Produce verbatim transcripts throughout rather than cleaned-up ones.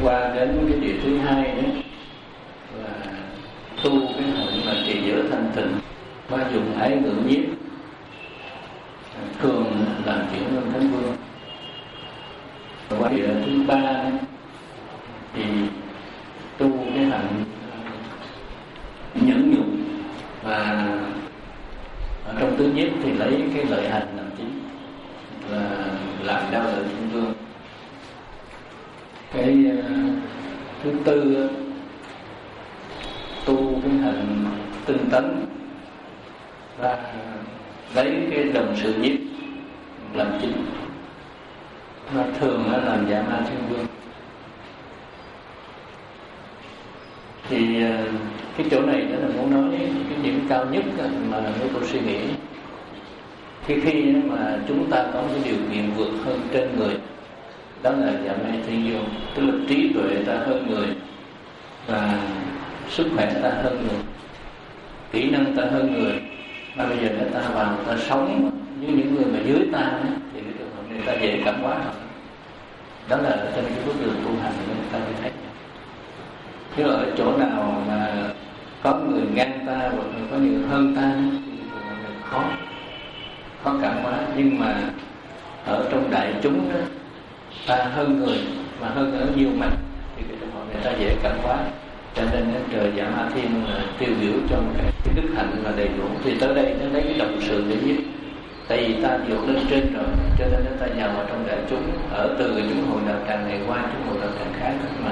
qua đến cái điều thứ hai đó là tu cái hạnh mà trì giới thanh tịnh và dùng ái ngữ nhiếp, thường làm chuyện lên Thánh Vương. Qua điều thứ ba thì tu cái hạnh nhẫn nhục, và ở trong tứ nhiếp thì lấy cái lợi hành làm chính, là làm đau lợi Thánh Vương. Cái uh, thứ tư tu cái hạnh tinh tấn và lấy cái đồng sự nhiếp làm chính, và thường là làm Dạ Ma Thiên Vương. Thì uh, cái chỗ này đó là muốn nói cái điểm cao nhất mà nếu tôi suy nghĩ, khi khi mà chúng ta có cái điều kiện vượt hơn trên người, đó là Dạ Ma Thiên Vương, tức là trí tuệ ta hơn người, và sức khỏe ta hơn người, kỹ năng ta hơn người, mà bây giờ người ta vào ta sống với những người mà dưới ta ấy, thì cái trường hợp này ta dễ cảm hóa hơn. Đó là trên cái bước đường tu hành của người ta mới thấy. Nếu ở chỗ nào mà có người ngang ta hoặc là có người hơn ta thì trường hợp này khó khó cảm hóa. Nhưng mà ở trong đại chúng đó, ta hơn người mà hơn ở nhiều mặt thì cái trường hợp này ta dễ cảm hóa. Cho nên trời Dạ Ma Thiên tiêu biểu cho cái, cái đức hạnh là đầy đủ. Thì tới đây nó lấy cái động sự để giúp, tại vì ta vượt lên trên rồi, cho nên ta nhào vào trong đại chúng, ở từ cái chúng hội đạo tràng này qua chúng hội đạo tràng khác, mà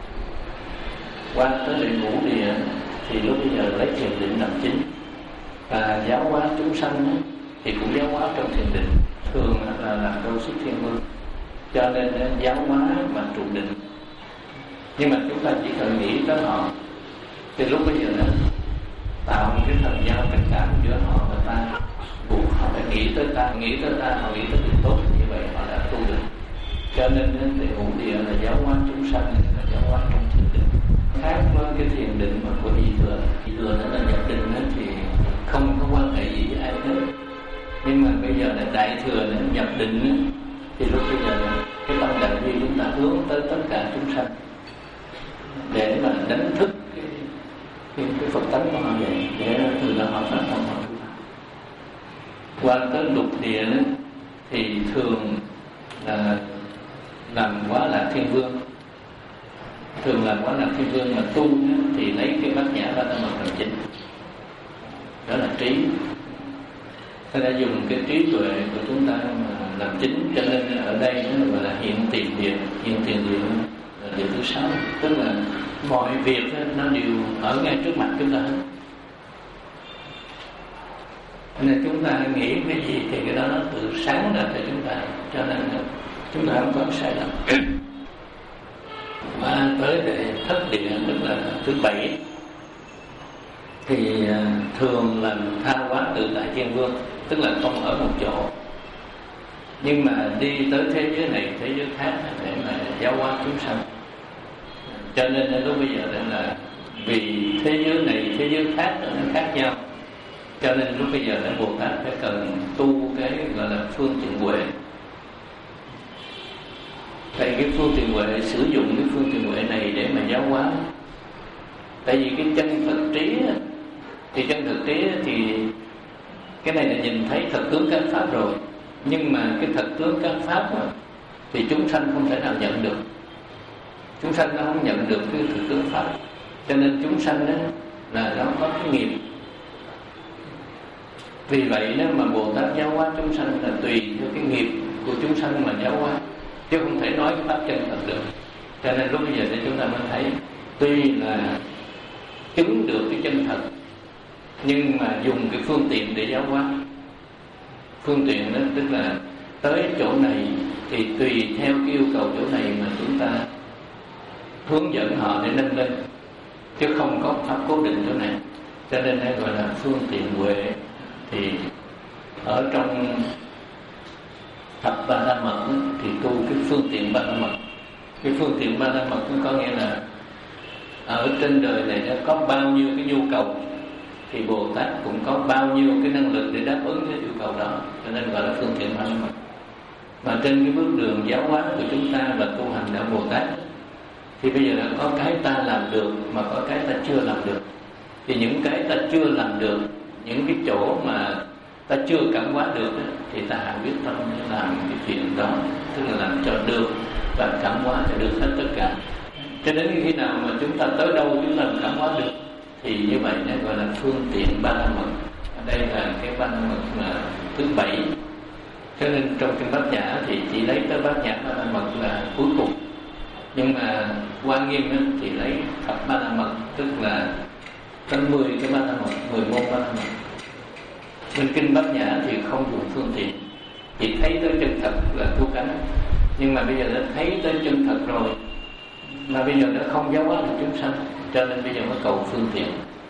qua tới địa ngũ địa thì lúc bây giờ lấy thiền định làm chính, và giáo hóa chúng sanh thì cũng giáo hóa trong thiền định, thường là làm đô xuất thiên vương, cho nên giáo hóa mà trụ định. Nhưng mà chúng ta chỉ cần nghĩ tới họ, thì lúc bây giờ nó tạo một cái thần giao tình cảm giữa họ và ta, buộc họ phải nghĩ tới ta, nghĩ tới ta, họ nghĩ tới điều tốt, như vậy họ đã tu được. Cho nên thì ngũ địa là giáo hóa chúng sanh, là giáo hóa trong thiền định. Khác với cái thiền định mà của nhị thừa, nhị thừa đó là nhập định đó thì không có quan hệ gì với ai hết. Nhưng mà bây giờ là đại thừa nó nhập định đó, thì lúc bây giờ là cái tâm đại bi chúng ta hướng tới tất cả chúng sanh để mà đánh thức cái, cái, cái Phật tánh của họ vậy, để từ đó họ phát động họ tu. Qua tới lục địa đó, thì thường là làm Quá Lạc Thiên Vương, thường làm Quá Lạc Thiên Vương mà tu đó, thì lấy cái bát nhã ba la mật làm chính, đó là trí. Ta đã dùng cái trí tuệ của chúng ta mà làm chính, cho nên ở đây nó gọi là hiện tiền địa. Hiện tiền địa là điều thứ sáu, tức là mọi việc nó đều ở ngay trước mặt chúng ta hết, nên chúng ta nghĩ cái gì thì cái đó nó tự sáng ra cho chúng ta, cho nên chúng ta không có sai lầm. Và tới để thất địa, tức là thứ bảy, thì thường là tha hóa tự tại thiên vương, tức là không ở một chỗ, nhưng mà đi tới thế giới này thế giới khác để mà giáo hóa chúng sanh. Cho nên lúc bây giờ đó là vì thế giới này thế giới khác nó khác nhau, cho nên lúc bây giờ là Bồ Tát phải cần tu cái gọi là phương tiện huệ. Tại cái phương tiện huệ, sử dụng cái phương tiện huệ này để mà giáo hóa. Tại vì cái chân thực trí thì chân thực trí thì cái này là nhìn thấy thật tướng các pháp rồi, nhưng mà cái thật tướng các pháp thì chúng sanh không thể nào nhận được. Chúng sanh nó không nhận được cái thực tướng pháp, cho nên chúng sanh đó là nó có cái nghiệp. Vì vậy nếu mà Bồ Tát giáo hóa chúng sanh là tùy theo cái nghiệp của chúng sanh mà giáo hóa, chứ không thể nói cái pháp chân thật được. Cho nên lúc bây giờ để chúng ta mới thấy, tuy là chứng được cái chân thật, nhưng mà dùng cái phương tiện để giáo hóa. Phương tiện đó tức là tới chỗ này thì tùy theo cái yêu cầu chỗ này mà chúng ta hướng dẫn họ để nâng lên, chứ không có pháp cố định chỗ này. Cho nên đây gọi là phương tiện huệ. Thì ở trong thập ba la mật thì tu cái phương tiện ba la mật. Cái phương tiện ba la mật có nghĩa là ở trên đời này nó có bao nhiêu cái nhu cầu thì Bồ Tát cũng có bao nhiêu cái năng lực để đáp ứng cái yêu cầu đó, cho nên gọi là phương tiện ba la mật. Mà trên cái bước đường giáo hóa của chúng ta và tu hành đạo Bồ Tát Thì bây giờ đã có cái ta làm được mà có cái ta chưa làm được. Thì những cái ta chưa làm được, những cái chỗ mà ta chưa cảm hóa được đó, thì ta hãy quyết tâm để làm cái chuyện đó, tức là làm cho được và cảm hóa cho được hết tất cả. Cho đến khi nào mà chúng ta tới đâu chúng ta cảm hóa được thì như vậy nó gọi là phương tiện ba la mật. Ở đây là cái ba la mật là thứ bảy. Cho nên trong kinh Bát Nhã thì chỉ lấy tới Bát Nhã ba la mật là cuối cùng. Nhưng mà Hoa Nghiêm thì lấy thập ba la mật, tức là trong mười cái ba la mật, mười môn ba la mật. Bên kinh Bát Nhã thì không dùng phương tiện, chỉ thấy tới chân thật là cứu cánh. Nhưng mà bây giờ nó thấy tới chân thật rồi, mà bây giờ nó không giáo hóa được chúng sanh, cho nên bây giờ mới cầu phương tiện.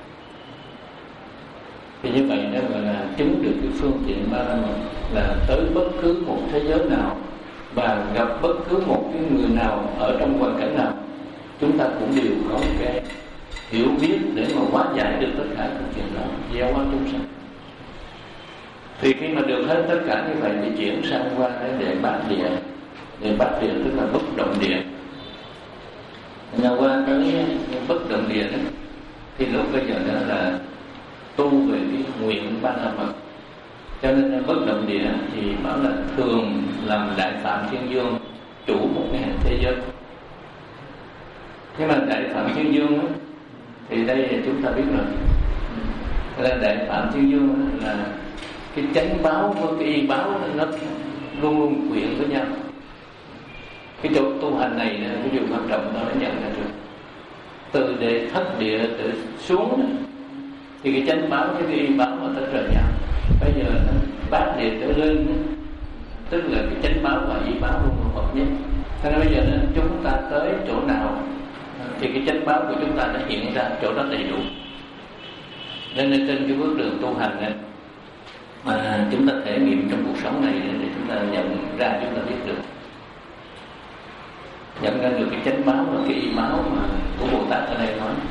Thì như vậy nó gọi là chứng được cái phương tiện ba la mật, là tới bất cứ một thế giới nào và gặp bất cứ một cái người nào ở trong hoàn cảnh nào, chúng ta cũng đều có một cái hiểu biết để mà hóa giải được tất cả các chuyện đó, giáo hóa chúng sanh. Thì khi mà được hết tất cả như vậy thì chuyển sang qua cái đệ bát địa. Đệ bát địa tức là bất động địa. Nhà qua cái bất động địa đó, thì lúc bây giờ đó là tu về cái nguyện ba la mật. Cho nên bất động địa thì bảo là thường làm Đại Phạm Thiên Dương chủ một cái hành thế giới. Nhưng mà Đại Phạm Thiên Dương đó, thì đây chúng ta biết rồi, là Đại Phạm Thiên Dương đó, là cái chánh báo với cái y báo nó luôn luôn quyện với nhau. Cái chỗ tu hành này là cái điều quan trọng đó để nhận ra được. Từ đệ thất địa từ xuống thì cái chánh báo với cái y báo mà tách rời nhau. Bây giờ bát địa trở lên, tức là cái chánh báo và y báo luôn luôn hợp nhất. Cho nên bây giờ chúng ta tới chỗ nào thì cái chánh báo của chúng ta đã hiện ra chỗ đó đầy đủ. Nên trên cái bước đường tu hành này mà chúng ta thể nghiệm trong cuộc sống này để chúng ta nhận ra, chúng ta biết được, nhận ra được cái chánh báo và cái y báo mà của Bồ Tát ở đây nói.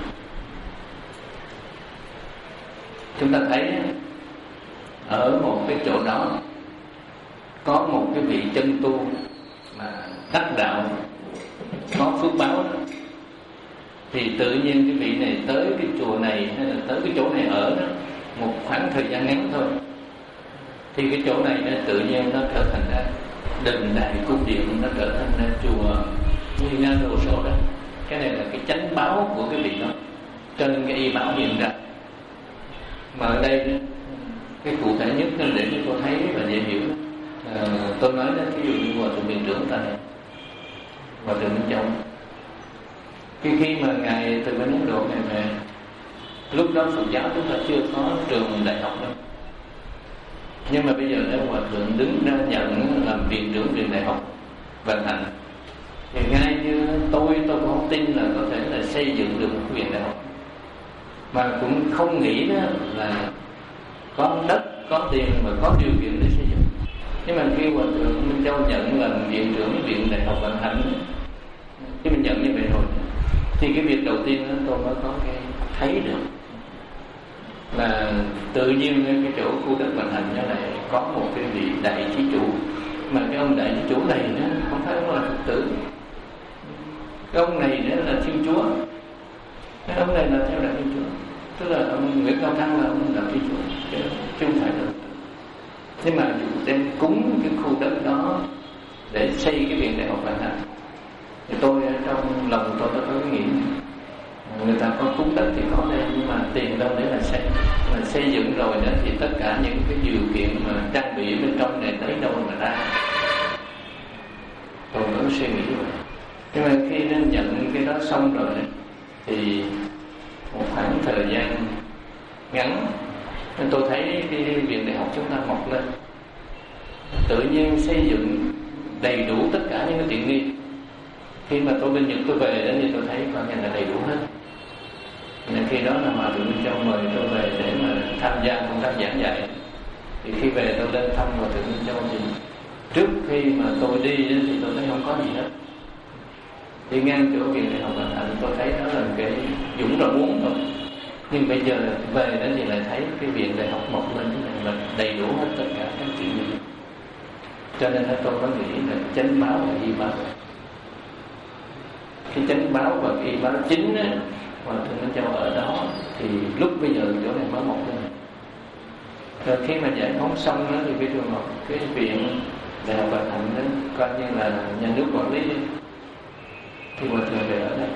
Chúng ta thấy ở một cái chỗ đó có một cái vị chân tu mà đắc đạo, có phước báo đó, thì tự nhiên cái vị này tới cái chùa này hay là tới cái chỗ này ở đó một khoảng thời gian ngắn thôi, thì cái chỗ này nó tự nhiên nó trở thành ra đình đài cung điện, nó trở thành ra chùa như nga đồ sộ đó. Cái này là cái chánh báo của cái vị đó, cho nên cái y báo hiện ra. Mà ở đây cái cụ thể nhất để chúng tôi thấy và dễ hiểu, à, tôi nói là ví dụ như hòa thượng viện trưởng ta này, hòa thượng Minh Châu, khi khi mà ngài từ bên Ấn Độ này về, lúc đó Phật giáo chúng ta chưa có trường đại học đâu, nhưng mà bây giờ nếu hòa thượng đứng ra nhận làm viện trưởng viện đại học vận hành, thì ngay như tôi tôi cũng không tin là có thể là xây dựng được một viện đại học, mà cũng không nghĩ đó là có đất, có tiền và có điều kiện để xây dựng. Nhưng mà khi hòa thượng Minh Châu nhận làm viện trưởng viện đại học vận hành, khi mình nhận như vậy rồi, thì cái việc đầu tiên đó tôi mới có cái thấy được là tự nhiên cái chỗ khu đất vận hành nó lại có một cái vị đại chí chủ, mà cái ông đại chí chủ này đó không phải là Phật tử, cái ông này đó là Thiên Chúa, cái ông này là theo đại Thiên Chúa, tức là ông Nguyễn Cao Thăng là ông là Thiên Chúa, chứ không phải là. Thế mà đem cúng cái khu đất đó để xây cái viện đại học vận hành, thì tôi ở trong lòng tôi có cái nghĩ người ta có cúng đất thì có đây, nhưng mà tiền đâu để mà xây, mà xây dựng rồi đó thì tất cả những cái điều kiện mà trang bị bên trong này tới đâu mà ra. Tôi có suy nghĩ rồi, nhưng mà khi nên nhận cái đó xong rồi thì một khoảng thời gian ngắn nên tôi thấy cái viện đại học chúng ta mọc lên, tự nhiên xây dựng đầy đủ tất cả những cái tiện nghi. Khi mà tôi bên Nhật tôi về đó thì tôi thấy con nhà là đầy đủ hết. Nên khi đó là Hòa thượng Minh Châu mời tôi về để mà tham gia công tác giảng dạy. Thì khi về tôi lên thăm Hòa thượng Minh Châu thì trước khi mà tôi đi thì tôi thấy không có gì hết. Đi ngang chỗ viện đại học vận hành tôi thấy đó là cái dũng rồi muốn thôi. Nhưng bây giờ về đó thì lại thấy cái viện đại học mọc lên cái này là đầy đủ hết tất cả các chuyện gì. Cho nên tôi có nghĩ là chánh báo là y báo. Cái chánh chánh báo và cái y báo chính á, Hòa Thượng Minh Châu ở đó thì lúc bây giờ chỗ này mới mọc lên. Rồi khi mà giải phóng xong đó thì cái trường hợp cái viện Đại học Vạn Hạnh đó coi như là nhà nước quản lý thì Hòa Thượng về ở đây.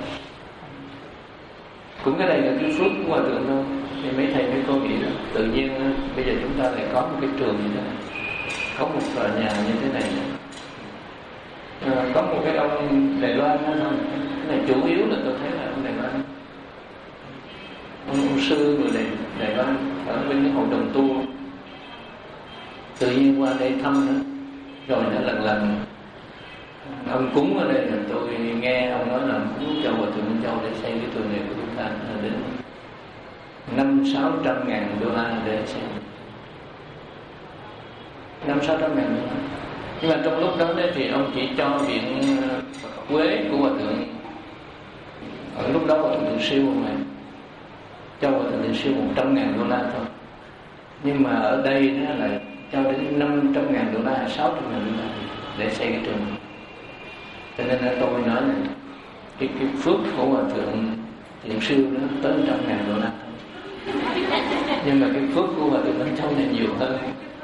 Cũng cái này là cái phước của Hòa Thượng thôi. Thì mấy thầy mấy cô nghĩ là tự nhiên bây giờ chúng ta lại có một cái trường như thế này, có một tòa nhà như thế này, à, có một cái ông Đài Loan đó thôi. Cái này chủ yếu là tôi thấy là ông Đài Loan, ông, ông sư người Đài, Đài Loan ở bên cái hội đồng tu tự nhiên qua đây thăm nữa. Rồi nó lần lần ông cúng ở đây là tôi nghe ông nói là cúng cho Hòa Thượng Minh Châu để xây cái trường này của chúng ta là đến năm sáu trăm ngàn đô la để xây, năm sáu trăm ngàn đô la. Nhưng mà trong lúc đó đấy thì ông chỉ cho viện Quế của Hòa Thượng, ở lúc đó Hòa Thượng Thường Siêu mà cho Hòa Thượng Thường Siêu một trăm ngàn đô la thôi. Nhưng mà ở đây đó là cho đến năm trăm ngàn đô la hay sáu trăm ngàn đô la để xây cái trường. Cho nên là tôi nói là cái, cái phước của Hòa Thượng Thiện Siêu nó tới trăm ngàn đô la, nhưng mà cái phước của Hòa Thượng Minh Châu này nhiều hơn.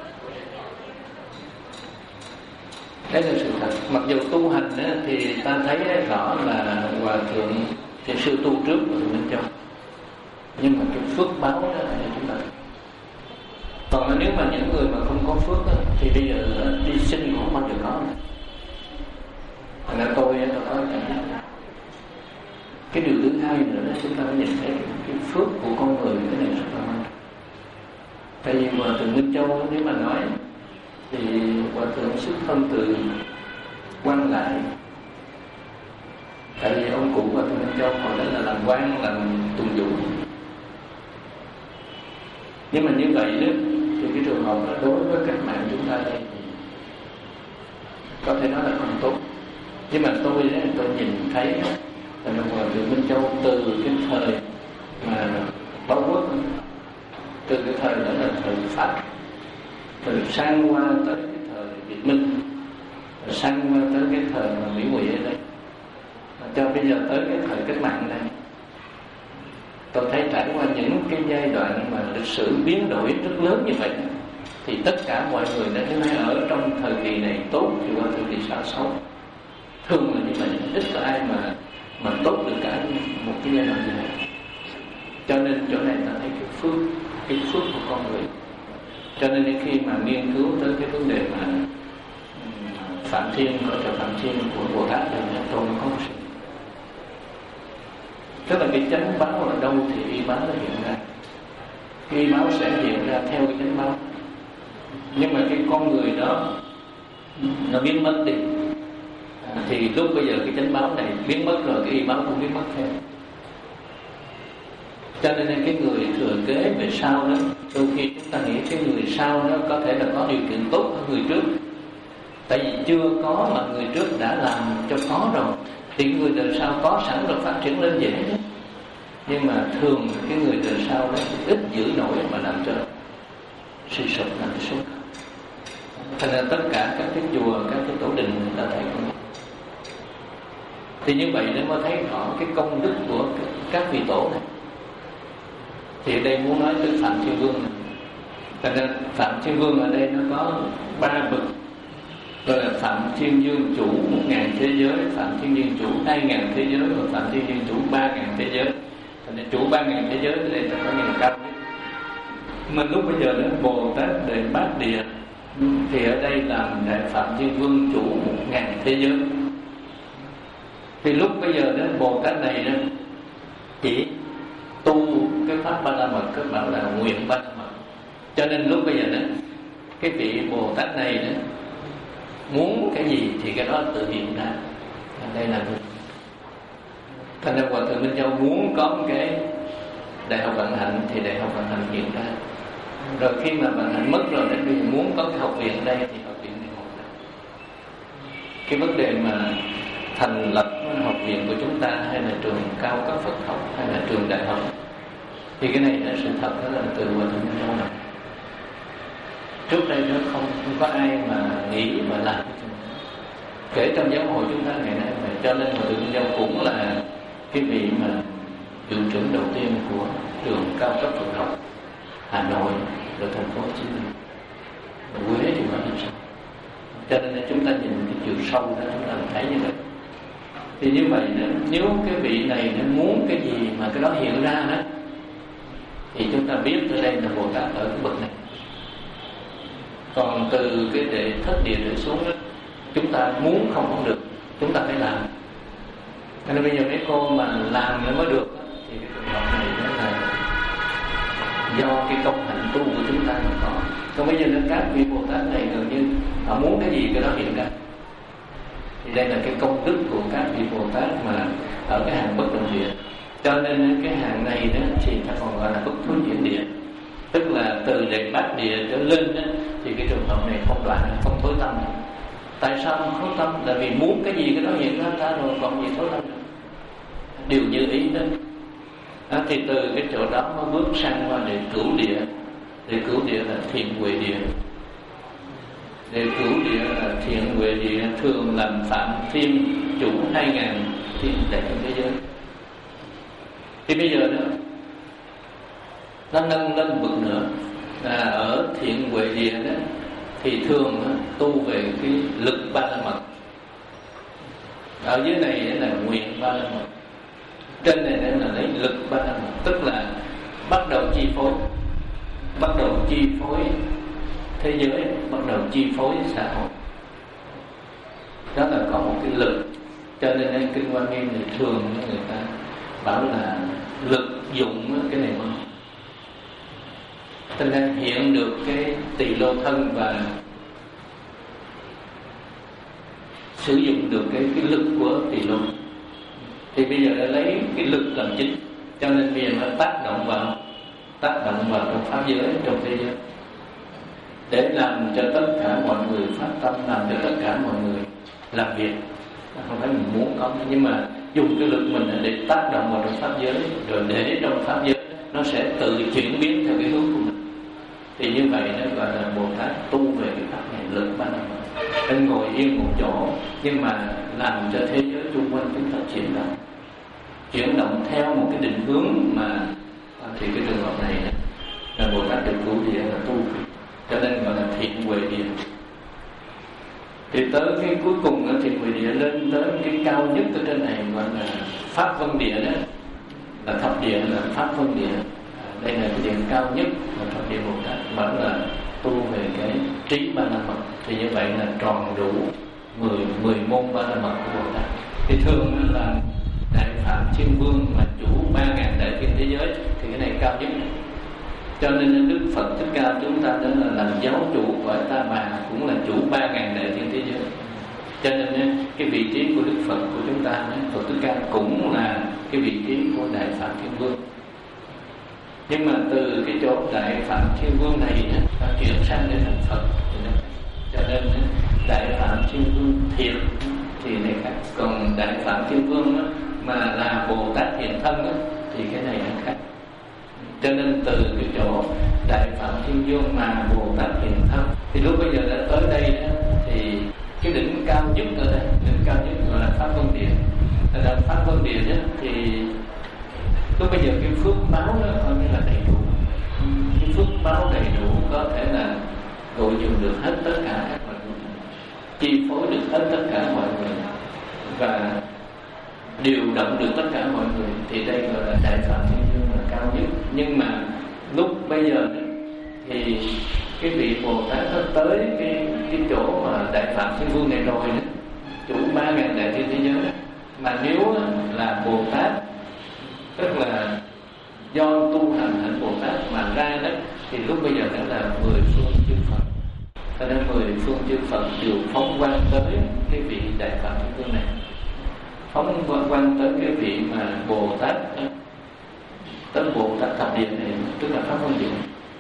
Đấy là sự thật. Mặc dù tu hành á, thì ta thấy rõ là Hòa Thượng Thiện Siêu tu trước Hòa Thượng Minh Châu, nhưng mà cái phước báo đó là chúng ta. Còn nếu mà những người mà không có phước đó, thì bây giờ đi sinh cũng không bao giờ có. Thành ra tôi tôi có cảm giác cái điều thứ hai nữa đó, chúng ta phải nhìn thấy cái phước của con người, cái này rất là quan trọng. Tại vì Hòa Thượng Minh Châu nếu mà nói thì Hòa Thượng xuất thân từ Quan Lại. Tại vì ông cụ Hòa Thượng Minh Châu hồi đó là làm quan, làm tùng vũ. Nhưng mà như vậy đó thì cái trường hợp đối với cách mạng chúng ta đây thì có thể nói là không tốt. Nhưng mà tôi đấy, tôi nhìn thấy là Hòa Thượng Minh Châu từ cái thời mà báo quốc, từ cái thời đó là thời Pháp, từ sang qua tới cái thời Việt Minh, rồi sang qua tới cái thời mà Mỹ Ngụy ở đây, cho bây giờ tới cái thời cách mạng này, tôi thấy trải qua những cái giai đoạn mà lịch sử biến đổi rất lớn như vậy, thì tất cả mọi người đã thấy ở trong thời kỳ này tốt thì qua thời kỳ sau xấu. Thường là như vậy, ít có ai mà mà tốt được cả một cái giai đoạn như này. Cho nên chỗ này ta thấy cái phước, cái phước của con người. Cho nên khi mà nghiên cứu tới cái vấn đề mà Phạm Thiên, gọi là Phạm Thiên của Bồ Tát thì tôi có một sự. Tức là cái chánh báo ở đâu thì y báo nó hiện ra. Cái y báo sẽ hiện ra theo cái chánh báo. Nhưng mà cái con người đó nó biến mất đi, thì lúc bây giờ cái chánh báo này biến mất rồi, cái y báo cũng biến mất theo. Cho nên cái người thừa kế về sau đó, đôi khi chúng ta nghĩ cái người sau đó có thể là có điều kiện tốt hơn người trước. Tại vì chưa có mà người trước đã làm cho có rồi, thì người đời sau có sẵn rồi phát triển lên dễ. Nhưng mà thường cái người đời sau đó ít giữ nổi mà làm cho suy sụp, làm cho xuống. Thành ra tất cả các cái chùa, các cái tổ đình đã thấy không? Thì như vậy để mới thấy rõ cái công đức của các vị tổ này. Thì đây muốn nói tới Phạm Thiên Vương này. Thành ra Phạm Thiên Vương ở đây nó có ba bậc, gọi là Phạm Thiên Dương chủ một ngàn thế giới, Phạm Thiên Dương chủ hai ngàn thế giới, và Phạm Thiên Dương chủ ba ngàn thế giới. Thành ra chủ ba ngàn thế giới ở đây là có ngàn cao nhất. Mà lúc bây giờ đến Bồ Tát Đại Bát Địa thì ở đây làm Đại Phạm Thiên Vương chủ một ngàn thế giới. Thì lúc bây giờ đến Bồ Tát này đó chỉ tu cái pháp Ba La Mật, các bảo là nguyện Ba La Mật. Cho nên lúc bây giờ đó cái vị Bồ Tát này đó muốn cái gì thì cái đó tự hiện ra. Đây là thành ra Hòa Thượng Minh Châu muốn có một cái Đại học Vạn Hạnh thì Đại học Vạn Hạnh hiện ra. Rồi khi mà Vạn Hạnh mất rồi đến bây giờ muốn có cái học viện đây thì học viện này một ra. Cái vấn đề mà thành lập học viện của chúng ta hay là trường cao cấp Phật học hay là trường đại học thì cái này là sự thật, đó là từ Hòa Thượng Minh Châu này. Trước đây nó không, không có ai mà nghĩ mà làm. Kể trong giáo hội chúng ta ngày nay, cho nên Hòa Thượng Minh Châu cũng là cái vị mà hiệu trưởng đầu tiên của trường cao cấp Phật học Hà Nội rồi thành phố Hồ Chí Minh, Quế thì nói như sao. Cho nên chúng ta nhìn cái chiều sâu đó chúng ta thấy như vậy. Thì như vậy nếu cái vị này nó muốn cái gì mà cái đó hiện ra đó, thì chúng ta biết ở đây là Bồ Tát ở cái bậc này. Còn từ cái đệ thất địa trở xuống đó, chúng ta muốn không không được, chúng ta phải làm. Cho nên bây giờ mấy cô mà làm nó mới được đó, thì cái trường hợp này đó là do cái công hạnh tu của chúng ta mà có. Còn bây giờ nên các vị Bồ Tát này gần như họ muốn cái gì cái đó hiện ra. Thì đây là cái công đức của các vị Bồ Tát mà ở cái hàng bất động địa. Cho nên cái hàng này đó thì ta còn gọi là bất thối chuyển địa, tức là từ đệ bát địa trở lên đó, thì cái trường hợp này không đoạn, không thối tâm. Tại sao không thối tâm? Là vì muốn cái gì cái đó hiện ra ta rồi, còn gì thối tâm nữa. Điều như ý đó. À, thì từ cái chỗ đó nó bước sang qua đệ cửu địa. Đệ cửu địa là thiện huệ địa. Đệ cửu địa là thiện huệ địa thường làm phạm thiên chủ hai ngàn thiên đại thế giới. Thì bây giờ đó nó nâng lên bậc nữa là ở thiện huệ địa đó, thì thường đó, tu về cái lực ba la mật. Ở dưới này là nguyện ba la mật, trên này là lấy lực ba la mật, tức là bắt đầu chi phối, bắt đầu chi phối thế giới, bắt đầu chi phối xã hội. Đó là có một cái lực. Cho nênในkinh Hoa Nghiêm thì thường người ta bảo là lực dụng cái này không. Cho nên hiện được cái tỳ lô thân và sử dụng được cái, cái lực của tỳ lô. Thì bây giờ đã lấy cái lực làm chính. Cho nên bây giờ nó tác động vào tác động vào trong pháp giới, trong thế giới, để làm cho tất cả mọi người phát tâm, làm cho tất cả mọi người làm việc. Không phải mình muốn có, nhưng mà dùng cái lực mình để tác động vào trong pháp giới, rồi để trong pháp giới nó sẽ tự chuyển biến theo cái hướng của mình. Thì như vậy nó gọi là Bồ Tát tu về cái pháp này, lực ba la mật. Anh ngồi yên một chỗ, nhưng mà làm cho thế giới xung quanh chúng ta chuyển động, chuyển động theo một cái định hướng mà thì cái trường hợp này là Bồ Tát được cứu địa là tu, cho nên gọi là thiện huệ địa. Thì tới cái cuối cùng ở thiện huệ địa lên tới cái cao nhất ở trên này gọi là pháp vân địa đó, là thập địa, là pháp vân địa. Đây là cái điểm cao nhất mà thập địa Bồ Tát vẫn là tu về cái trí ba la mật. Thì như vậy là tròn đủ mười mười môn ba la mật của Bồ Tát. Thì thường là Đại Phạm Thiên Vương mà chủ ba ngàn đại thiên thế giới thì cái này cao nhất. Cho nên Đức Phật Thích Ca chúng ta đó là làm giáo chủ của Ta Bà, cũng là chủ ba ngàn đại thiên thế giới. Cho nên cái vị trí của Đức Phật của chúng ta, Phật Thích Ca cũng là cái vị trí của Đại Phạm Thiên Vương. Nhưng mà từ cái chỗ Đại Phạm Thiên Vương này ta chuyển sang để thành Phật. Cho nên Đại Phạm Thiên Vương thiệt thì này khác. Còn Đại Phạm Thiên Vương đó, mà là Bồ Tát hiện thân đó, thì cái này nó khác. Cho nên từ cái chỗ Đại Phạm Thiên Vương mà Bồ Tát hiện thân, thì lúc bây giờ đã tới đây đó, thì cái đỉnh cao nhất ở đây, đỉnh cao nhất gọi là Pháp Vân Địa. Là Pháp Vân Địa đó, thì lúc bây giờ cái phước báo đó coi như là đầy đủ. Cái phước báo đầy đủ có thể là độ dùng được hết tất cả các mọi người, chi phối được hết tất cả mọi người và điều động được tất cả mọi người. Thì đây gọi là Đại Phạm Thiên Vương là cao nhất. Nhưng mà lúc bây giờ thì cái vị Bồ Tát nó tới cái, cái chỗ mà Đại Phạm Thiên Vương này rồi đó, chủ ba ngàn đại thiên thế giới đó. Mà nếu là Bồ Tát, tức là do tu hành hạnh Bồ Tát mà ra đó, thì lúc bây giờ đã là mười phương chư Phật. Cho nên mười phương chư Phật đều phóng quang tới cái vị Đại Phạm Thiên Vương này, phóng quang tới cái vị mà Bồ Tát đó, tới Bồ Tát thập địa này, tức là Pháp Vân Địa,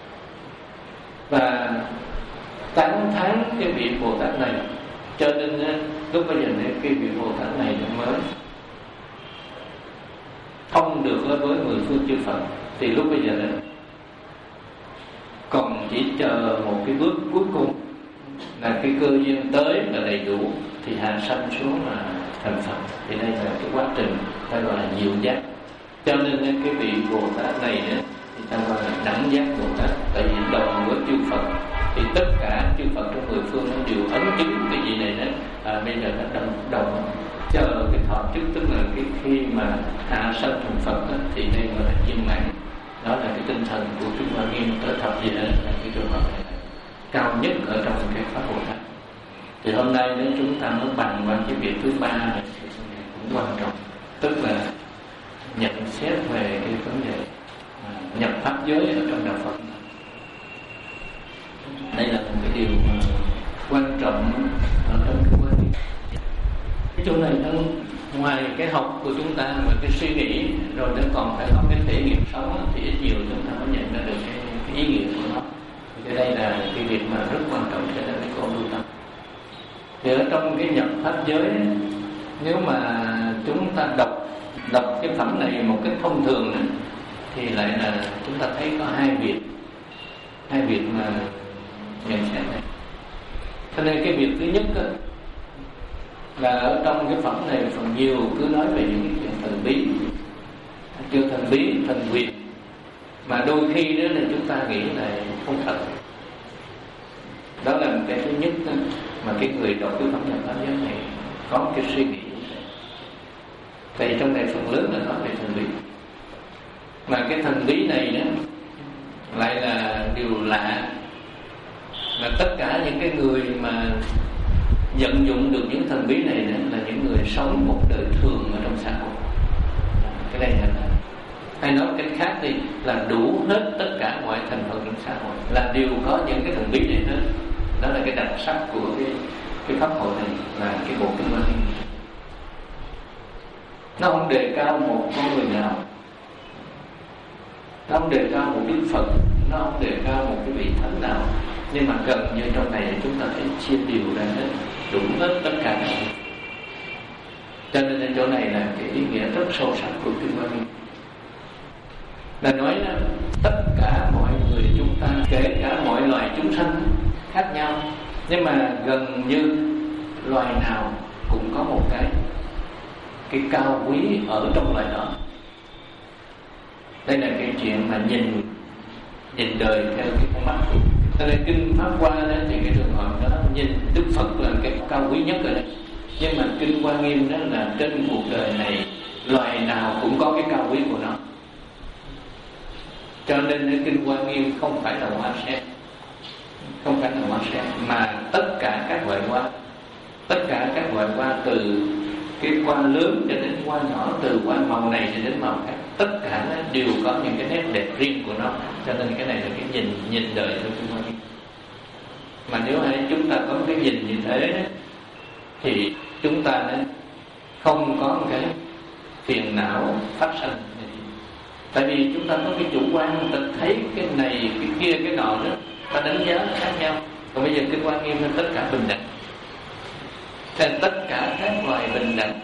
và tán thán cái vị Bồ Tát này. Cho nên lúc bây giờ này, cái vị Bồ Tát này mới thông được với mười phương chư Phật. Thì lúc bây giờ này còn chỉ chờ một cái bước cuối cùng là cái cơ duyên tới là đầy đủ, thì hạ sanh xuống là thành Phật. Thì đây là cái quá trình ta gọi là diệu giác. Cho nên cái vị Bồ Tát này nữa thì ta gọi là đẳng giác Bồ Tát, tại vì đồng với chư Phật. Thì tất cả chư Phật trong mười phương nó đều ấn chứng cái gì này đó. À, bây giờ nó đồng đồng chờ cái thọ chức, tức là cái khi mà hạ sanh thành Phật đó, thì đây gọi là viên mãn. Đó là cái tinh thần của Trung Hoa Nghiêm tới thập địa, là cái trường hợp này là cao nhất ở trong cái pháp Bồ Tát. Thì hôm nay nếu chúng ta muốn bàn qua cái việc thứ ba này thì cũng quan trọng, tức là nhận xét về cái vấn đề nhập pháp giới ở trong đạo Phật. Đây là một cái điều mà quan trọng ở trong cái quan điểm. Cái chỗ này nó ngoài cái học của chúng ta và cái suy nghĩ rồi nó còn phải có cái thể nghiệm sống, thì ít nhiều chúng ta mới nhận ra được cái, cái ý nghĩa của nó. Thì cái đây là cái việc mà rất quan trọng cho nên cái con tu tập. Thì ở trong cái nhập pháp giới, nếu mà chúng ta đọc đọc cái phẩm này một cách thông thường đó, thì lại là chúng ta thấy có hai việc hai việc mà nhận xét này. Cho nên cái việc thứ nhất đó, là ở trong cái phẩm này phần nhiều cứ nói về những cái chuyện thần bí, chuyện thần bí, thần quyền, mà đôi khi đó là chúng ta nghĩ là không thật. Đó là cái thứ nhất đó, mà cái người đọc cái phẩm nhập pháp giới này có một cái suy nghĩ. Tại trong này phần lớn là nói về thần bí, mà cái thần bí này đó lại là điều lạ, là tất cả những cái người mà vận dụng được những thần bí này đó là những người sống một đời thường ở trong xã hội. Cái này là, hay nói cách khác thì là đủ hết tất cả mọi thành phần trong xã hội là đều có những cái thần bí này hết. Đó là cái đặc sắc của cái cái pháp hội này, là cái bộ kinh Hoa Nghiêm. Nó không đề cao một con người nào, nó không đề cao một đức Phật, nó không đề cao một cái vị thánh nào, nhưng mà gần như trong này chúng ta thấy chia đều ra hết, đủ hết tất cả các việc. Cho nên ở chỗ này là cái ý nghĩa rất sâu sắc của kinh Hoa Nghiêm, là nói là tất cả mọi người chúng ta, kể cả mọi loài chúng sanh khác nhau, nhưng mà gần như loài nào cũng có một cái cái cao quý ở trong loài đó. Đây là cái chuyện mà nhìn nhìn đời theo cái con mắt. Cho nên kinh Pháp Hoa đó thì cái trường hợp đó nhìn Đức Phật là cái cao quý nhất rồi đấy. Nhưng mà kinh Hoa Nghiêm đó là trên cuộc đời này loài nào cũng có cái cao quý của nó. Cho nên kinh Hoa Nghiêm không phải là hoa sen, không phải là hoa sen, mà tất cả các loại hoa, tất cả các loại hoa, từ cái hoa lớn cho đến hoa nhỏ, từ hoa màu này cho đến màu khác, tất cả nó đều có những cái nét đẹp riêng của nó. Cho nên cái này là cái nhìn nhìn đời theo kinh Hoa Nghiêm. Mà nếu hay chúng ta có cái nhìn như thế thì chúng ta không có một cái phiền não phát sinh. Tại vì chúng ta có cái chủ quan, ta thấy cái này, cái kia, cái nọ đó, ta đánh giá khác nhau. Còn bây giờ kinh Hoa Nghiêm nên tất cả bình đẳng, nên tất cả các loài bình đẳng.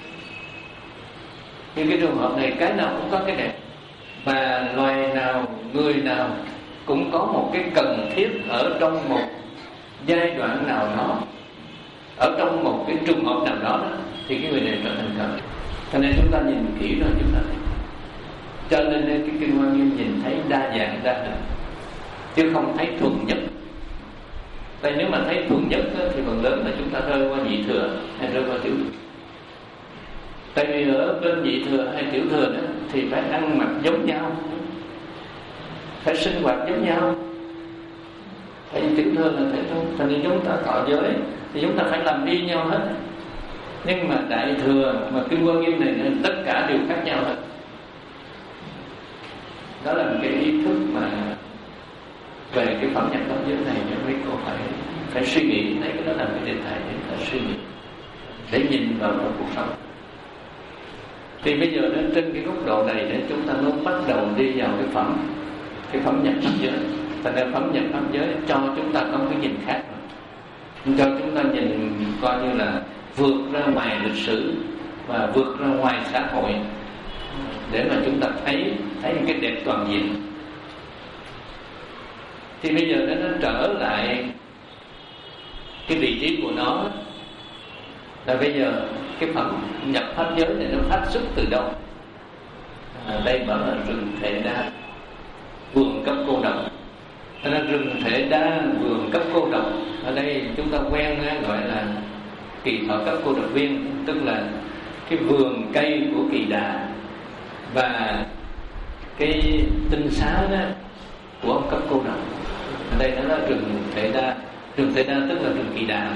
Nhưng cái trường hợp này cái nào cũng có cái đẹp, mà loài nào, người nào cũng có một cái cần thiết ở trong một giai đoạn nào đó, ở trong một cái trường hợp nào đó, đó thì cái người này trở thành cần. Cho nên chúng ta nhìn kỹ rồi chúng ta thấy. Cho nên cái kinh Hoa Nghiêm nhìn thấy đa dạng đa hình, chứ không thấy thuần nhất. Tại nếu mà thấy thuần nhất đó, thì phần lớn là chúng ta rơi qua nhị thừa hay rơi qua tiểu thừa. Tại vì ở bên nhị thừa hay tiểu thừa đó thì phải ăn mặc giống nhau, phải sinh hoạt giống nhau. Tại vì tiểu thừa là thế thôi. Thành nên chúng ta thọ giới thì chúng ta phải làm y nhau hết. Nhưng mà đại thừa mà kinh Hoa Nghiêm này tất cả đều khác nhau hết. Đó là một cái ý thức mà về cái phẩm nhập pháp giới này mấy cô phải phải suy nghĩ. Đấy, cái đó là cái đề tài để phải suy nghĩ, để nhìn vào trong cuộc sống. Thì bây giờ đến trên cái góc độ này để chúng ta mới bắt đầu đi vào cái phẩm cái phẩm nhập pháp giới. Thành ra phẩm nhập pháp giới cho chúng ta có cái nhìn khác rồi, cho chúng ta nhìn coi như là vượt ra ngoài lịch sử và vượt ra ngoài xã hội, để mà chúng ta thấy thấy cái đẹp toàn diện. Thì bây giờ nó trở lại cái vị trí của nó, Là bây giờ cái phẩm nhập pháp giới này nó phát xuất từ đâu? À, đây bảo là rừng Thể Đa, vườn cấp cô độc. Nó là rừng Thể Đa, vườn cấp cô độc. Ở đây chúng ta quen gọi là Kỳ Thọ cấp cô độc viên, tức là cái vườn cây của Kỳ Đà và cái tinh xá đó của ông cấp cô độc. Ở đây nó là rừng Thể Đa. Rừng Thể Đa tức là rừng Kỳ Đà,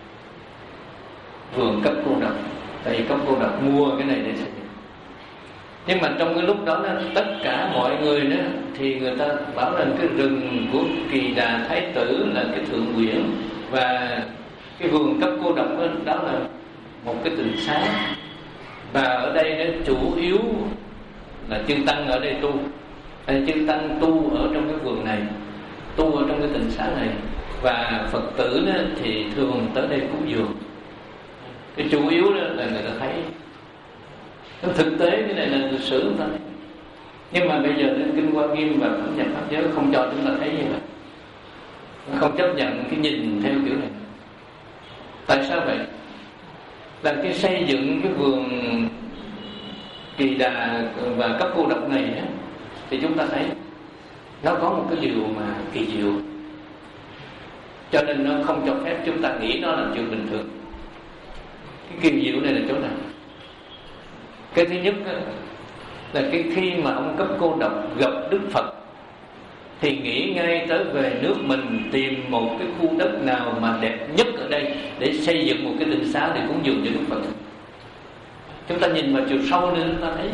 vườn cấp cô độc. Tại vì cấp cô độc mua cái này để xây dựng. Nhưng mà trong cái lúc đó, đó tất cả mọi người đó thì người ta bảo rằng cái rừng của Kỳ Đà Thái Tử là cái thượng quyển, và cái vườn cấp cô độc đó, đó là một cái tịnh xá. Và ở đây nó chủ yếu là chư tăng ở đây tu. Chư tăng tu ở trong cái vườn này, tu ở trong cái tịnh xá này, và Phật tử đó thì thường tới đây cúng dường. Cái chủ yếu đó là người ta thấy. Thực tế cái này là lịch sử người ta thấy. Nhưng mà bây giờ đến Kinh Hoa Nghiêm và Phẩm Nhập Pháp Giới không cho chúng ta thấy như vậy, không chấp nhận cái nhìn theo kiểu này. Tại sao vậy? Là cái xây dựng cái vườn Kỳ Đà và cấp cô độc này á, thì chúng ta thấy nó có một cái điều mà kỳ diệu, cho nên nó không cho phép chúng ta nghĩ nó là chuyện bình thường. Cái kỳ diệu này là chỗ nào? Cái thứ nhất là cái khi mà ông cấp cô độc gặp Đức Phật thì nghĩ ngay tới về nước mình, tìm một cái khu đất nào mà đẹp nhất ở đây để xây dựng một cái tịnh xá để cúng dường cho Đức Phật. Chúng ta nhìn vào chiều sâu nên chúng ta thấy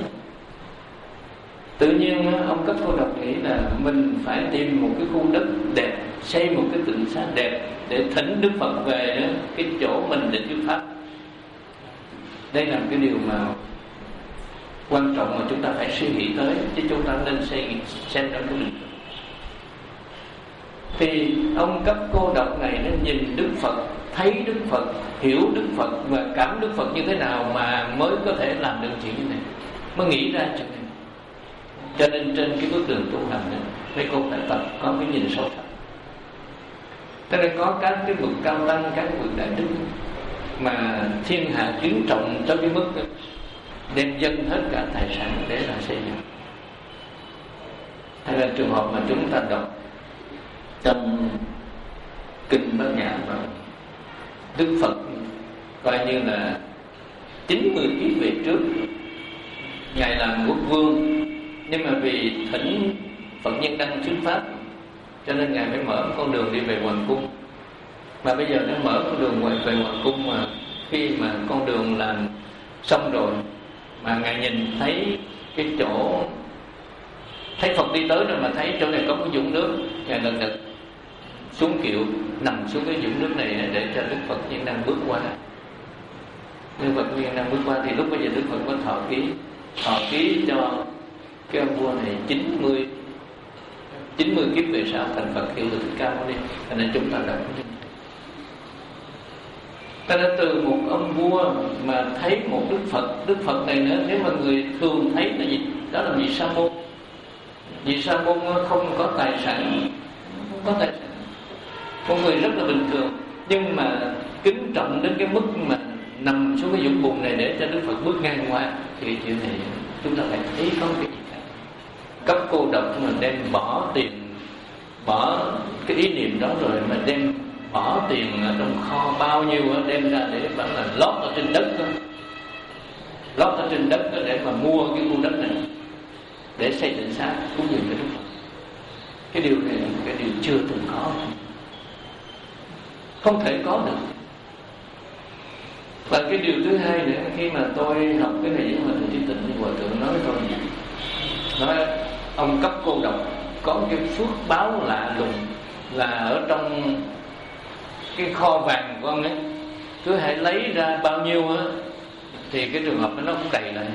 tự nhiên ông cấp cô độc nghĩ là mình phải tìm một cái khu đất đẹp, xây một cái tịnh xá đẹp để thỉnh Đức Phật về cái chỗ mình để thuyết pháp. Đây là một cái điều mà quan trọng mà chúng ta phải suy nghĩ tới, chứ chúng ta nên xây xem trong cái lịch. Thì ông cấp cô độc này nó nhìn Đức Phật, thấy Đức Phật, hiểu Đức Phật và cảm Đức Phật như thế nào mà mới có thể làm được chuyện như này, mới nghĩ ra chuyện này. Cho nên trên cái bước đường tu hành này, mấy cô phải tập có cái nhìn sâu sắc. Cho nên có các cái bậc cao tăng, các bậc đại đức mà thiên hạ kính trọng tới cái mức đem dâng hết cả tài sản để là xây dựng. Hay là trường hợp mà chúng ta đọc trong Kinh Bát Nhã và Đức Phật coi như là chín mươi kiếp về trước Ngài làm quốc vương, nhưng mà vì thỉnh Phật Nhân Đăng thuyết pháp cho nên Ngài mới mở con đường đi về Hoàng Cung. Mà bây giờ nó mở con đường về Hoàng Cung, mà khi mà con đường làm xong rồi mà Ngài nhìn thấy cái chỗ, thấy Phật đi tới rồi mà thấy chỗ này có cái vũng nước, Ngài lần lượt xuống kiệu nằm xuống cái vũng nước này để cho Đức Phật Nhân Đăng bước qua. Đức Phật Nhân Đăng bước qua thì lúc bây giờ Đức Phật có thọ ký, thọ ký cho cái ông vua này chín mươi chín mươi kiếp về sau thành Phật hiệu lực Thích Ca Mâu Ni. Cho nên chúng ta đọc cái ta đã từ một ông vua mà thấy một Đức Phật. Đức Phật này nữa, nếu mà người thường thấy là gì? Đó là vị Sa môn. Vị Sa môn không có tài sản, không có tài sản, một người rất là bình thường, nhưng mà kính trọng đến cái mức mà nằm xuống cái vũng bùn này để cho Đức Phật bước ngang qua. Thì chuyện này chúng ta phải thấy có cái gì cả. Cấp cô độc mà đem bỏ tiền, bỏ cái ý niệm đó rồi mà đem bỏ tiền ở trong kho bao nhiêu đó, đem ra để bảo là lót ở trên đất đó. Lót ở trên đất đó để mà mua cái khu đất này để xây tịnh xá cúng dường cho Đức Phật. Cái điều này là cái điều chưa từng có, không thể có được. Và cái điều thứ hai nữa, khi mà tôi học cái này với Hòa Thượng Trí Tịnh thì Hòa Thượng nói tôi nói ông cấp cô độc có cái phước báo lạ lùng là ở trong cái kho vàng của ông ấy, cứ hãy lấy ra bao nhiêu á thì cái trường hợp đó nó cũng đầy lại.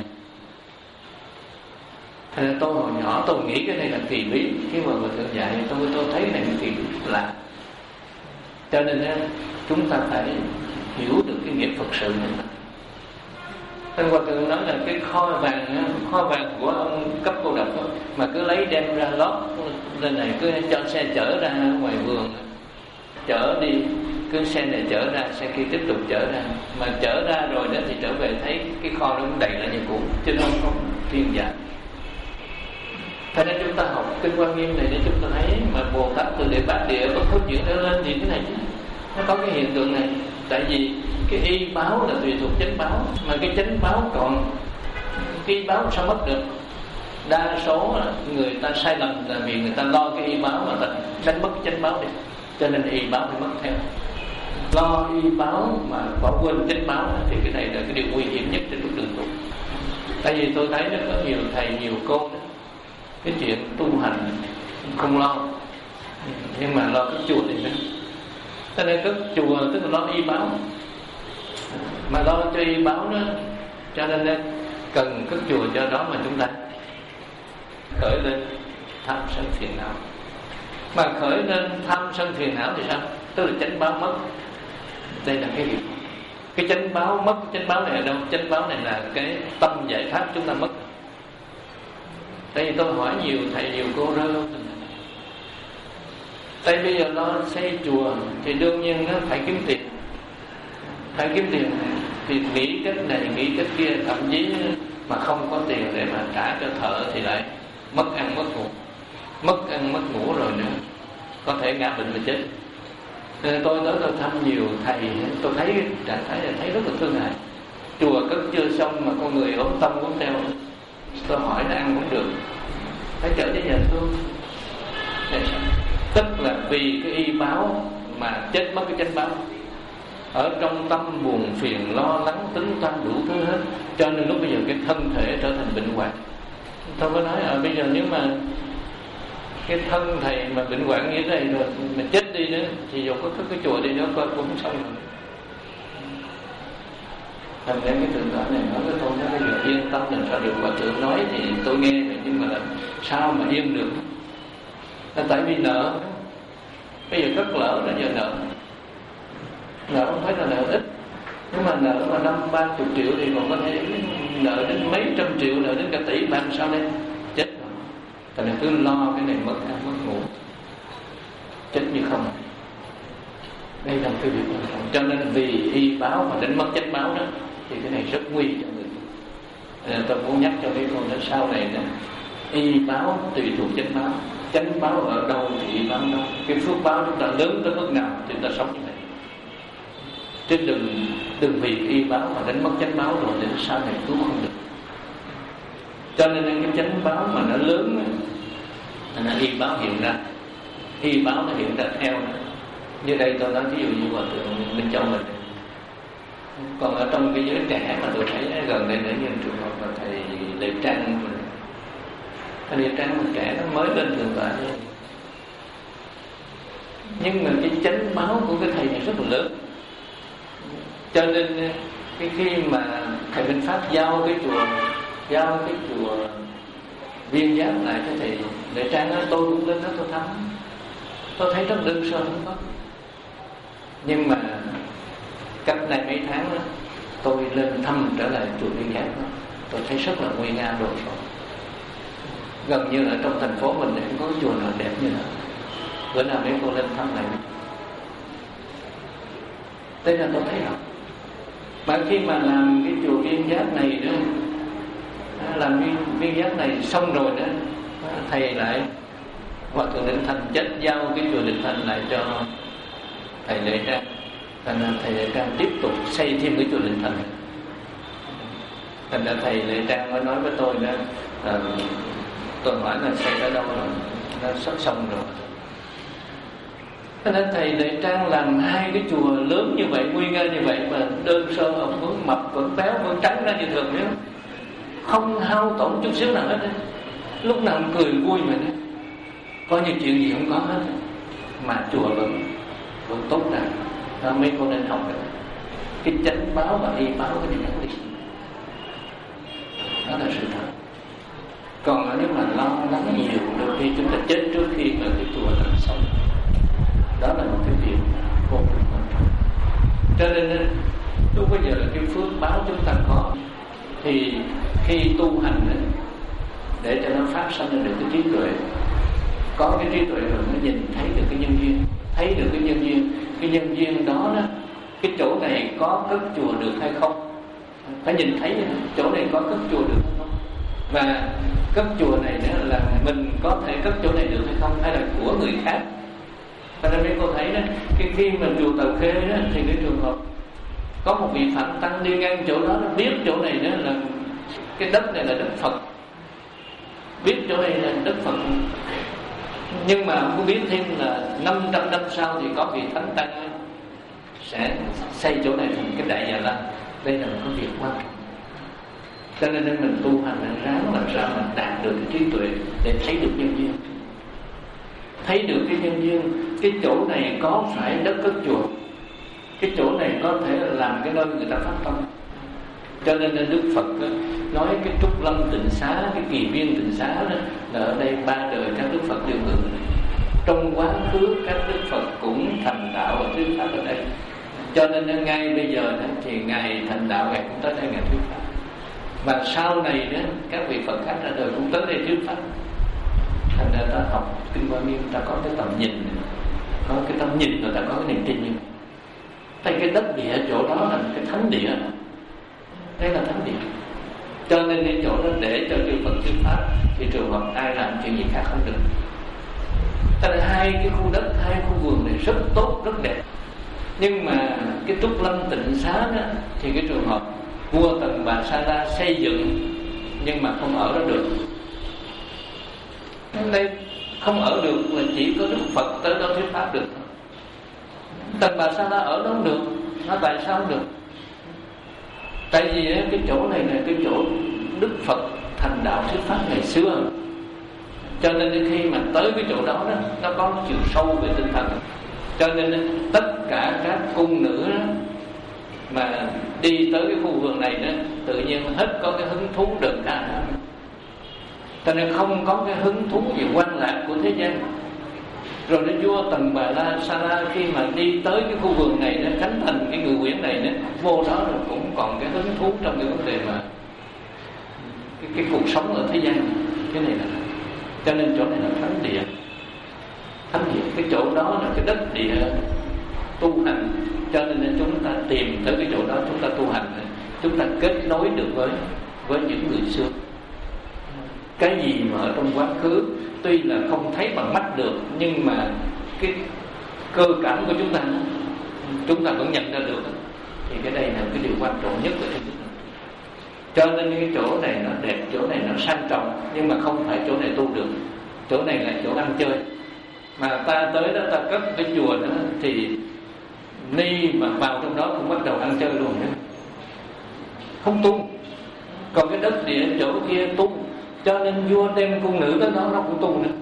Thế nên tôi hồi nhỏ tôi nghĩ cái này là kỳ bí, khi mà Hòa Thượng dạy tôi tôi thấy này là kỳ bí lạ. Cho nên chúng ta phải hiểu được cái nghĩa Phật sự này. Nên Hòa Thượng nói là cái kho vàng, kho vàng của ông cấp cô độc đó, mà cứ lấy đem ra lót lên này, cứ cho xe chở ra ngoài vườn, chở đi, cứ cứ xe này chở ra, xe kia tiếp tục chở ra, mà chở ra rồi đó thì trở về thấy cái kho nó cũng đầy lại như cũ, chứ nó không thiên dạng. Thế nên chúng ta học kinh Quan Nghiêm này để chúng ta thấy mà Bồ Tát từ địa bát địa có câu chuyện đó lên thì thế này chứ, nó có cái hiện tượng này. Tại vì cái y báo là tùy thuộc chánh báo, mà cái chánh báo còn cái y báo sao mất được? Đa số người ta sai lầm là vì người ta lo cái y báo mà ta đánh mất chánh báo đi, cho nên y báo phải mất theo. Lo y báo mà bỏ quên chánh báo thì cái này là cái điều nguy hiểm nhất trên lúc đường tu. Tại vì tôi thấy nó có nhiều thầy nhiều cô đó, cái chuyện tu hành không lo, nhưng mà lo cái chùa thì nữa. Cho nên các chùa tức là lo y báo, mà lo cho y báo đó, cho nên cần các chùa cho đó mà chúng ta khởi lên tham sân phiền não. Mà khởi lên tham sân phiền não thì sao? Tức là chánh báo mất. Đây là cái điều. Cái chánh báo mất, chánh báo này ở đâu? Chánh báo này là cái tâm giải thoát chúng ta mất. Tại vì tôi hỏi nhiều thầy nhiều cô rơi không? Tại bây giờ nó xây chùa thì đương nhiên nó phải kiếm tiền, phải kiếm tiền thì nghĩ cách này nghĩ cách kia, thậm chí mà không có tiền để mà trả cho thợ thì lại mất ăn mất ngủ, mất ăn mất ngủ rồi nữa, có thể ngã bệnh mà chết. Nên tôi tới tôi thăm nhiều thầy, tôi thấy trạng thái là thấy rất là thương hại. Chùa cất chưa xong mà con người ốm tâm ốm teo, tôi hỏi nó ăn cũng được, phải chở cho nhà thương. Tức là vì cái y báo mà chết mất cái chánh báo. Ở trong tâm buồn phiền lo lắng tính toán đủ thứ hết, cho nên lúc bây giờ cái thân thể trở thành bệnh hoạn. Tôi có nói à, bây giờ nếu mà cái thân thầy mà bệnh hoạn như thế này rồi mà chết đi nữa thì dù có cái chùa đi nữa coi cũng xong rồi. Thành ra cái tượng tọa này nói với tôi, nói bây giờ yên tâm làm sao được. Hòa thượng nói thì tôi nghe vậy, nhưng mà làm sao mà yên được? Là tại vì nợ. Bây giờ cất lỡ rồi giờ nợ, nợ không phải là nợ ít, nhưng mà nợ mà năm ba chục triệu thì còn có thể nợ đến mấy trăm triệu, nợ đến cả tỷ, làm sao đây? Chết rồi. Tại nên cứ lo cái này mất ăn mất ngủ, chết như không. Đây là cái việc quan trọng. Cho nên vì y báo mà đánh mất chánh báo đó thì cái này rất nguy cho người. Nên tôi muốn nhắc cho mấy con nói sau này đó, y báo tùy thuộc chánh báo. Chánh báo ở đâu thì y báo đâu. Cái phước báo chúng ta lớn tới mức nào thì chúng ta sống như vậy. Chứ đừng đừng vì y báo mà đánh mất chánh báo rồi đến sau này cứu không được. Cho nên cái chánh báo mà nó lớn là y báo hiện ra, y báo nó hiện ra theo. Như đây tôi nói ví dụ như Hòa thượng Minh Châu mình. Còn ở trong cái giới trẻ mà tôi thấy gần đây nữa như trường hợp là thầy Lệ Trang mình. Thầy Lệ Trang mình trẻ nó mới lên thường tọa thôi, nhưng mà cái chánh báo của cái thầy này rất là lớn. Cho nên cái khi mà thầy Minh Pháp giao cái chùa giao cái chùa Viên Giác lại cái thầy Lệ Trang đó, tôi cũng lên đó tôi thăm. Tôi thấy rất đơn sơ không có. Nhưng mà cách này mấy tháng đó, tôi lên thăm trở lại chùa Viên Giác đó, tôi thấy rất là nguy nga đồ sộ. Gần như là trong thành phố mình không có chùa nào đẹp như thế. Bữa nào mấy cô lên thăm lại. Thế là tôi thấy rồi. Mà khi mà làm cái chùa Viên Giác này đó, làm viên, viên giác này xong rồi đó, thầy lại Hòa thượng Định Thành chết giao cái chùa Định Thành lại cho thầy Lệ Trang. Thành ra thầy Lệ Trang tiếp tục xây thêm cái chùa Định Thành. Thành ra thầy Lệ Trang mới nói với tôi đó, là tôi hỏi là xây ở đâu rồi, nó sắp xong rồi. Thành ra thầy Lệ Trang làm hai cái chùa lớn như vậy, nguy nga như vậy, mà đơn sơ ông vẫn mập vẫn béo vẫn trắng ra như thường nhé, không hao tổn chút xíu nào hết. Lúc nào cũng cười vui vậy đó, có những chuyện gì không có hết, mà chùa vẫn vẫn tốt ra. Đó, mấy cô nên học được cái chánh báo và y báo cái này đi, đó là sự thật. Còn nếu mà lo lắng nhiều, đôi khi chúng ta chết trước khi mà cái chùa thành xong. Đó là một cái việc vô cùng quan trọng. Cho nên lúc bây giờ là cái phước báo chúng ta có, thì khi tu hành ấy, để cho nó phát sinh ra được cái trí tuệ, có cái trí tuệ rồi nó nhìn thấy được cái nhân duyên, thấy được cái nhân duyên cái nhân duyên đó đó, cái chỗ này có cất chùa được hay không, phải nhìn thấy chỗ này có cất chùa được hay không, và cất chùa này nữa là mình có thể cất chỗ này được hay không, hay là của người khác. Cho nên mấy cô thấy đó, cái khi mà chùa Tàu Khê đó, thì cái trường hợp có một vị phạm tăng đi ngang chỗ đó, nó biết chỗ này đó là cái đất này là đất Phật, biết chỗ này là đất Phật, nhưng mà không biết thêm là năm trăm năm sau thì có vị thánh tăng sẽ xây chỗ này thành cái Đại Già Lam. Đây là một cái việc quan trọng. Cho nên mình tu hành là ráng làm sao mà đạt được cái trí tuệ để thấy được nhân duyên, thấy được cái nhân duyên. Cái chỗ này có phải đất cất chùa, cái chỗ này có thể là làm cái nơi người ta phát tâm. Cho nên Đức Phật đó, nói cái Trúc Lâm Tịnh Xá, cái Kỳ Viên Tịnh Xá đó, là ở đây ba đời các Đức Phật đều ngự. Trong quá khứ các Đức Phật cũng thành đạo và thuyết pháp ở đây. Cho nên ngay bây giờ đó, thì Ngài thành đạo, Ngài cũng tới đây Ngài thuyết pháp. Và sau này đó, các vị Phật khác ra đời cũng tới đây thuyết pháp. Thành ra ta học Kinh Hoa Nghiêm, ta có cái tầm nhìn, có cái tầm nhìn rồi ta có cái niềm tin như vậy. Tại cái đất địa chỗ đó là cái thánh địa, đây là thánh địa. Cho nên cái chỗ đó để cho chư Phật thuyết pháp, thì trường hợp ai làm chuyện gì khác không được. Tại hai cái khu đất, hai khu vườn này rất tốt, rất đẹp. Nhưng mà cái Trúc Lâm Tịnh Xá đó, thì cái trường hợp vua Tần Bà Sa La xây dựng nhưng mà không ở đó được. Đây không ở được là chỉ có Đức Phật tới đó thuyết pháp được. Tần Bà Sa La ở đó không được. Nó tại sao không được? Tại vì cái chỗ này là cái chỗ Đức Phật thành đạo thuyết pháp ngày xưa. Cho nên khi mà tới cái chỗ đó, đó nó có chiều sâu về tinh thần. Cho nên tất cả các cung nữ đó, mà đi tới cái khu vườn này đó, tự nhiên hết có cái hứng thú được cả. Cho nên không có cái hứng thú về quan lạc của thế gian. Rồi đến vua Tần Bà La Sa La khi mà đi tới cái khu vườn này nó khánh thành cái ngự quyển này đó, vô đó rồi cũng còn cái hứng thú trong cái vấn đề mà cái, cái cuộc sống ở thế gian. Cái này là cho nên chỗ này là thánh địa. Thánh địa, cái chỗ đó là cái đất địa tu hành. Cho nên chúng ta tìm tới cái chỗ đó, chúng ta tu hành, chúng ta kết nối được với với những người xưa. Cái gì mà ở trong quá khứ tuy là không thấy bằng mắt được, nhưng mà cái cơ cảm của chúng ta, chúng ta vẫn nhận ra được, thì cái đây là cái điều quan trọng nhất ở trên thế giới. Cho nên cái chỗ này nó đẹp, chỗ này nó sang trọng, nhưng mà không phải chỗ này tu được. Chỗ này là chỗ ăn chơi. Mà ta tới đó ta cất cái chùa đó thì ni mà vào trong đó cũng bắt đầu ăn chơi luôn nữa, không tu. Còn cái đất địa chỗ kia tu. Cho nên vua đem cung nữ tới đó nó cũng tu nữa.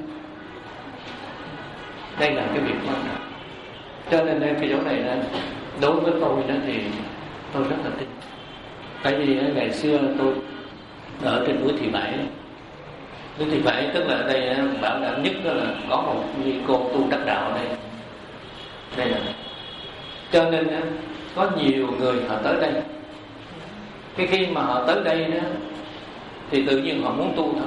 Đây là cái việc quan trọng. Cho nên đây cái chỗ này đó, đối với tôi đó thì tôi rất là tin. Tại vì ngày xưa tôi ở trên núi Thị Vải, núi Thị Vải tức là ở đây bảo đảm nhất đó là có một vị cô tu đắc đạo ở đây. Đây là cho nên có nhiều người họ tới đây. Cái khi mà họ tới đây đó thì tự nhiên họ muốn tu thôi.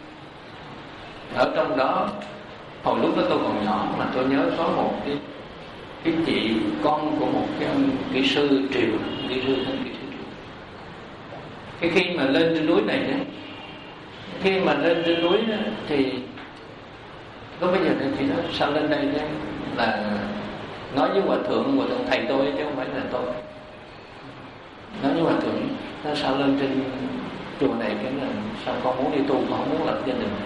Ở trong đó hồi lúc đó tôi còn nhỏ mà tôi nhớ có một cái cái chị con của một cái ông kỹ sư Triều, kỹ sư thân kỹ sư Triều. Cái khi mà lên trên núi này đó, khi mà lên trên núi đó, thì lúc bây giờ thì nó sao lên đây đó là nói với hòa thượng, hòa thượng thầy tôi chứ không phải là tôi. Nói với hòa thượng nó sao lên trên chùa này cái là sao con muốn đi tu, con không muốn lập gia đình.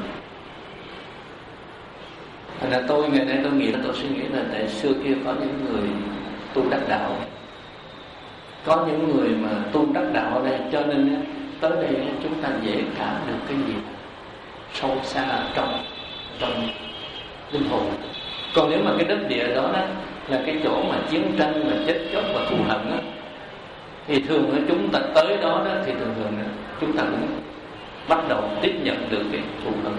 Thành ra tôi ngày nay tôi nghĩ là tôi suy nghĩ là tại xưa kia có những người tu đắc đạo, có những người mà tu đắc đạo ở đây, cho nên tới đây chúng ta dễ cảm được cái gì sâu xa trong trong linh hồn. Còn nếu mà cái đất địa đó, đó là cái chỗ mà chiến tranh và chết chóc và thù hận đó, thì thường là chúng ta tới đó, đó thì thường thường chúng ta cũng bắt đầu tiếp nhận được cái thù hận.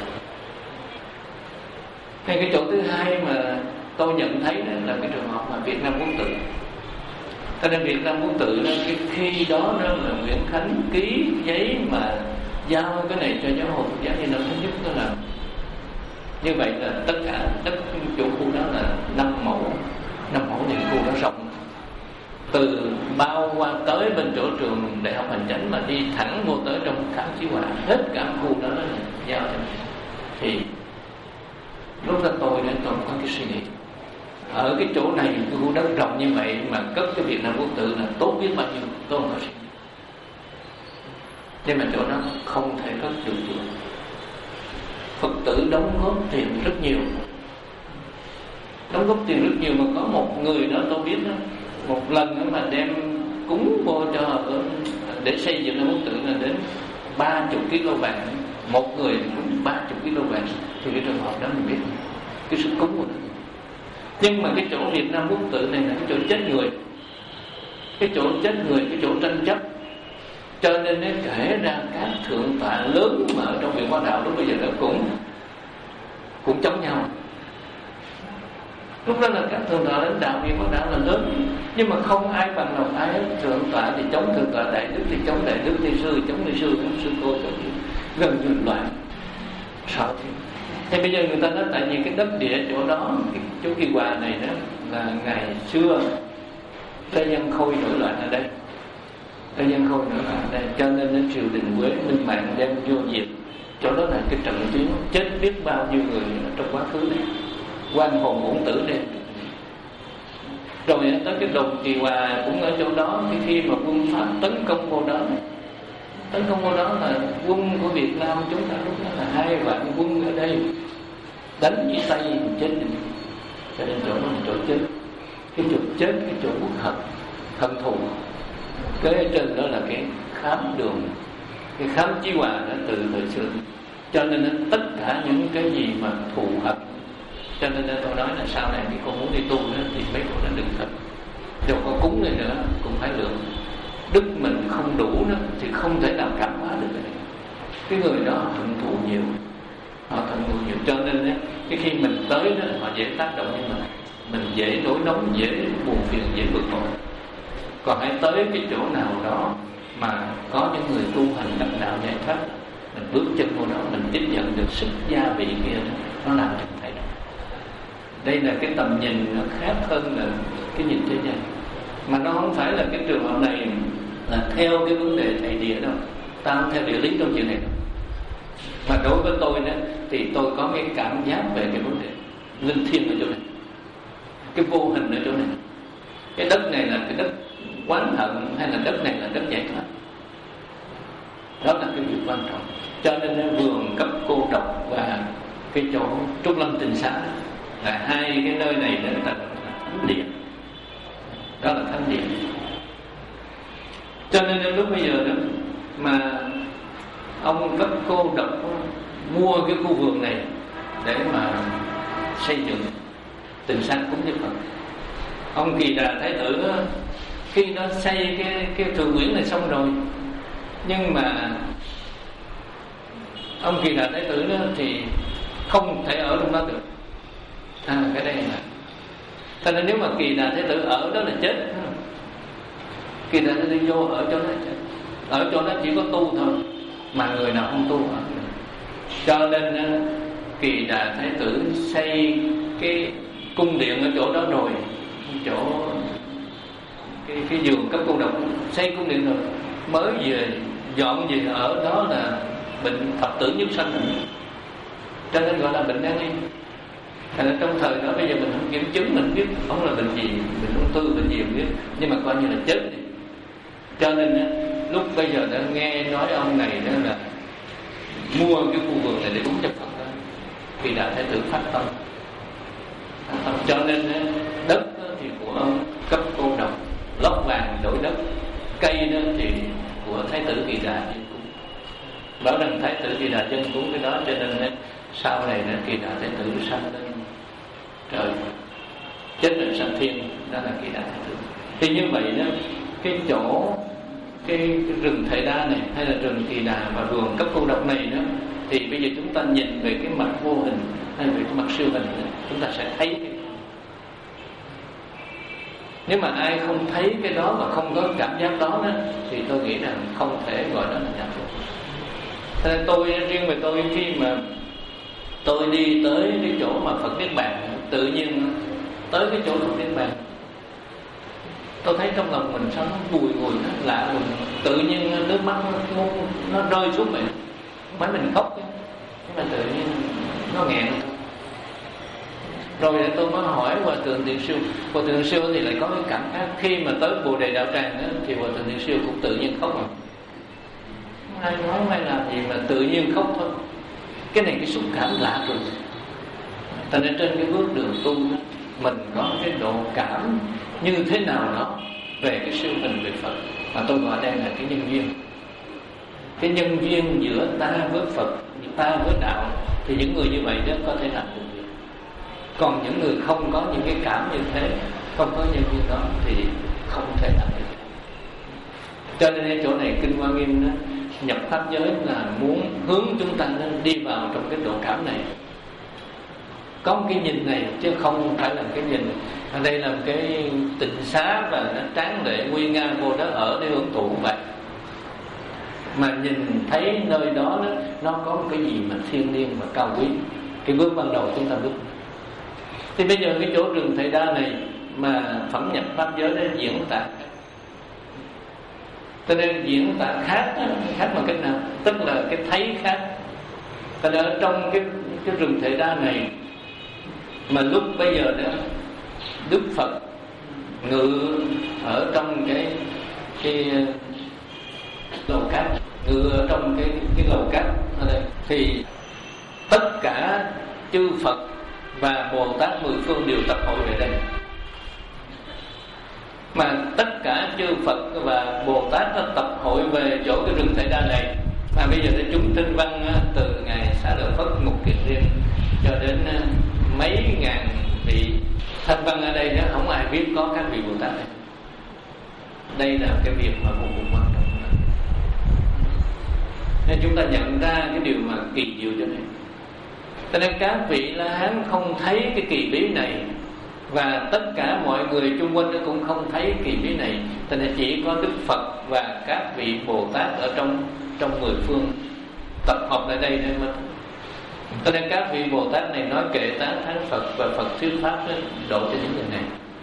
Hay cái chỗ thứ hai mà tôi nhận thấy đó là cái trường hợp mà Việt Nam Quốc Tự. Cho nên Việt Nam Quốc Tự đó, cái khi đó đó là Nguyễn Khánh ký giấy mà giao cái này cho giáo hội Phật giáo Việt Nam Thống Nhất đó là như vậy là tất cả đất chủ khu đó là năm mẫu Năm Mẫu này khu đó rộng, từ bao qua tới bên chỗ trường Đại học Hành Chánh mà đi thẳng vô tới trong khám Chí Hòa, hết cả khu đó là giao cho mình. Thì lúc đó tôi đến tôi có cái suy nghĩ, ở cái chỗ này cái khu đất rộng như vậy mà cất cái Việt Nam Quốc Tự là tốt biết bao nhiêu. Tôi không có suy nghĩ, nhưng mà chỗ đó không thể cất được được. Phật tử đóng góp tiền rất nhiều, đóng góp tiền rất nhiều, mà có một người đó tôi biết đó, một lần đó mà đem cúng vô cho để xây dựng Nam Quốc Tự là đến ba chục kg vàng, một người cúng ba chục kg vàng. Thì cái trường hợp đó mình biết cái sức cúng của nó. Nhưng mà cái chỗ Việt Nam Quốc Tự này là cái chỗ chết người, cái chỗ chết người, cái chỗ tranh chấp, cho nên nó kể ra các thượng tọa lớn mà ở trong Viện Hóa Đạo lúc bây giờ nó cũng cũng chống nhau. Lúc đó là các thượng tọa lãnh đạo Viện Hóa Đạo là lớn, nhưng mà không ai bằng lòng ai hết. Thượng tọa thì chống thượng tọa, đại đức thì chống đại đức, ni sư chống ni sư, sư cô chống gần như loạn. Sao thế? Thì bây giờ người ta nói tại vì cái đất địa chỗ đó, cái chỗ Kỳ Hòa này đó là ngày xưa Tây Nhân Khôi nổi loạn ở đây, Tây Nhân Khôi nổi loạn ở đây, cho nên đến triều đình Quế Minh Mạng đem vô diệt. Chỗ đó là cái trận tuyến chết biết bao nhiêu người trong quá khứ này, quan hồn bổn tử đây. Rồi tới cái đồn Kỳ Hòa cũng ở chỗ đó, cái khi mà quân Pháp tấn công vô đó, tấn công vô đó là quân của Việt Nam chúng ta lúc đó là hai vạn quân ở đây đánh với Tây chết đi. Cho nên chỗ đó là chỗ chết, cái chỗ chết, cái chỗ quốc hận, hận thù. Cái ở trên đó là cái khám đường, cái khám Chí Hòa đã từ thời xưa. Cho nên tất cả những cái gì mà thù hận, cho nên tôi nói là sau này khi con muốn đi tu nữa thì mấy cô đã đừng thật, dù có cúng này nữa cũng phải lượng. Đức mình không đủ nữa thì không thể nào cảm hóa được cái này. Cái người đó hận thù nhiều, họ hận thù nhiều, cho nên cái khi mình tới đó họ dễ tác động, nhưng mà mình dễ nổi nóng, dễ buồn phiền, dễ bực bội. Còn hãy tới cái chỗ nào đó mà có những người tu hành đắc đạo giải thoát, mình bước chân vô đó, mình tiếp nhận được sức gia vị kia, nó làm cho mình thay đổi. Đây là cái tầm nhìn nó khác hơn là cái nhìn thế gian. Mà nó không phải là cái trường hợp này là theo cái vấn đề thầy địa đâu, ta không theo địa lý trong chuyện này đâu. Mà đối với tôi đó thì tôi có cái cảm giác về cái vấn đề linh thiêng ở chỗ này, cái vô hình ở chỗ này. Cái đất này là cái đất oán hận hay là đất này là đất giải thoát, đó là cái việc quan trọng. Cho nên vườn cấp cô độc và cái chỗ Trúc Lâm Tịnh Xá là hai cái nơi này đó là thánh địa, đó là thánh địa. Cho nên đến lúc bây giờ đó mà ông cấp cô độc mua cái khu vườn này để mà xây dựng Tịnh Xá cúng với Phật. Ông Kỳ Đà Thái Tử đó, khi nó xây cái cái Thượng Uyển này xong rồi, nhưng mà ông Kỳ Đà Thái Tử đó thì không thể ở trong đó được. À, cái đây là cho nên nếu mà Kỳ Đà Thái Tử ở đó là chết. Kỳ Đà Thái Tử vô ở chỗ đó chết, ở chỗ đó chỉ có tu thôi, mà người nào không tu ở. Cho nên Kỳ Đà Thái Tử xây cái cung điện ở chỗ đó rồi, chỗ cái, cái giường cấp cô độc xây cung điện rồi, mới về dọn về ở đó là bệnh thập tử nhất sanh, cho nên gọi là bệnh nan y. Thành ra trong thời đó bây giờ mình không kiểm chứng, mình biết không là bệnh gì, bệnh ung thư, bệnh gì không biết, nhưng mà coi như là chết đi. Cho nên lúc bây giờ đã nghe nói ông này đó là mua cái khu vườn này để cúng cho Phật đó, Kỳ Đà Thái Tử phát tâm. Cho nên đất thì của ông cấp cô độc, lót vàng đổi đất, cây đó thì của Thái Tử Kỳ Đà dân cúng, bảo rằng Thái Tử Kỳ Đà dân cúng cái đó, cho nên sau này Kỳ Đà Thái Tử sanh lên trời, chết rồi sanh thiên, đó là Kỳ Đà Thái Tử. Thì như vậy đó, cái chỗ cái, cái rừng Thệ Đa này hay là rừng Kỳ Đà và vườn cấp cô độc này đó, thì bây giờ chúng ta nhìn về cái mặt vô hình hay về cái mặt siêu hình đó, chúng ta sẽ thấy cái... Nếu mà ai không thấy cái đó và không có cảm giác đó, đó thì tôi nghĩ rằng không thể gọi đó là nhập Phật. Cho nên tôi, riêng về tôi, khi mà tôi đi tới cái chỗ mà Phật Niết Bàn, tự nhiên tới cái chỗ Phật Niết Bàn, tôi thấy trong lòng mình sao nó bùi ngùi, nó lạ mình, tự nhiên nước mắt nó, nó rơi xuống vậy. Không phải mình khóc, nhưng mà tự nhiên nó nghẹn. Rồi tôi mới hỏi Hòa Thượng Thiện Siêu. Hòa Thượng Thiện Siêu thì lại có cái cảm giác khi mà tới Bồ Đề Đạo Tràng đó, thì Hòa Thượng Thiện Siêu cũng tự nhiên khóc rồi. Không ai nói không ai làm gì mà tự nhiên khóc thôi. Cái này cái xúc cảm lạ rồi. Thành ra trên cái bước đường tu đó, mình có cái độ cảm như thế nào đó về cái siêu hình về Phật, mà tôi gọi đây là cái nhân duyên. Cái nhân duyên giữa ta với Phật, ta với đạo, thì những người như vậy đó có thể làm được. Còn những người không có những cái cảm như thế, không có nhân duyên đó thì không thể làm được. Cho nên ở chỗ này Kinh Hoa Nghiêm đó, nhập pháp giới là muốn hướng chúng ta nên đi vào trong cái độ cảm này, có một cái nhìn này, chứ không phải là cái nhìn ở đây là một cái tịnh xá và nó tráng lệ nguy nga vô đó ở để hưởng thụ không vậy, mà nhìn thấy nơi đó, đó nó có một cái gì mà thiêng liêng và cao quý. Cái bước ban đầu chúng ta bước. Thì bây giờ cái chỗ rừng Thầy Đa này mà phẩm nhập pháp giới để diễn tả, cho nên diễn tả khác, khác bằng cách nào? Tức là cái thấy khác. Cho nên ở trong cái cái rừng Thầy Đa này, mà lúc bây giờ đó Đức Phật ngự ở trong cái cái lầu cát, ngự ở trong cái cái lầu cát ở đây, thì tất cả chư Phật và Bồ Tát mười phương đều tập hội về đây. Mà tất cả chư Phật và Bồ Tát đã tập hội về chỗ cái rừng Thầy Đa này. Mà bây giờ để chúng tinh văn từ ngày Xá Lợi Phất Ngục Kiền Liên cho đến mấy ngàn vị thanh văn ở đây đó, không ai biết có các vị Bồ Tát này. Đây là cái việc mà vô cùng quan trọng. Nên chúng ta nhận ra cái điều mà kỳ diệu cho này. Cho nên các vị La Hán không thấy cái kỳ bí này, và tất cả mọi người chung quanh cũng không thấy kỳ bí này. Cho nên chỉ có Đức Phật và các vị Bồ Tát ở trong trong mười phương tập hợp lại đây để mà. Cho nên các vị Bồ Tát này nói kệ tán thán Phật và Phật thuyết pháp độ cho những người này.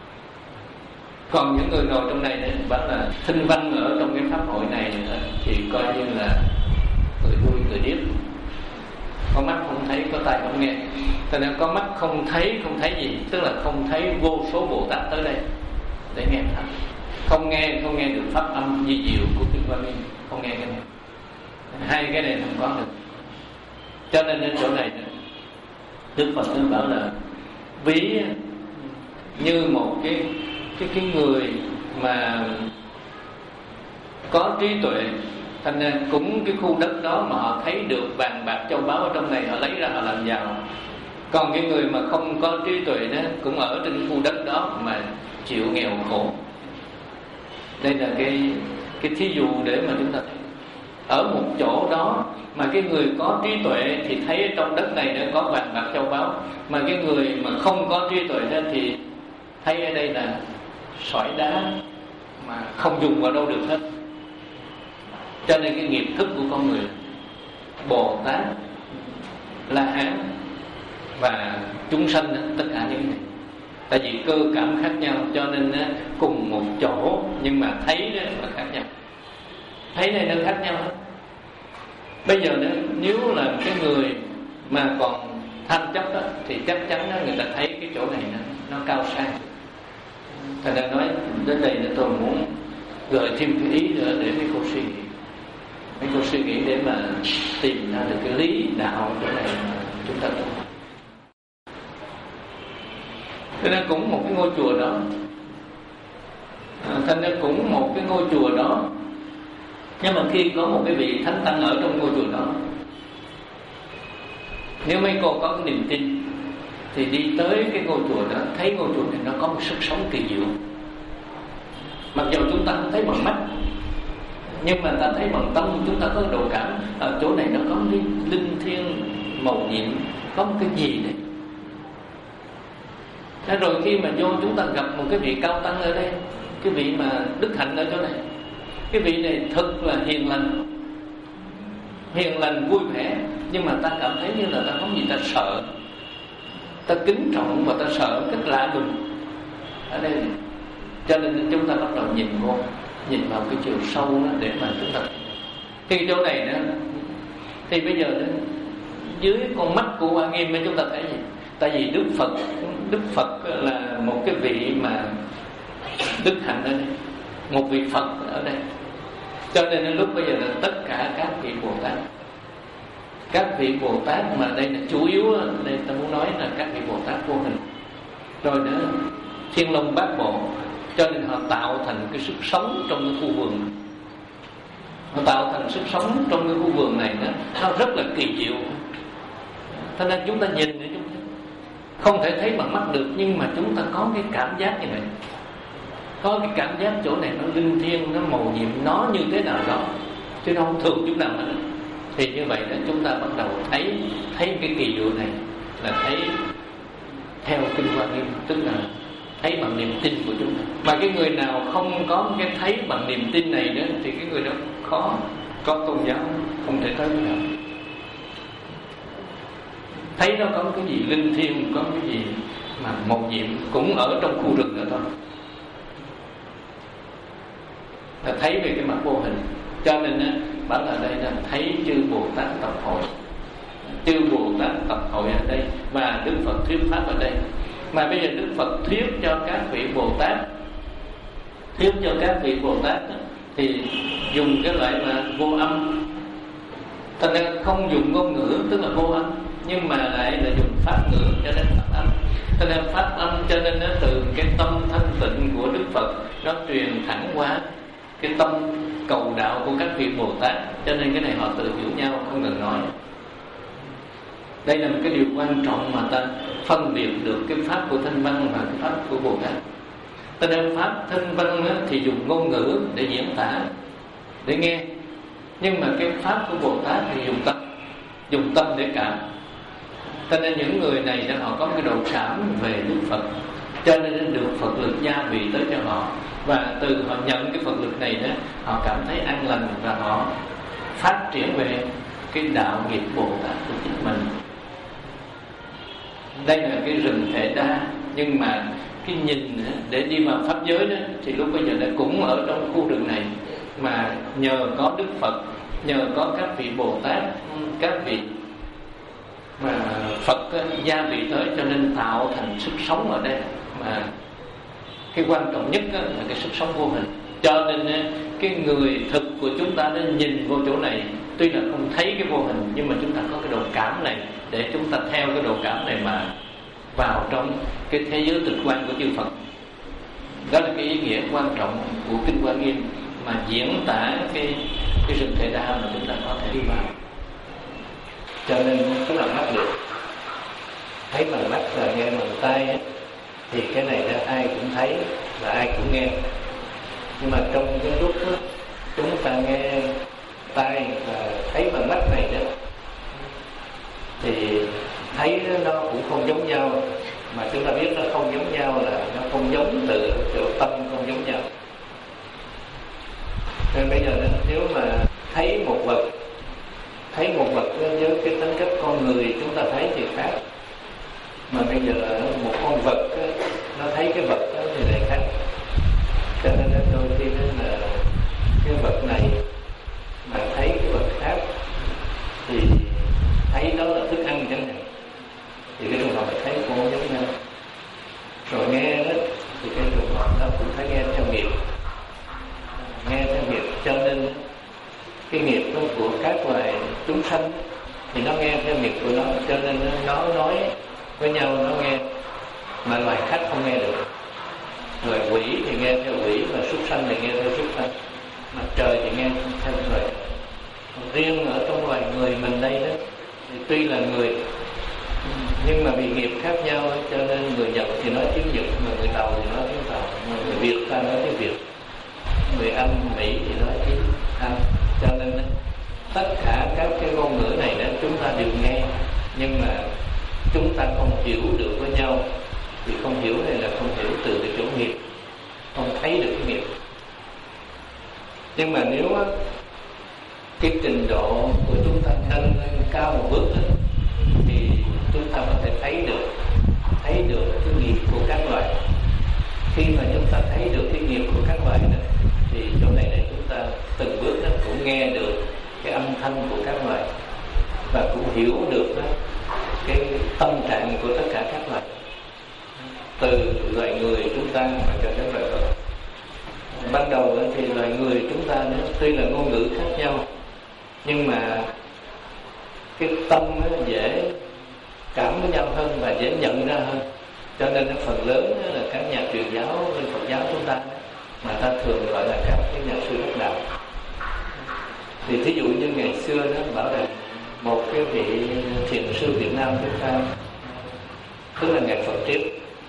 Còn những người ngồi trong này thì bảo là thinh văn ở trong cái pháp hội này thì coi như là người vui người điếc, có mắt không thấy, có tai không nghe. Cho nên có mắt không thấy, không thấy gì, tức là không thấy vô số Bồ Tát tới đây để nghe pháp. Không nghe, không nghe được pháp âm di diệu của Kinh Hoa Nghiêm, không nghe cái này. Hai cái này không có được. Cho nên đến chỗ này Đức Phật nó bảo là ví như một cái cái cái người mà có trí tuệ, thành ra cũng cái khu đất đó mà họ thấy được vàng bạc châu báu ở trong này, họ lấy ra họ làm giàu. Còn cái người mà không có trí tuệ đó cũng ở trên khu đất đó mà chịu nghèo khổ. Đây là cái cái thí dụ để mà chúng ta thấy. Ở một chỗ đó mà cái người có trí tuệ thì thấy trong đất này đã có vàng bạc châu báu, mà cái người mà không có trí tuệ đó thì thấy ở đây là sỏi đá mà không dùng vào đâu được hết. Cho nên cái nghiệp thức của con người, Bồ Tát, La Hán và chúng sanh đó, tất cả những này, tại vì cơ cảm khác nhau cho nên cùng một chỗ nhưng mà thấy đó là khác nhau. Thấy này nó khác nhau hết. Bây giờ nữa, nếu là cái người mà còn tham chấp đó, thì chắc chắn đó, người ta thấy cái chỗ này nó, nó cao sang. Thành ra nói đến đây là tôi muốn gợi thêm cái ý nữa để mấy cô suy nghĩ, mấy cô suy nghĩ để mà tìm ra được cái lý đạo chỗ này mà chúng ta tu. Cho nên cũng một cái ngôi chùa đó, à, thành ra cũng một cái ngôi chùa đó, nhưng mà khi có một cái vị thánh tăng ở trong ngôi chùa đó, nếu mấy cô có cái niềm tin thì đi tới cái ngôi chùa đó, thấy ngôi chùa này nó có một sức sống kỳ diệu. Mặc dù chúng ta không thấy bằng mắt, nhưng mà ta thấy bằng tâm, chúng ta có độ cảm. Ở chỗ này nó có linh, linh thiêng màu nhiệm, có một cái gì đấy. Thế rồi khi mà vô chúng ta gặp một cái vị cao tăng ở đây, cái vị mà đức hạnh ở chỗ này, cái vị này thật là hiền lành, hiền lành vui vẻ, nhưng mà ta cảm thấy như là ta không gì ta sợ, ta kính trọng và ta sợ cách lạ lùng. ở đây. Cho nên chúng ta bắt đầu nhìn vô, nhìn vào cái chiều sâu đó để mà chúng ta. Cái chỗ này đó thì bây giờ đó, dưới con mắt của Quan Nghiêm chúng ta thấy gì? Tại vì Đức Phật, Đức Phật là một cái vị mà đức hạnh ở đây, một vị Phật ở đây. Cho nên đến lúc bây giờ là tất cả các vị Bồ Tát, các vị Bồ Tát mà đây là chủ yếu, đây ta muốn nói là các vị Bồ Tát vô hình. Rồi nữa Thiên Long Bát Bộ, cho nên họ tạo thành cái sức sống trong cái khu vườn. Họ tạo thành sức sống trong cái khu vườn này đó, nó rất là kỳ diệu. Cho nên chúng ta nhìn thì chúng ta không thể thấy bằng mắt được, nhưng mà chúng ta có cái cảm giác như vậy. Có cái cảm giác chỗ này nó linh thiêng, nó màu nhiệm, nó như thế nào đó, chứ nó không thường chút nào hết. Thì như vậy đó chúng ta bắt đầu thấy thấy cái kỳ diệu này là thấy theo kinh Quan Nghiêm, tức là thấy bằng niềm tin của chúng ta. Mà cái người nào không có cái thấy bằng niềm tin này đó thì cái người đó khó có tôn giáo, không thể tới nào. Thấy nó có cái gì linh thiêng, có cái gì mà màu nhiệm cũng ở trong khu rừng đó thôi. Là thấy về cái mặt vô hình. Cho nên á, bản ở đây là thấy chư Bồ Tát tập hội, chư Bồ Tát tập hội ở đây và Đức Phật thuyết pháp ở đây. Mà bây giờ Đức Phật thuyết cho các vị Bồ Tát, thuyết cho các vị Bồ Tát đó, thì dùng cái loại mà vô âm. Thành ra không dùng ngôn ngữ tức là vô âm, nhưng mà lại là dùng pháp ngữ cho nên pháp âm. Cho nên pháp âm cho nên nó từ cái tâm thanh tịnh của Đức Phật nó truyền thẳng qua cái tâm cầu đạo của các vị Bồ Tát. Cho nên cái này họ tự hiểu nhau, không cần nói. Đây là một cái điều quan trọng mà ta phân biệt được cái pháp của Thanh Văn và cái pháp của Bồ Tát. Cho nên pháp Thanh Văn thì dùng ngôn ngữ để diễn tả, để nghe. Nhưng mà cái pháp của Bồ Tát thì dùng tâm, dùng tâm để cảm. Cho nên những người này họ có cái độ cảm về Đức Phật, cho nên được Phật lực gia vị tới cho họ. Và từ họ nhận cái Phật lực này đó, họ cảm thấy an lành và họ phát triển về cái đạo nghiệp Bồ Tát của chính mình. Đây là cái rừng Thể Đa, nhưng mà cái nhìn để đi vào pháp giới đó thì lúc bây giờ đã cũng ở trong khu rừng này. Mà nhờ có Đức Phật, nhờ có các vị Bồ Tát, các vị mà Phật gia vị tới, cho nên tạo thành sức sống ở đây. Mà cái quan trọng nhất là cái sức sống vô hình. Cho nên cái người thực của chúng ta nên nhìn vô chỗ này, tuy là không thấy cái vô hình, nhưng mà chúng ta có cái độ cảm này, để chúng ta theo cái độ cảm này mà vào trong cái thế giới tịch quan của chư Phật. Đó là cái ý nghĩa quan trọng của kinh Quan Nghiêm mà diễn tả cái cái rừng Thể Đa mà chúng ta có thể đi vào. Cho nên cái bằng mắt được, thấy bằng mắt và nghe bằng tai ấy, thì cái này là ai cũng thấy và ai cũng nghe. Nhưng mà trong cái lúc đó, chúng ta nghe tai và thấy bằng mắt này đó, thì thấy nó cũng không giống nhau. Mà chúng ta biết nó không giống nhau là nó không giống từ chỗ tâm không giống nhau. Nên bây giờ nếu mà thấy một vật, thấy một vật với cái tính cách con người chúng ta thấy thì khác. Mà bây giờ một con vật nó thấy cái vật đó thì lại khác. Cho nên đôi khi là cái vật này mà thấy cái vật khác thì thấy đó là thức ăn chẳng hạn, thì cái trường hợp thấy cũng không giống nhau. Rồi nghe đó thì cái trường hợp đó cũng thấy nghe theo nghiệp, nghe theo nghiệp. Cho nên cái nghiệp đó của các loài chúng sanh thì nó nghe theo nghiệp của nó, cho nên nó nói với nhau nó nghe, mà loài khác không nghe được. Loài quỷ thì nghe theo quỷ, và súc sanh thì nghe theo súc sanh, mặt trời thì nghe theo trời. Riêng ở trong loài người mình đây đó thì tuy là người nhưng mà vì nghiệp khác nhau, cho nên người Nhật thì nói tiếng Nhật, mà người Tàu thì nói tiếng Tàu, mà người Việt ta nói tiếng Việt, người Anh, Mỹ thì nói tiếng Anh. Cho nên tất cả các cái ngôn ngữ này đó chúng ta đều nghe, nhưng mà chúng ta không hiểu được với nhau. Vì không hiểu này là không hiểu từ cái chỗ nghiệp, không thấy được cái nghiệp. Nhưng mà nếu cái trình độ của chúng ta nâng lên cao một bước đó, thì chúng ta có thể thấy được thấy được cái nghiệp của các loài. khi mà chúng ta thấy được cái nghiệp của các loài đó, thì chỗ này để chúng ta từng bước đó cũng nghe được cái âm thanh của các loài và cũng hiểu được đó, cái tâm trạng của tất cả các loài, từ loài người chúng ta mà cho đến loài vật. Ban đầu thì loài người chúng ta đó, tuy là ngôn ngữ khác nhau, nhưng mà cái tâm nó dễ cảm với nhau hơn và dễ nhận ra hơn. Cho nên cái phần lớn là các nhà truyền giáo bên Phật giáo chúng ta mà ta thường gọi là các cái nhà sư đắc đạo. Thì thí dụ như ngày xưa đó bảo rằng một cái vị thiền sư Việt Nam chúng ta, tức là ngài Phật Triết,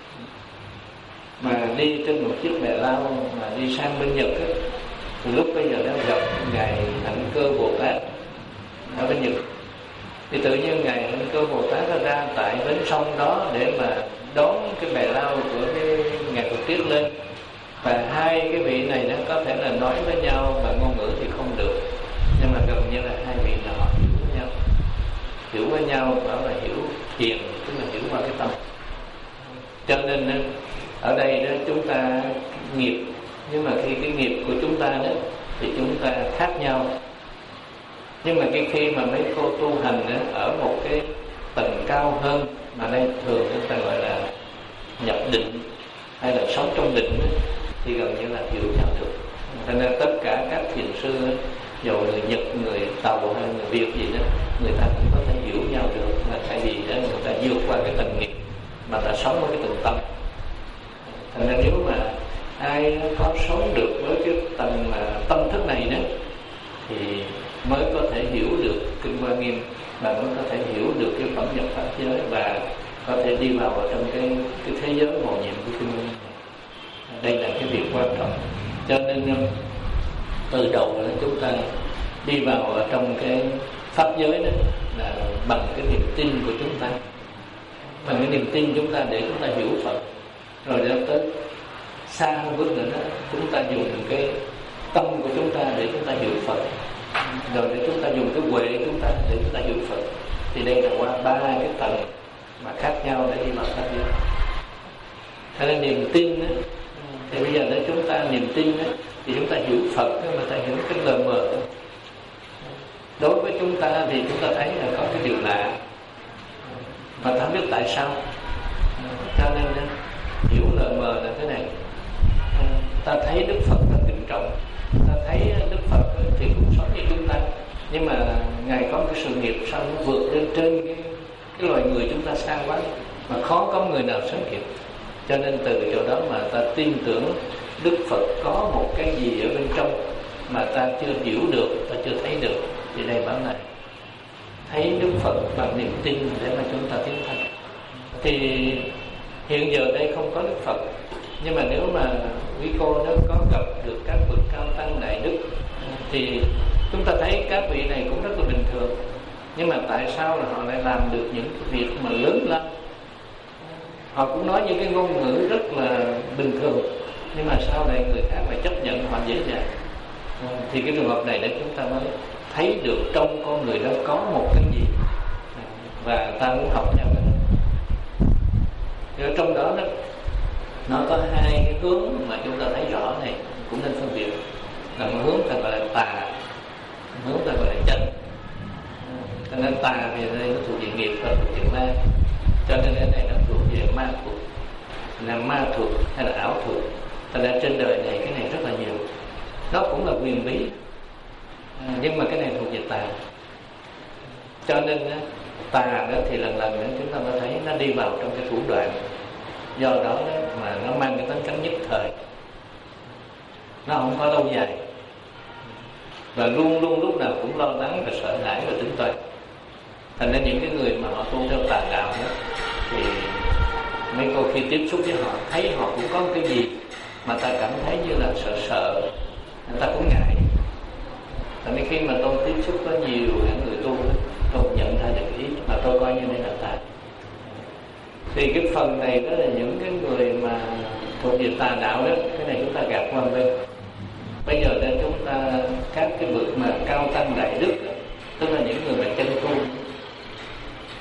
mà đi trên một chiếc bè lao mà đi sang bên Nhật ấy, thì lúc bây giờ đã gặp ngài Hạnh Cơ Bồ Tát ở bên Nhật. Thì tự nhiên ngài Hạnh Cơ Bồ Tát ra tại bến sông đó để mà đón cái bè lao của cái ngài Phật Triết lên, và hai cái vị này nó có thể là nói với nhau và ngôn ngữ thì không được, nhưng mà gần như là hai vị là họ hiểu với nhau, hiểu với nhau bảo là hiểu thiền, tức là hiểu qua cái tâm. Cho nên ở đây đó chúng ta nghiệp, nhưng mà khi cái nghiệp của chúng ta đó thì chúng ta khác nhau. Nhưng mà cái khi mà mấy cô tu hành đó, ở một cái tầng cao hơn, mà đây thường chúng ta gọi là nhập định hay là sống trong định đó, thì gần như là hiểu nhau được. Cho nên tất cả các thiền sư đó, dù người Nhật, người Tàu hay người Việt gì đó, người ta cũng có thể hiểu nhau được, là tại vì đó người ta vượt qua cái tầng nghiệp mà ta sống với cái tầng tâm. Thành ra nếu mà ai có sống được với cái tầng uh, tâm thức này đó, thì mới có thể hiểu được Kinh Hoa Nghiêm, và mới có thể hiểu được cái phẩm nhập pháp giới, và có thể đi vào ở trong cái cái thế giới màu nhiệm của Kinh Hoa Nghiêm. Đây là cái việc quan trọng. Cho nên từ đầu là chúng ta đi vào ở trong cái pháp giới đó là bằng cái niềm tin của chúng ta, bằng cái niềm tin chúng ta để chúng ta hiểu Phật. Rồi đến tới xa hơn bước nữa đó, chúng ta dùng cái tâm của chúng ta để chúng ta hiểu Phật, rồi để chúng ta dùng cái huệ chúng ta để chúng ta hiểu Phật. Thì đây là qua ba cái tầng mà khác nhau để đi vào pháp giới. Thế nên niềm tin đó, thì bây giờ để chúng ta niềm tin đó, thì chúng ta hiểu Phật đó, mà ta hiểu cái lờ mờ thôi. Đối với chúng ta thì chúng ta thấy là có cái điều lạ mà ta không biết tại sao. Cho nên hiểu lờ mờ là thế này: ta thấy Đức Phật ta kính trọng, ta thấy Đức Phật thì cũng sống như chúng ta, nhưng mà ngài có một cái sự nghiệp sao nó vượt lên trên cái, cái loài người chúng ta xa quá, mà khó có người nào sánh kịp. Cho nên từ chỗ đó mà ta tin tưởng Đức Phật có một cái gì ở bên trong mà ta chưa hiểu được, ta chưa thấy được. Thì đây bảo này, thấy Đức Phật bằng niềm tin để mà chúng ta tiến thân. Thì hiện giờ đây không có Đức Phật, nhưng mà nếu mà quý cô nó có gặp được các bậc cao tăng đại đức, thì chúng ta thấy các vị này cũng rất là bình thường, nhưng mà tại sao là họ lại làm được những cái việc mà lớn lắm? Họ cũng nói những cái ngôn ngữ rất là bình thường, nhưng mà sao lại người khác lại chấp nhận họ dễ dàng? Thì cái trường hợp này để chúng ta mới thấy được trong con người đó có một cái gì, và ta muốn học theo cái đó. Ở trong đó, đó nó có hai cái hướng mà chúng ta thấy rõ này, cũng nên phân biệt. Là một hướng ta gọi là tà, hướng ta gọi là chân. Cho nên tà thì đây nó thuộc về nghiệp và thuộc về ma. Cho nên cái này nó thuộc về ma thuộc, là ma thuộc hay là ảo thuộc. Cho nên trên đời này cái này rất là nhiều. Nó cũng là quyền bí, à, nhưng mà cái này thuộc về tà. Cho nên tà đó thì lần lần nữa chúng ta mới thấy nó đi vào trong cái thủ đoạn. Do đó, đó mà nó mang cái tính cách nhất thời, nó không có lâu dài, và luôn luôn lúc nào cũng lo lắng và sợ hãi và tính toán. Thành ra những cái người mà họ tu theo tà đạo đó, thì mấy cô khi tiếp xúc với họ thấy họ cũng có cái gì mà ta cảm thấy như là sợ sợ, người ta cũng ngại. Thành nên khi mà tôi tiếp xúc với nhiều những người tu đó, tôi nhận ra được ý mà tôi coi như đây là tà. Thì cái phần này đó là những cái người mà thuộc về tà đạo đó, cái này chúng ta gạt qua bên. Bây giờ đây chúng ta các cái bậc mà cao tăng đại đức đó, tức là những người mà chân tu.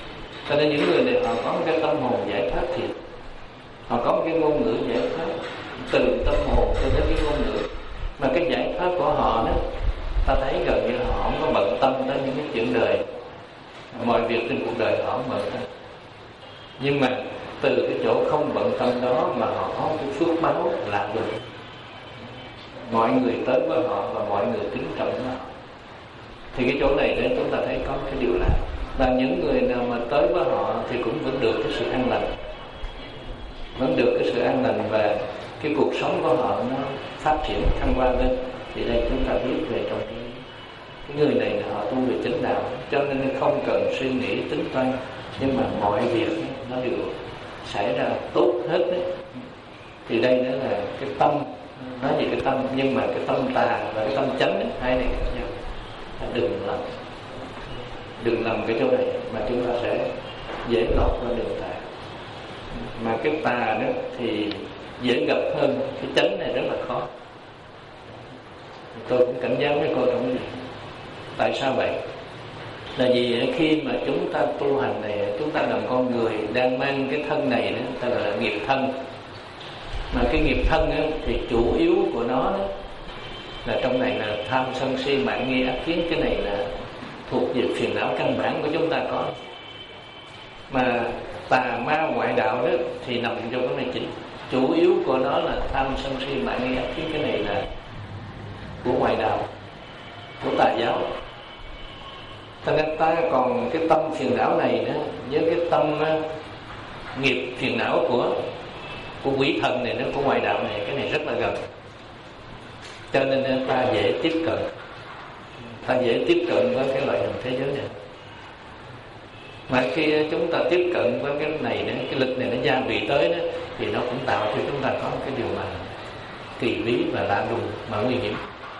Cho nên những người này họ có một cái tâm hồn giải thoát thiệt, họ có một cái ngôn ngữ giải thoát, từ tâm hồn cho đến cái ngôn ngữ. Mà cái giải pháp của họ đó, ta thấy gần như họ không có bận tâm tới những cái chuyện đời, mọi việc trên cuộc đời họ không bận tâm. Nhưng mà từ cái chỗ không bận tâm đó mà họ có cái phước báo lạ lùng. Mọi người tới với họ và mọi người kính trọng họ. Thì cái chỗ này để chúng ta thấy có cái điều lạ. Và những người nào mà tới với họ thì cũng vẫn được cái sự an lành, vẫn được cái sự an lành, và cái cuộc sống của họ nó phát triển thăng hoa lên. Thì đây chúng ta biết về trong cái, cái người này là họ tu về chánh đạo, cho nên không cần suy nghĩ tính toán, nhưng mà mọi việc nó đều xảy ra tốt hết đấy. Thì đây nữa là cái tâm, nói về cái tâm, nhưng mà cái tâm tà và cái tâm chánh ấy, hai này khác nhau. Đừng làm đừng làm cái chỗ này mà chúng ta sẽ dễ lọt qua đường tà. Mà cái tà đó thì dễ gặp hơn cái chánh này, rất là khó. Tôi cũng cảnh giác với cô trong này. Tại sao vậy? Là vì khi mà chúng ta tu hành này, chúng ta làm con người đang mang cái thân này đó, ta gọi là nghiệp thân. Mà cái nghiệp thân đó, thì chủ yếu của nó đó, là trong này là tham sân si mạng nghi ác kiến. Cái này là thuộc về phiền não căn bản của chúng ta có. Mà tà ma ngoại đạo đó thì nằm trong cái này chính. Chủ yếu của nó là tham sân si mạng nghi ác kiến. Cái này là của ngoại đạo, của tà giáo. Cho nên ta còn cái tâm phiền não này nữa, với cái tâm uh, nghiệp phiền não của của quỷ thần này, nó của ngoại đạo này, cái này rất là gần. Cho nên ta dễ tiếp cận, ta dễ tiếp cận với cái loại hình thế giới này. Mà khi chúng ta tiếp cận với cái này đó, cái lực này nó gia vị tới đó, thì nó cũng tạo cho chúng ta có cái điều mà kỳ bí và lạ lùng mà nguy hiểm.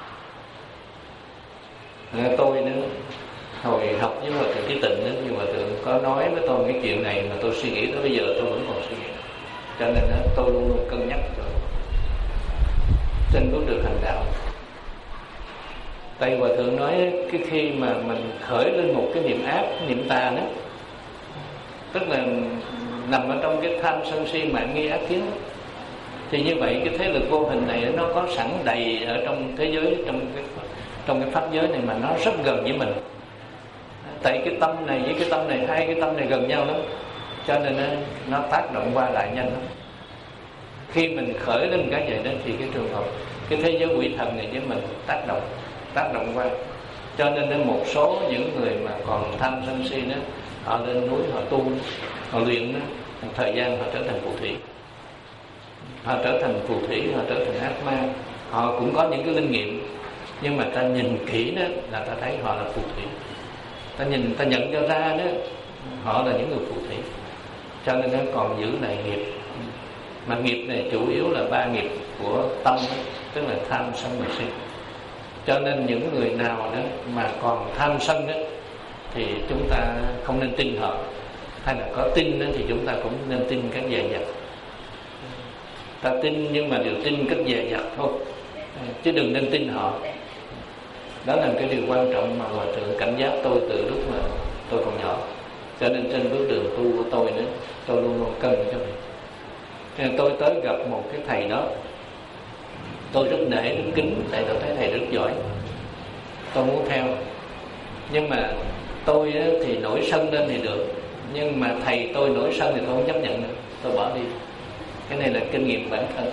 Tôi nữa, hồi học với Hòa Thượng Trí Tịnh đó, nhưng mà Thượng có nói với tôi cái chuyện này mà tôi suy nghĩ tới bây giờ tôi vẫn còn suy nghĩ. Cho nên đó, tôi luôn luôn cân nhắc rồi trên bước đường hành đạo. Tại Hòa Thượng nói cái khi mà mình khởi lên một cái niệm ác, niệm tà đó, tức là nằm ở trong cái tham sân si mạng nghi ác kiến, thì như vậy cái thế lực vô hình này nó có sẵn đầy ở trong thế giới, trong cái trong cái pháp giới này, mà nó rất gần với mình. Tại cái tâm này với cái tâm này, hai cái tâm này gần nhau lắm, cho nên nó tác động qua lại nhanh lắm. Khi mình khởi lên cái vậy đó thì cái trường hợp cái thế giới quỷ thần này với mình tác động tác động qua. Cho nên đến một số những người mà còn tham sân si đó, họ lên núi họ tu, họ luyện đó, một thời gian họ trở thành phù thủy, họ trở thành phù thủy, họ trở thành ác ma. Họ cũng có những cái linh nghiệm, nhưng mà ta nhìn kỹ đó là ta thấy họ là phù thủy. Ta nhìn, ta nhận cho ra đó họ là những người phù thủy. Cho nên nó còn giữ lại nghiệp. Mà nghiệp này chủ yếu là ba nghiệp của tâm, tức là tham sân và si. Cho nên những người nào đó mà còn tham sân đó thì chúng ta không nên tin họ. Hay là có tin đó thì chúng ta cũng nên tin cách dè dặt. Ta tin nhưng mà đều tin cách dè dặt thôi, chứ đừng nên tin họ. Đó là cái điều quan trọng mà Hòa Thượng cảnh giác tôi từ lúc mà tôi còn nhỏ. Cho nên trên bước đường tu của tôi nữa, tôi luôn luôn cân cho mình. Cho nên tôi tới gặp một cái thầy đó, tôi rất nể, rất kính, tại tôi thấy thầy rất giỏi, tôi muốn theo. Nhưng mà tôi thì nổi sân lên thì được, nhưng mà thầy tôi nổi sân thì tôi không chấp nhận nữa, tôi bỏ đi. Cái này là kinh nghiệm bản thân.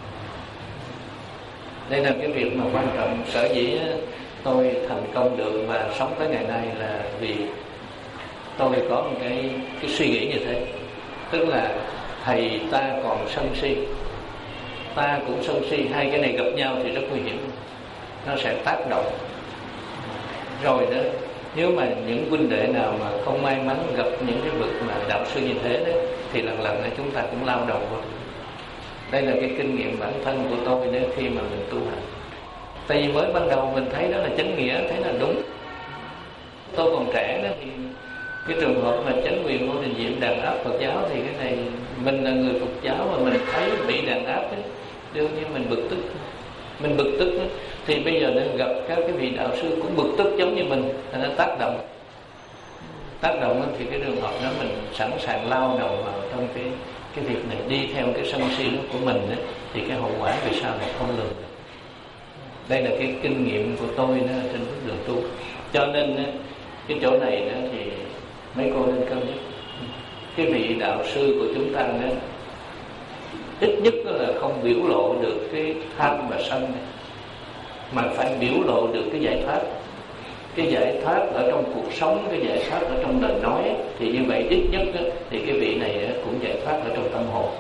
Đây là cái việc mà quan trọng. Sở dĩ tôi thành công được và sống tới ngày nay là vì tôi có một cái, cái suy nghĩ như thế. Tức là thầy ta còn sân si, ta cũng sân si, hai cái này gặp nhau thì rất nguy hiểm. Nó sẽ tác động. Rồi đó, nếu mà những huynh đệ nào mà không may mắn gặp những cái bậc mà đạo sư như thế đó, thì lần lần này chúng ta cũng lao đầu vào. Đây là cái kinh nghiệm bản thân của tôi nếu khi mà mình tu hành. Tại vì mới ban đầu mình thấy đó là chánh nghĩa, thấy là đúng. Tôi còn trẻ đó thì cái trường hợp mà chánh quyền Ngô Đình Diệm đàn áp Phật giáo thì cái này mình là người Phật giáo mà mình thấy bị đàn áp ấy, đương nhiên mình bực tức. Mình bực tức ấy, thì bây giờ nên gặp các cái vị đạo sư cũng bực tức giống như mình, thì nó tác động. Tác động thì cái trường hợp đó mình sẵn sàng lao đầu vào trong cái cái việc này đi theo cái sân si đó của mình đó, thì cái hậu quả về sau này không lường được. Đây là cái kinh nghiệm của tôi đó trên bước đường tu. Cho nên đó, cái chỗ này đó thì mấy cô nên cân nhắc. Cái vị đạo sư của chúng ta đó, ít nhất là không biểu lộ được cái tham và sân này, mà phải biểu lộ được cái giải thoát. Cái giải thoát ở trong cuộc sống, cái giải thoát ở trong lời nói, thì như vậy ít nhất đó, thì cái vị này cũng giải thoát ở trong tâm hồn.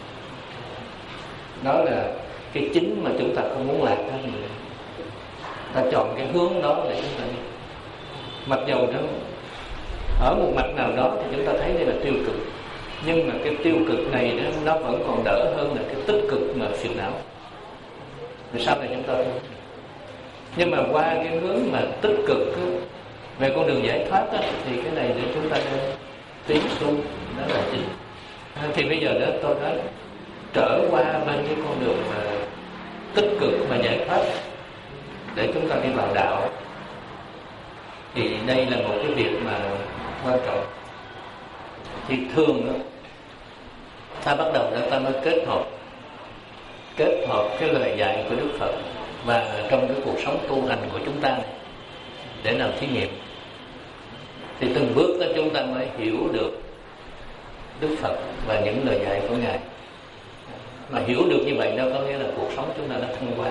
Đó là cái chính mà chúng ta không muốn lạc đó. Ta chọn cái hướng đó để chúng ta đi. Mặc dầu đó, ở một mặt nào đó thì chúng ta thấy đây là tiêu cực, nhưng mà cái tiêu cực này đó, nó vẫn còn đỡ hơn là cái tích cực mà phiền não. Vì sao này chúng ta thôi. Nhưng mà qua cái hướng mà tích cực đó, về con đường giải thoát đó, thì cái này để chúng ta nên tiến tu, đó là chính. Thì bây giờ đó tôi nói trở qua bên cái con đường mà tích cực mà giải thoát để chúng ta đi vào đạo, thì đây là một cái việc mà quan trọng. Thì thường đó, ta bắt đầu đó ta mới kết hợp kết hợp cái lời dạy của Đức Phật và trong cái cuộc sống tu hành của chúng ta này để làm thí nghiệm. Thì từng bước đó chúng ta mới hiểu được Đức Phật và những lời dạy của Ngài. Mà hiểu được như vậy đó có nghĩa là cuộc sống chúng ta đã thăng hoa.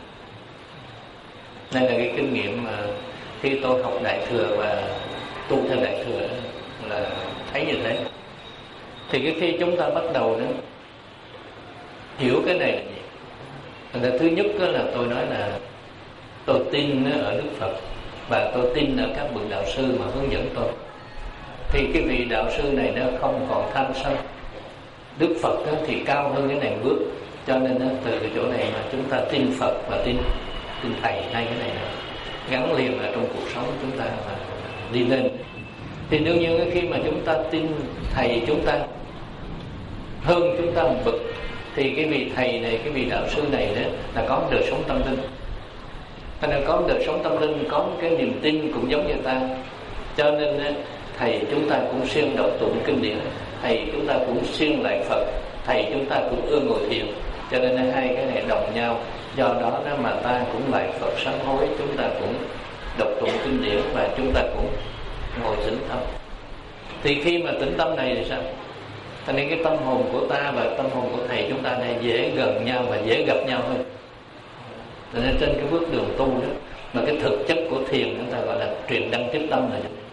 Đây là cái kinh nghiệm mà khi tôi học Đại Thừa và tu theo Đại Thừa là thấy như thế. Thì cái khi chúng ta bắt đầu đó hiểu cái này là gì? Là thứ nhất đó là tôi nói là tôi tin ở Đức Phật và tôi tin ở các bậc đạo sư mà hướng dẫn tôi. Thì cái vị đạo sư này nó không còn tham sân. Đức Phật đó thì cao hơn cái này bước, cho nên đó, từ cái chỗ này mà chúng ta tin Phật và tin tin thầy, hai cái này đó, gắn liền ở trong cuộc sống chúng ta mà đi lên. Thì đương nhiên khi mà chúng ta tin thầy chúng ta hơn chúng ta một bậc, thì cái vị thầy này, cái vị đạo sư này đó là có một đời sống tâm linh. Cho nên có một đời sống tâm linh, có một cái niềm tin cũng giống như ta. Cho nên thầy chúng ta cũng siêng đọc tụng kinh điển, thầy chúng ta cũng siêng lại Phật, thầy chúng ta cũng ưa ngồi thiền. Cho nên hai cái này đồng nhau. Do đó đó mà ta cũng lại Phật sám hối, chúng ta cũng đọc tụng kinh điển và chúng ta cũng ngồi tĩnh tâm. Thì khi mà tĩnh tâm này thì sao? Cho nên cái tâm hồn của ta và tâm hồn của thầy chúng ta này dễ gần nhau và dễ gặp nhau hơn. Cho nên trên cái bước đường tu đó, mà cái thực chất của thiền chúng ta gọi là truyền đăng tiếp tâm là gì?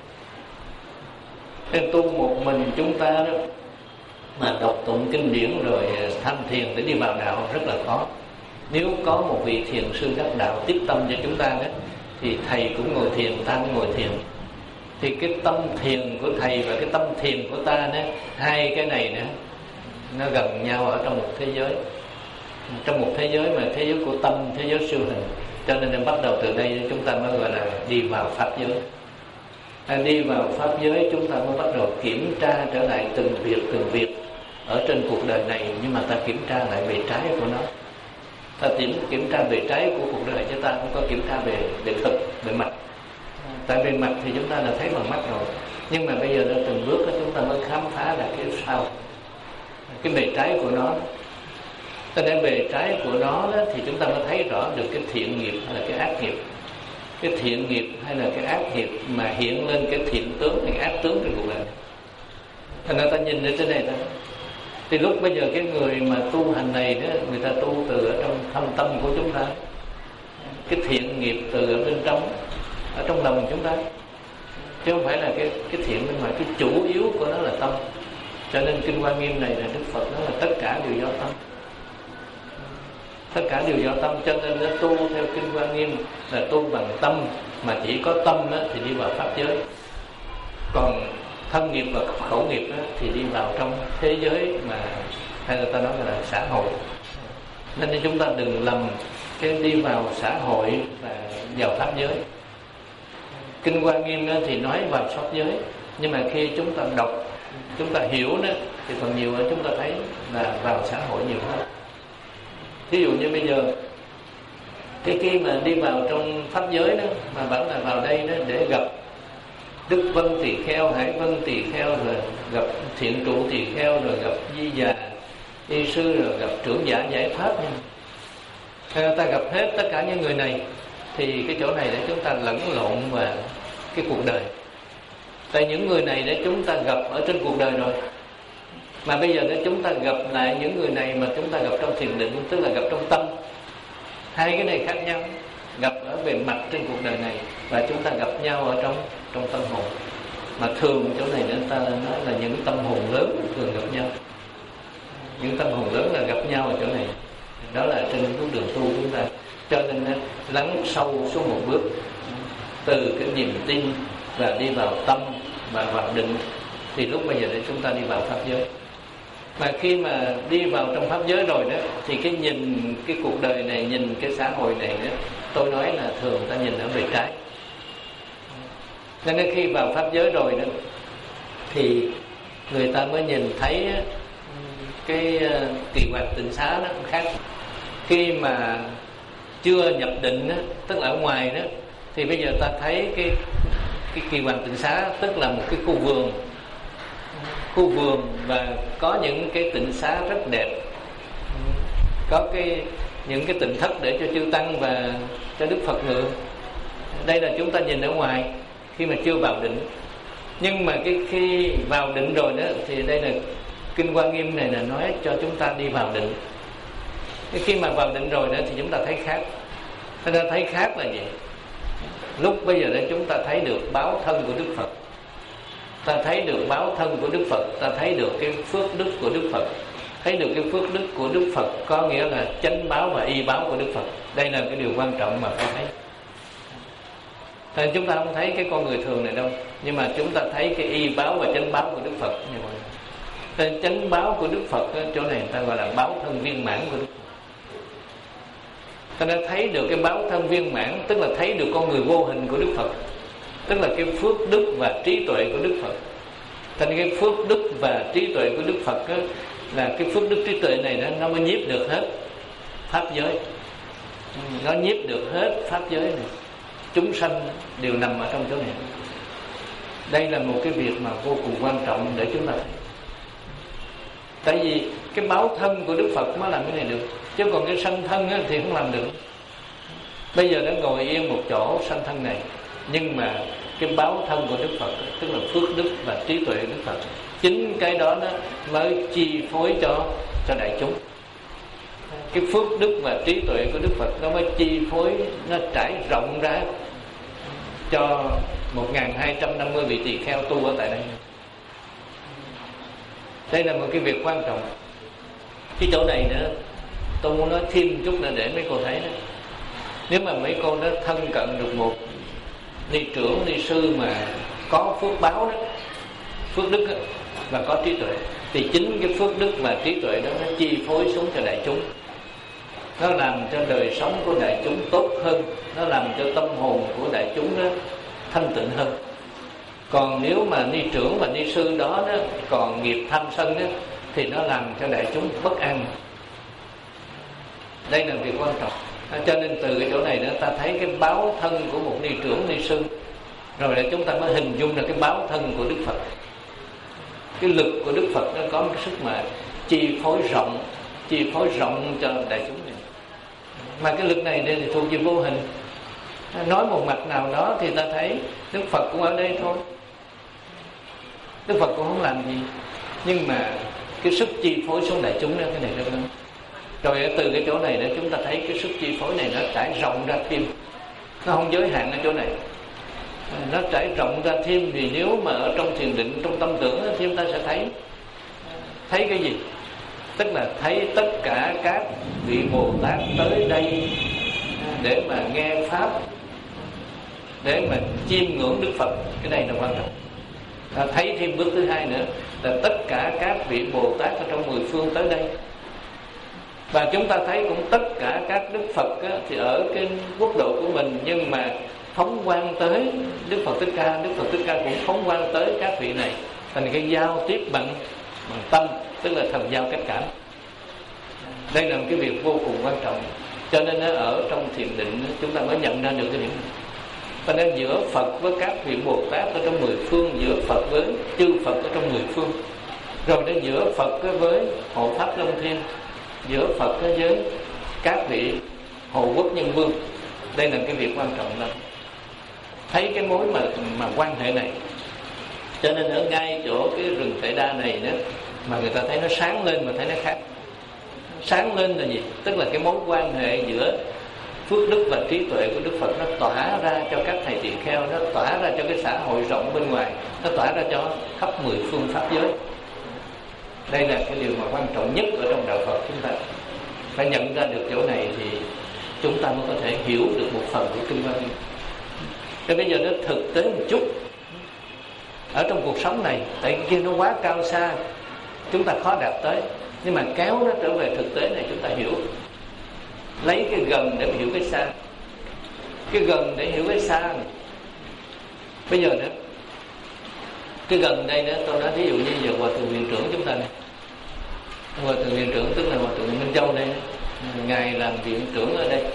Nên tu một mình chúng ta đó mà đọc tụng kinh điển rồi tham thiền để đi vào đạo rất là khó. Nếu có một vị thiền sư đắc đạo tiếp tâm cho chúng ta đó, thì thầy cũng ngồi thiền, ta cũng ngồi thiền. Thì cái tâm thiền của thầy và cái tâm thiền của ta đó, hai cái này nữa nó gần nhau ở trong một thế giới, trong một thế giới mà thế giới của tâm, thế giới siêu hình. Cho nên bắt đầu từ đây chúng ta mới gọi là đi vào pháp giới. À, đi vào pháp giới chúng ta mới bắt đầu kiểm tra trở lại từng việc từng việc ở trên cuộc đời này, nhưng mà ta kiểm tra lại bề trái của nó. Ta kiểm kiểm tra bề trái của cuộc đời chứ ta không có kiểm tra về bề thực, bề mặt. Tại bề mặt thì chúng ta đã thấy bằng mắt rồi, nhưng mà bây giờ đã từng bước đó, chúng ta mới khám phá là cái sau, cái bề trái của nó. Cho nên bề trái của nó đó, thì chúng ta mới thấy rõ được cái thiện nghiệp hay là cái ác nghiệp. Cái thiện nghiệp hay là cái ác nghiệp mà hiện lên cái thiện tướng hay cái ác tướng trên cuộc đời. Thành ra ta nhìn đến thế này thôi. Thì lúc bây giờ cái người mà tu hành này đó, người ta tu từ ở trong thâm tâm của chúng ta, cái thiện nghiệp từ ở bên trong, ở trong lòng chúng ta, chứ không phải là cái cái thiện bên ngoài. Cái chủ yếu của nó là tâm. Cho nên kinh Hoa Nghiêm này là Đức Phật nói là tất cả đều do tâm, tất cả đều do tâm. Cho nên nó tu theo kinh Hoa Nghiêm là tu bằng tâm, mà chỉ có tâm đó, thì đi vào pháp giới. Còn thân nghiệp và khẩu nghiệp đó, thì đi vào trong thế giới mà hay là ta nói là xã hội. Nên chúng ta đừng lầm cái đi vào xã hội và vào pháp giới. Kinh Hoa Nghiêm đó thì nói vào pháp giới, nhưng mà khi chúng ta đọc, chúng ta hiểu đó, thì còn nhiều hơn chúng ta thấy là vào xã hội nhiều hơn. Ví dụ như bây giờ cái khi mà đi vào trong pháp giới đó, mà bảo là vào đây đó để gặp Đức Vân Tỳ Kheo, Hải Vân Tỳ Kheo, rồi gặp Thiện Trụ Tỳ Kheo, rồi gặp Di Già Y Sư, rồi gặp Trưởng Giả Giải Pháp nha. Ta gặp hết tất cả những người này, thì cái chỗ này để chúng ta lẫn lộn vào cái cuộc đời. Tại những người này để chúng ta gặp ở trên cuộc đời rồi, mà bây giờ để chúng ta gặp lại những người này mà chúng ta gặp trong thiền định, tức là gặp trong tâm. Hai cái này khác nhau, gặp ở bề mặt trên cuộc đời này và chúng ta gặp nhau ở trong trong tâm hồn. Mà thường chỗ này chúng ta nói là những tâm hồn lớn thường gặp nhau. Những tâm hồn lớn là gặp nhau ở chỗ này. Đó là trên bước đường tu chúng ta. Cho nên lắng sâu xuống một bước, từ cái niềm tin và đi vào tâm và vào định, thì lúc bây giờ để chúng ta đi vào pháp giới. Mà khi mà đi vào trong pháp giới rồi đó, thì cái nhìn cái cuộc đời này, nhìn cái xã hội này đó, tôi nói là thường ta nhìn ở bề trái. Nên khi vào pháp giới rồi đó, thì người ta mới nhìn thấy cái kỳ hoạt tịnh xá nó khác. Khi mà chưa nhập định đó, tức là ở ngoài đó, thì bây giờ ta thấy cái cái kỳ hoàn tịnh xá tức là một cái khu vườn, khu vườn và có những cái tịnh xá rất đẹp, có cái những cái tịnh thất để cho chư tăng và cho Đức Phật ngự. Đây là chúng ta nhìn ở ngoài khi mà chưa vào định. Nhưng mà cái khi vào định rồi đó, thì đây là Kinh Hoa Nghiêm này là nói cho chúng ta đi vào định. Khi mà vào định rồi đó thì chúng ta thấy khác. Chúng ta thấy khác là gì? Lúc bây giờ đây chúng ta thấy được báo thân của Đức Phật, ta thấy được báo thân của Đức Phật, ta thấy được cái phước đức của Đức Phật. Thấy được cái phước đức của Đức Phật có nghĩa là chánh báo và y báo của Đức Phật. Đây là cái điều quan trọng mà phải thấy. Nên chúng ta không thấy cái con người thường này đâu, nhưng mà chúng ta thấy cái y báo và chánh báo của Đức Phật như vậy. Nên chánh báo của Đức Phật chỗ này người ta gọi là báo thân viên mãn của Đức Phật. Ta đã thấy được cái báo thân viên mãn, tức là thấy được con người vô hình của Đức Phật, tức là cái phước đức và trí tuệ của Đức Phật. Thành cái phước đức và trí tuệ của Đức Phật đó, là cái phước đức trí tuệ này đó, nó mới nhiếp được hết pháp giới, nó nhiếp được hết pháp giới này. Chúng sanh đều nằm ở trong chỗ này. Đây là một cái việc mà vô cùng quan trọng để chúng ta thấy. Tại vì cái báo thân của Đức Phật mới làm cái này được, chứ còn cái sanh thân á, thì không làm được. Bây giờ đã ngồi yên một chỗ sanh thân này, nhưng mà cái báo thân của Đức Phật, tức là phước đức và trí tuệ của Đức Phật, chính cái đó nó mới chi phối cho cho đại chúng. Cái phước đức và trí tuệ của Đức Phật nó mới chi phối, nó trải rộng ra cho một nghìn hai trăm năm mươi vị tỳ kheo tu ở tại đây. Đây là một cái việc quan trọng. Cái chỗ này nữa tôi muốn nói thêm chút nữa để mấy cô thấy đó. Nếu mà mấy cô nó thân cận được một ni trưởng, ni sư mà có phước báo đó, phước đức đó, và có trí tuệ, thì chính cái phước đức và trí tuệ đó nó chi phối xuống cho đại chúng. Nó làm cho đời sống của đại chúng tốt hơn, nó làm cho tâm hồn của đại chúng đó thanh tịnh hơn. Còn nếu mà ni trưởng và ni sư đó, đó còn nghiệp tham sân đó, thì nó làm cho đại chúng bất an. Đây là việc quan trọng. Cho nên từ cái chỗ này đó ta thấy cái báo thân của một ni trưởng, ni sư, rồi để chúng ta mới hình dung được cái báo thân của Đức Phật. Cái lực của Đức Phật nó có một cái sức mà chi phối rộng, chi phối rộng cho đại chúng này. Mà cái lực này thì thuộc về vô hình. Nói một mặt nào đó thì ta thấy Đức Phật cũng ở đây thôi, Đức Phật cũng không làm gì, nhưng mà cái sức chi phối xuống đại chúng đó, cái này rất lớn. Rồi từ cái chỗ này để chúng ta thấy cái sức chi phối này nó trải rộng ra thêm, nó không giới hạn ở chỗ này, nó trải rộng ra thêm. Vì nếu mà ở trong thiền định, trong tâm tưởng thì chúng ta sẽ thấy thấy cái gì? Tức là thấy tất cả các vị Bồ Tát tới đây để mà nghe pháp, để mà chiêm ngưỡng Đức Phật. Cái này là quan trọng. À, thấy thêm bước thứ hai nữa là tất cả các vị Bồ Tát ở trong mười phương tới đây. Và chúng ta thấy cũng tất cả các Đức Phật á, thì ở cái quốc độ của mình, nhưng mà phóng quang tới Đức Phật Thích Ca, Đức Phật Thích Ca cũng phóng quang tới các vị này. Thành cái giao tiếp bằng, bằng tâm, tức là thần giao cách cảm. Đây là một cái việc vô cùng quan trọng. Cho nên ở trong thiền định chúng ta mới nhận ra được cái điểm này. Cho nên giữa Phật với các vị Bồ Tát ở trong mười phương, giữa Phật với chư Phật ở trong mười phương, rồi đến giữa Phật với hộ pháp Long Thiên, giữa Phật với các vị hộ quốc nhân vương. Đây là cái việc quan trọng lắm. Thấy cái mối mà mà quan hệ này, cho nên ở ngay chỗ cái rừng Tệ Đa này đó mà người ta thấy nó sáng lên, mà thấy nó khác. Sáng lên là gì? Tức là cái mối quan hệ giữa phước đức và trí tuệ của Đức Phật nó tỏa ra cho các thầy tỳ kheo, nó tỏa ra cho cái xã hội rộng bên ngoài, nó tỏa ra cho khắp mười phương pháp giới. Đây là cái điều mà quan trọng nhất ở trong đạo Phật. Chúng ta phải nhận ra được chỗ này thì chúng ta mới có thể hiểu được một phần của Kinh Hoa Nghiêm. Thế bây giờ nó thực tế một chút ở trong cuộc sống này, tại cái kia nó quá cao xa, chúng ta khó đạt tới, nhưng mà kéo nó trở về thực tế này chúng ta hiểu. Lấy cái gần để hiểu cái xa, cái gần để hiểu cái xa này. Bây giờ nữa, cái gần đây nữa, tôi nói ví dụ như giờ Hòa Thượng Viện Trưởng chúng ta này, Hòa Thượng Viện Trưởng tức là Hòa Thượng Minh Châu đây, ngài làm viện trưởng ở đây.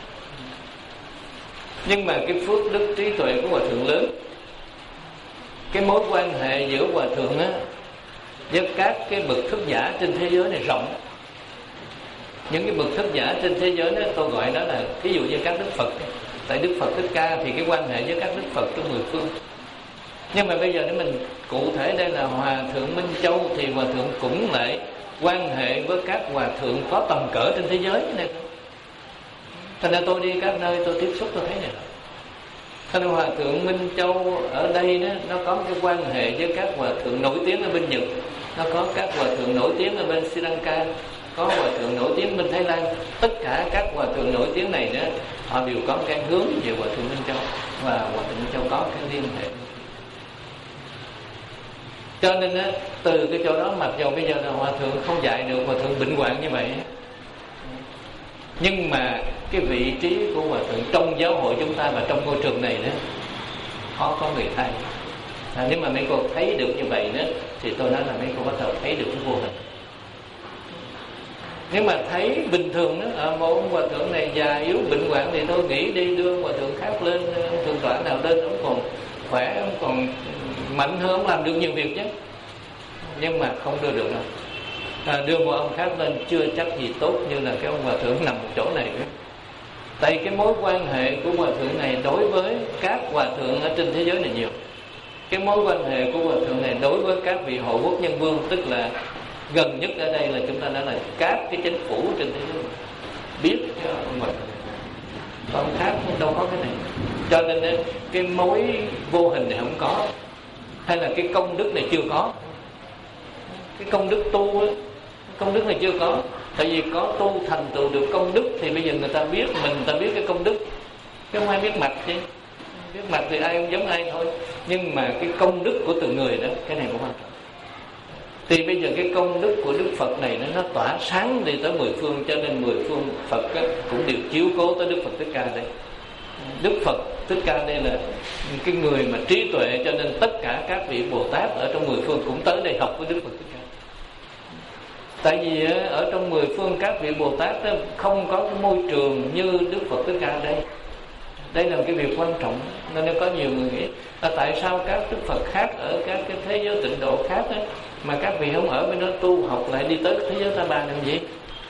Nhưng mà cái phước đức trí tuệ của Hòa Thượng lớn, cái mối quan hệ giữa Hòa Thượng á với các cái bậc thức giả trên thế giới này rộng. Những cái bậc thức giả trên thế giới đó tôi gọi đó là ví dụ như các Đức Phật. Tại Đức Phật Thích Ca thì cái quan hệ với các Đức Phật trong mười phương. Nhưng mà bây giờ nếu mình cụ thể đây là Hòa Thượng Minh Châu thì Hòa Thượng cũng lại quan hệ với các Hòa Thượng có tầm cỡ trên thế giới này. Thành ra tôi đi các nơi tôi tiếp xúc tôi thấy này. Thành ra Hòa Thượng Minh Châu ở đây đó, nó có cái quan hệ với các Hòa Thượng nổi tiếng ở bên Nhật, nó có các Hòa Thượng nổi tiếng ở bên Sri Lanka, có Hòa Thượng nổi tiếng bên Thái Lan. Tất cả các Hòa Thượng nổi tiếng này đó, họ đều có cái hướng về Hòa Thượng Minh Châu, và Hòa Thượng Minh Châu có cái liên hệ. Cho nên á, từ cái chỗ đó mặc dù bây giờ là Hòa Thượng không dạy được, Hòa Thượng bệnh hoạn như vậy, nhưng mà cái vị trí của Hòa Thượng trong giáo hội chúng ta và trong ngôi trường này đó, khó có người thay. À, nếu mà mấy cô thấy được như vậy đó, thì tôi nói là mấy cô bắt đầu thấy được cái vô hình. Nếu mà thấy bình thường đó, à, một ông Hòa Thượng này già yếu bệnh hoạn thì tôi nghĩ đi đưa Hòa Thượng khác lên, thượng tọa nào lên ông còn khỏe, ông còn mạnh hơn, ông làm được nhiều việc chứ. Nhưng mà không đưa được đâu. À, đưa một ông khác lên chưa chắc gì tốt như là cái ông Hòa Thượng nằm một chỗ này nữa. Tại cái mối quan hệ của Hòa Thượng này đối với các Hòa Thượng ở trên thế giới này nhiều. Cái mối quan hệ của Hòa Thượng này đối với các vị hộ quốc nhân vương, tức là gần nhất ở đây là chúng ta đã là các cái chính phủ trên thế giới biết cho ông Hòa Thượng. Còn khác đâu có cái này. Cho nên cái mối vô hình này không có, hay là cái công đức này chưa có. Cái công đức tu ấy, công đức này chưa có. Tại vì có tu thành tựu được công đức thì bây giờ người ta biết mình, người ta biết cái công đức, chứ không ai biết mặt chứ. Biết mặt thì ai cũng giống ai thôi. Nhưng mà cái công đức của từng người đó, cái này cũng quan trọng. Thì bây giờ cái công đức của Đức Phật này nó, nó tỏa sáng đi tới mười phương, cho nên mười phương Phật á, cũng đều chiếu cố tới Đức Phật Thích Ca đây. Đức Phật Thích Ca đây là cái người mà trí tuệ, cho nên tất cả các vị Bồ Tát ở trong mười phương cũng tới đây học với Đức Phật Thích Ca. Tại vì ở trong mười phương các vị Bồ Tát đó, không có cái môi trường như Đức Phật Thích Ca đây. Đây là một cái việc quan trọng. Nên có nhiều người nghĩ là tại sao các Đức Phật khác ở các cái thế giới tịnh độ khác đó, mà các vị không ở bên đó tu học lại đi tới thế giới Ta Bà làm gì?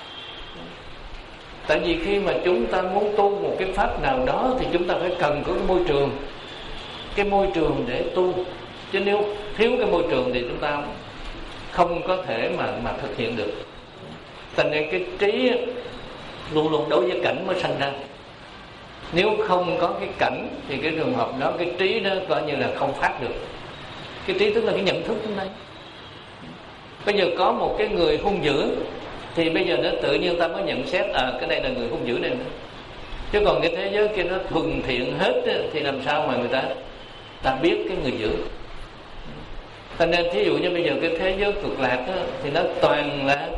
Tại vì khi mà chúng ta muốn tu một cái pháp nào đó thì chúng ta phải cần có cái môi trường, cái môi trường để tu. Chứ nếu thiếu cái môi trường thì chúng ta không có thể mà mà thực hiện được. Thành ra cái trí luôn luôn đối với cảnh mới sanh ra. Nếu không có cái cảnh thì cái trường hợp đó, cái trí đó coi như là không phát được. Cái trí tức là cái nhận thức trong đây. Bây giờ có một cái người hung dữ thì bây giờ nó tự nhiên ta mới nhận xét à cái đây là người hung dữ đây nữa. Chứ còn cái thế giới kia nó thuần thiện hết thì làm sao mà người ta ta biết cái người dữ. Cho nên thí dụ như bây giờ cái thế giới cực lạc đó, thì nó toàn là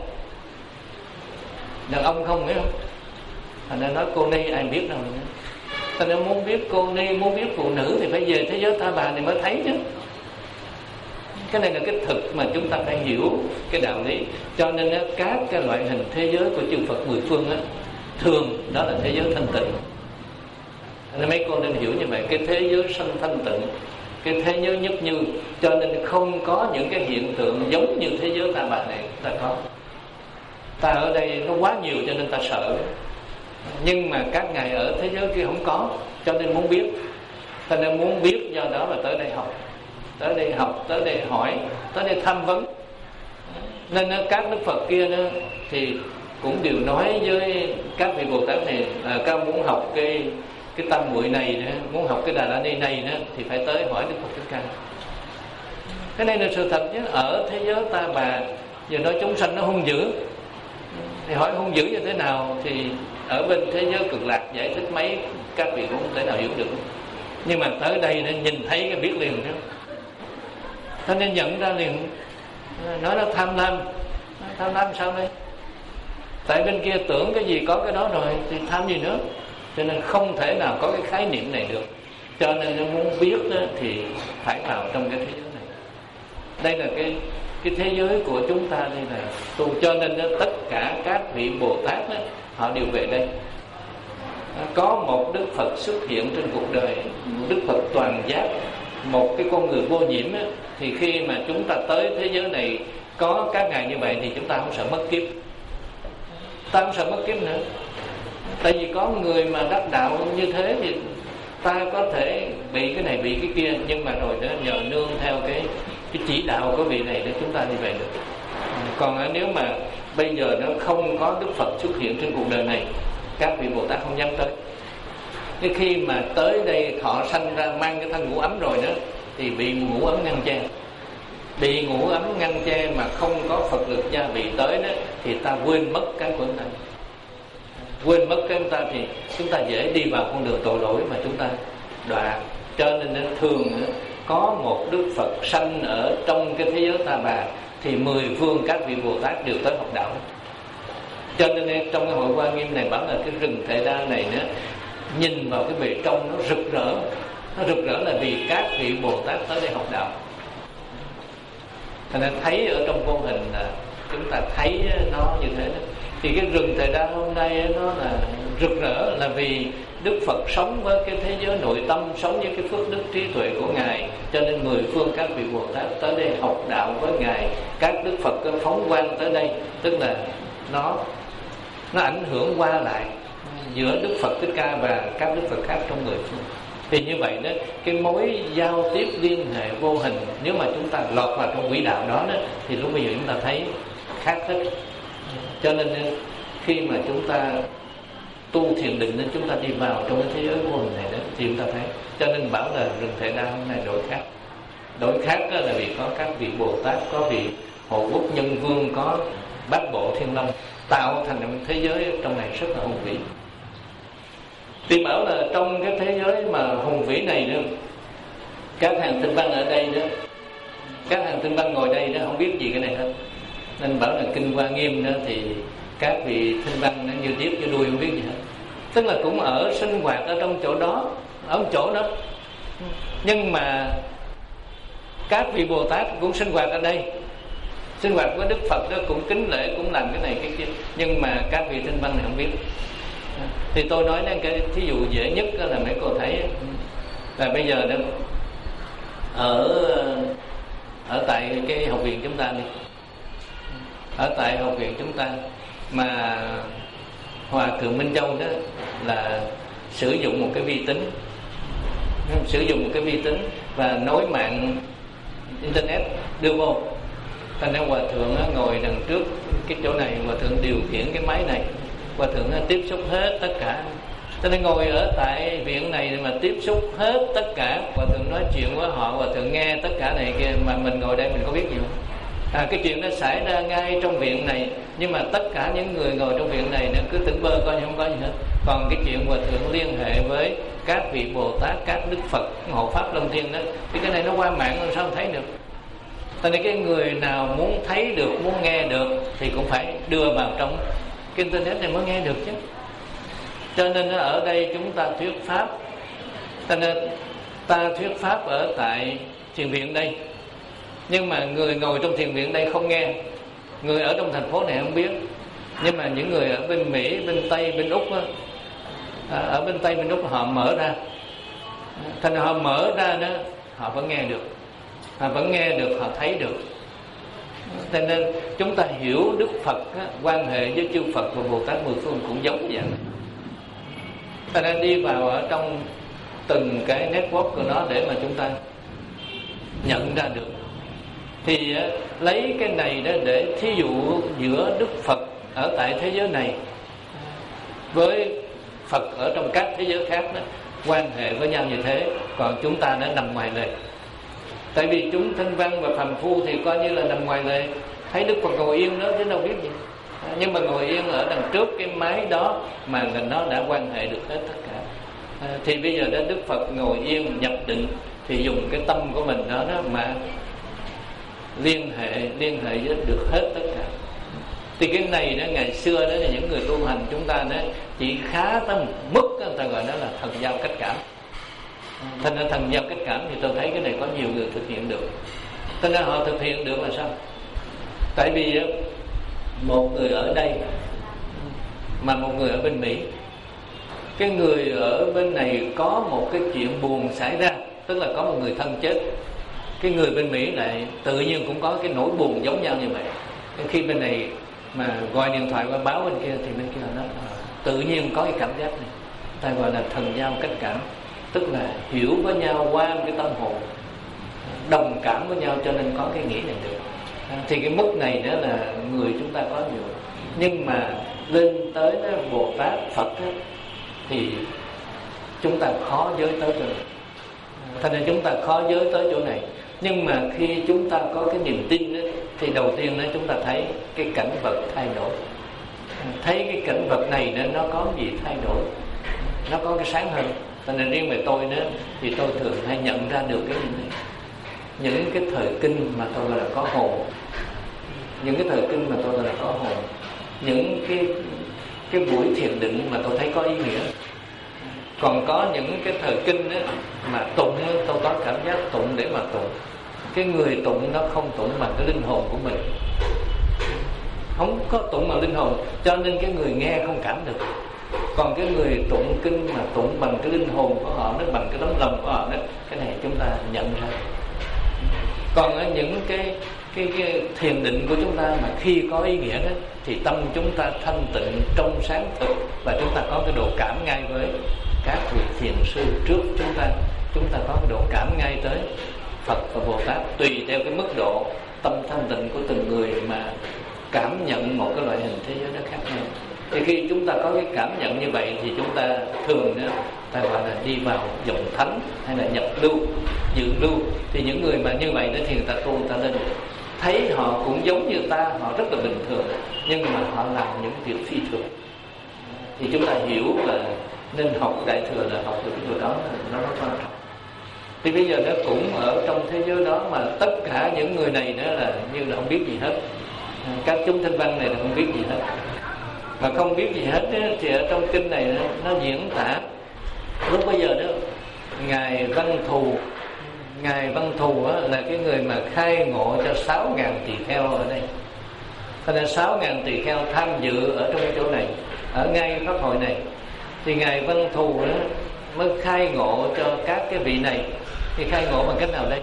đàn ông không, hiểu không? Thành ra nói cô ni ai biết đâu nữa. Thành ra muốn biết cô ni, muốn biết phụ nữ thì phải về thế giới Ta Bà thì mới thấy chứ. Cái này là cái thực mà chúng ta phải hiểu cái đạo lý. Cho nên á, các cái loại hình thế giới của chư Phật mười phương á, thường đó là thế giới thanh tịnh. Nên mấy con nên hiểu như vậy. Cái thế giới sanh thanh tịnh, cái thế giới nhất như, cho nên không có những cái hiện tượng giống như thế giới ta bà này ta có. Ta ở đây nó quá nhiều cho nên ta sợ, nhưng mà các ngài ở thế giới kia không có, cho nên muốn biết. Cho nên muốn biết, do đó là tới đây học, tới đây học, tới đây hỏi, tới đây tham vấn. Nên các Đức Phật kia đó thì cũng đều nói với các vị Bồ Tát này là các muốn học cái cái tam muội này nữa, muốn học cái Đà La Ni này nữa thì phải tới hỏi Đức Phật Thích Ca. Cái này là sự thật chứ. Ở thế giới ta bà giờ nói chúng sanh nó hung dữ, thì hỏi hung dữ như thế nào thì ở bên thế giới cực lạc giải thích mấy các vị cũng không thể nào hiểu được. Nhưng mà tới đây nên nhìn thấy cái biết liền chứ. Cho nên nhận ra liền. Nói nó tham lam. Tham lam sao đây? Tại bên kia tưởng cái gì có cái đó rồi thì tham gì nữa. Cho nên không thể nào có cái khái niệm này được. Cho nên nó muốn biết đó, thì phải vào trong cái thế giới này. Đây là cái cái thế giới của chúng ta, đây là tu. Cho nên đó, tất cả các vị Bồ Tát đó, họ đều về đây. Có một Đức Phật xuất hiện trên cuộc đời, một Đức Phật toàn giác, một cái con người vô nhiễm đó, thì khi mà chúng ta tới thế giới này có các ngài như vậy thì chúng ta không sợ mất kiếp. Ta không sợ mất kiếp nữa. Tại vì có người mà đắc đạo như thế thì ta có thể bị cái này bị cái kia, nhưng mà rồi đó nhờ nương theo cái cái chỉ đạo của vị này để chúng ta đi về được. Còn nếu mà bây giờ nó không có Đức Phật xuất hiện trên cuộc đời này, các vị Bồ Tát không dám tới. Thế khi mà tới đây thọ sanh ra mang cái thân ngũ ấm rồi đó thì bị ngũ ấm ngăn che. Bị ngũ ấm ngăn che mà không có Phật lực gia vị tới đó thì ta quên mất cái của này. Quên mất cái chúng ta thì chúng ta dễ đi vào con đường tội lỗi mà chúng ta đọa. Cho nên thường có một Đức Phật sanh ở trong cái thế giới ta bà thì mười phương các vị Bồ Tát đều tới học đạo. Cho nên trong cái hội Hoa Nghiêm này bảo là cái rừng Thệ Đa này nữa, nhìn vào cái bề trong nó rực rỡ. Nó rực rỡ là vì các vị Bồ Tát tới đây học đạo. Thành nên thấy ở trong vô hình là chúng ta thấy nó như thế đó. Thì cái rừng Thệ Đa hôm nay nó là rực rỡ là vì Đức Phật sống với cái thế giới nội tâm, sống với cái phước đức trí tuệ của Ngài. Cho nên mười phương các vị Bồ Tát tới đây học đạo với Ngài. Các Đức Phật phóng quang tới đây, tức là nó nó ảnh hưởng qua lại giữa Đức Phật Thích Ca và các Đức Phật khác trong mười phương. Thì như vậy đó, cái mối giao tiếp liên hệ vô hình, nếu mà chúng ta lọt vào trong quỹ đạo đó, đó thì lúc bây giờ chúng ta thấy khác hết. Cho nên khi mà chúng ta tu thiền định nên chúng ta đi vào trong cái thế giới vô hình này đó thì chúng ta thấy. Cho nên bảo là rừng Thệ Đa hôm nay đổi khác. Đổi khác là vì có các vị Bồ Tát, có vị Hộ Quốc Nhân Vương, có Bát Bộ Thiên Long tạo thành một thế giới trong này rất là hùng vĩ. Thì bảo là trong cái thế giới mà hùng vĩ này nữa, các hàng tinh văn ở đây đó, các hàng tinh văn ngồi đây đó không biết gì cái này hết. Nên bảo là Kinh Hoa Nghiêm đó thì các vị tinh văn nó như tiếp như đuôi không biết gì hết. Tức là cũng ở sinh hoạt ở trong chỗ đó, ở chỗ đó. Nhưng mà các vị Bồ Tát cũng sinh hoạt ở đây, sinh hoạt với Đức Phật đó, cũng kính lễ, cũng làm cái này cái kia. Nhưng mà các vị tinh văn này không biết. Thì tôi nói đến cái thí dụ dễ nhất là mấy cô thấy là bây giờ đó, ở ở tại cái học viện chúng ta đi, ở tại học viện chúng ta mà Hòa Thượng Minh Châu đó là sử dụng một cái vi tính, sử dụng một cái vi tính và nối mạng internet đưa vô. Thành ra Hòa Thượng ngồi đằng trước cái chỗ này, Hòa Thượng điều khiển cái máy này, Hòa Thượng tiếp xúc hết tất cả. Cho nên ngồi ở tại viện này mà tiếp xúc hết tất cả, Hòa Thượng nói chuyện với họ, Hòa Thượng nghe tất cả này kia, mà mình ngồi đây mình có biết gì không? À, cái chuyện nó xảy ra ngay trong viện này, nhưng mà tất cả những người ngồi trong viện này nó cứ tưởng bơ coi như không có gì hết. Còn cái chuyện Hòa Thượng liên hệ với các vị Bồ Tát, các Đức Phật, Hộ Pháp Lâm Thiên đó, thì cái này nó qua mạng làm sao không thấy được. Cho nên cái người nào muốn thấy được, muốn nghe được thì cũng phải đưa vào trong cái internet này mới nghe được chứ. Cho nên ở đây chúng ta thuyết pháp, cho nên ta thuyết pháp ở tại thiền viện đây, nhưng mà người ngồi trong thiền viện đây không nghe, người ở trong thành phố này không biết. Nhưng mà những người ở bên Mỹ, bên Tây, bên Úc đó, ở bên Tây bên Úc họ mở ra, thành họ mở ra đó họ vẫn nghe được, họ vẫn nghe được, họ thấy được. Cho nên chúng ta hiểu Đức Phật á, quan hệ với chư Phật và Bồ Tát mười phương cũng giống như vậy. Ta nên đi vào ở trong từng cái network của nó để mà chúng ta nhận ra được. Thì á, lấy cái này đó để thí dụ giữa Đức Phật ở tại thế giới này với Phật ở trong các thế giới khác đó, quan hệ với nhau như thế, còn chúng ta đã nằm ngoài lề. Tại vì chúng thanh văn và phàm phu thì coi như là nằm ngoài lề, thấy Đức Phật ngồi yên đó chứ đâu biết gì. Nhưng mà ngồi yên ở đằng trước cái máy đó mà nó đã quan hệ được hết tất cả. À, thì bây giờ đó Đức Phật ngồi yên nhập định, thì dùng cái tâm của mình đó, đó mà liên hệ liên hệ với được hết tất cả. Thì cái này đó ngày xưa đó là những người tu hành chúng ta đó chỉ khá tới một mức người ta gọi đó là thần giao cách cảm. Thành ra thần giao cách cảm thì tôi thấy cái này có nhiều người thực hiện được. Thành ra họ thực hiện được là sao? Tại vì một người ở đây mà một người ở bên Mỹ, cái người ở bên này có một cái chuyện buồn xảy ra, tức là có một người thân chết, cái người bên Mỹ lại tự nhiên cũng có cái nỗi buồn giống nhau như vậy. Khi bên này mà gọi điện thoại qua báo bên kia thì bên kia nó tự nhiên có cái cảm giác này, ta gọi là thần giao cách cảm, tức là hiểu với nhau qua cái tâm hồn, đồng cảm với nhau, cho nên có cái nghĩa này được. Thì cái mức này đó là người chúng ta có nhiều, nhưng mà lên tới đó, Bồ Tát Phật đó, thì chúng ta khó giới tới chỗ này. Thành ra chúng ta khó giới tới chỗ này. Nhưng mà khi chúng ta có cái niềm tin đó, thì đầu tiên đó chúng ta thấy cái cảnh vật thay đổi, thấy cái cảnh vật này đó, nó có gì thay đổi, nó có cái sáng hơn. Cho nên riêng về tôi đó thì tôi thường hay nhận ra được cái này. Những cái thời kinh mà tôi gọi là có hồn, những cái thời kinh mà tôi gọi là có hồn, những cái cái buổi thiền định mà tôi thấy có ý nghĩa. Còn có những cái thời kinh đó mà tụng đó, tôi có cảm giác tụng để mà tụng, cái người tụng nó không tụng bằng cái linh hồn của mình, không có tụng bằng linh hồn, cho nên cái người nghe không cảm được. Còn cái người tụng kinh mà tụng bằng cái linh hồn của họ, nó bằng cái tấm lòng của họ đó, cái này chúng ta nhận ra. Còn ở những cái cái cái thiền định của chúng ta mà khi có ý nghĩa đó, thì tâm chúng ta thanh tịnh trong sáng thực, và chúng ta có cái độ cảm ngay với các vị thiền sư trước chúng ta. Chúng ta có cái độ cảm ngay tới Phật và Bồ Tát, tùy theo cái mức độ tâm thanh tịnh của từng người mà cảm nhận một cái loại hình thế giới nó khác nhau. Thì khi chúng ta có cái cảm nhận như vậy thì chúng ta thường đó, ta gọi là đi vào dòng thánh hay là nhập lưu, dự lưu. Thì những người mà như vậy đó thì người ta tu, người ta lên thấy họ cũng giống như ta, họ rất là bình thường, nhưng mà họ làm những việc phi thường. Thì chúng ta hiểu là nên học Đại Thừa là học được cái điều đó, nó rất quan trọng. Thì bây giờ nó cũng ở trong thế giới đó mà tất cả những người này đó là như là không biết gì hết. Các chúng thanh văn này là không biết gì hết. Mà không biết gì hết đó, thì ở trong kinh này nó, nó diễn tả lúc bây giờ đó Ngài Văn Thù, Ngài Văn Thù đó, là cái người mà khai ngộ cho sáu ngàn tỳ kheo ở đây. Cho nên sáu ngàn tỳ kheo tham dự ở trong cái chỗ này, ở ngay pháp hội này. Thì Ngài Văn Thù đó mới khai ngộ cho các cái vị này. Thì khai ngộ bằng cách nào đây?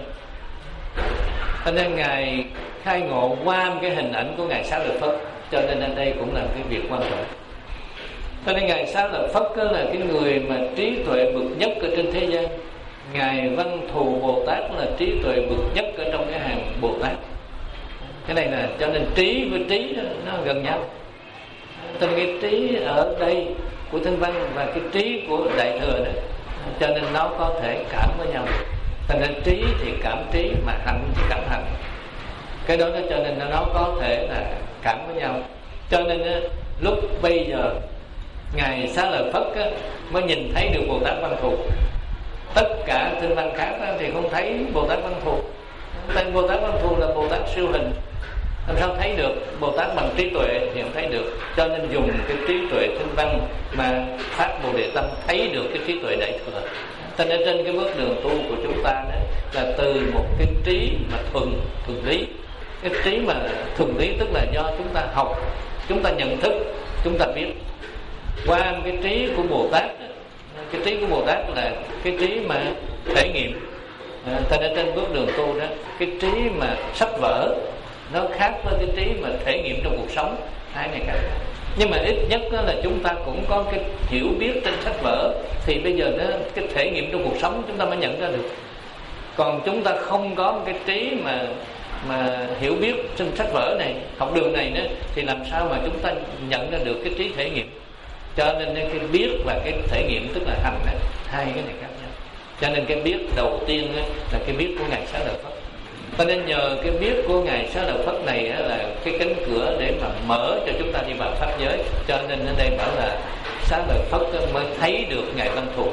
Cho nên Ngài khai ngộ qua cái hình ảnh của Ngài Xá Lợi Phất, cho nên ở đây cũng là cái việc quan trọng. Cho nên Ngài Xá Lợi Phất đó là cái người mà trí tuệ bậc nhất ở trên thế gian. Ngài Văn Thù Bồ Tát là trí tuệ bậc nhất ở trong cái hàng Bồ Tát. Cái này là cho nên trí với trí đó, nó gần nhau. Cho nên cái trí ở đây của Thanh Văn và cái trí của Đại Thừa đó, cho nên nó có thể cảm với nhau. Cho nên trí thì cảm trí, mà hành thì cảm hành. Cái đó cho nên nó có thể là cảm với nhau. Cho nên lúc bây giờ Ngài Xá Lợi Phất á, mới nhìn thấy được Bồ Tát Văn Thù. Tất cả Thanh văn khác á, thì không thấy Bồ Tát Văn Thù. Tên Bồ Tát Văn Thù là Bồ Tát siêu hình, làm sao thấy được? Bồ Tát bằng trí tuệ thì không thấy được. Cho nên dùng cái trí tuệ Thanh văn mà phát Bồ Đề Tâm thấy được cái trí tuệ Đại Thừa. Cho nên trên cái bước đường tu của chúng ta đó, là từ một cái trí mà thuần thuần lý. Cái trí mà thuần lý tức là do chúng ta học, chúng ta nhận thức, chúng ta biết. Qua cái trí của Bồ Tát Cái trí của Bồ Tát là cái trí mà thể nghiệm. À, thành ra trên bước đường tu đó, cái trí mà sách vở nó khác với cái trí mà thể nghiệm trong cuộc sống, hai này khác. Nhưng mà ít nhất đó là chúng ta cũng có cái hiểu biết trên sách vở, thì bây giờ đó, cái thể nghiệm trong cuộc sống chúng ta mới nhận ra được. Còn chúng ta không có một cái trí mà mà hiểu biết trên sách vở này, học đường này nữa, thì làm sao mà chúng ta nhận ra được cái trí thể nghiệm. Cho nên cái biết và cái thể nghiệm tức là hành đó, hai cái này khác nhau. Cho nên cái biết đầu tiên là cái biết của Ngài Xá Lợi Phất. Cho nên nhờ cái biết của Ngài Xá Lợi Phất này là cái cánh cửa để mà mở cho chúng ta đi vào pháp giới. Cho nên ở đây bảo là Xá Lợi Phất mới thấy được Ngài Văn Thù.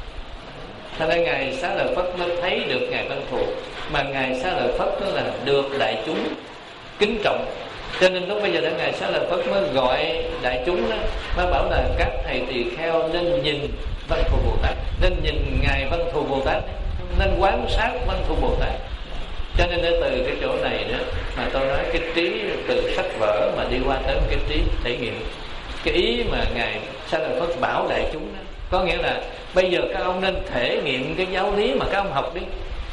Cho nên Ngài Xá Lợi Phất mới thấy được Ngài Văn Thù. Mà Ngài Xá Lợi Phất đó là được đại chúng kính trọng. Cho nên lúc bây giờ đó Ngài Xá Lợi Phất mới gọi đại chúng đó, mới bảo là các thầy tỳ kheo nên nhìn Văn Thù Bồ Tát, nên nhìn Ngài Văn Thù Bồ Tát, nên quan sát Văn Thù Bồ Tát. Cho nên từ cái chỗ này đó mà tôi nói cái trí từ sách vở mà đi qua tới cái trí thể nghiệm. Cái ý mà Ngài Xá Lợi Phất bảo đại chúng đó, có nghĩa là bây giờ các ông nên thể nghiệm cái giáo lý mà các ông học đi.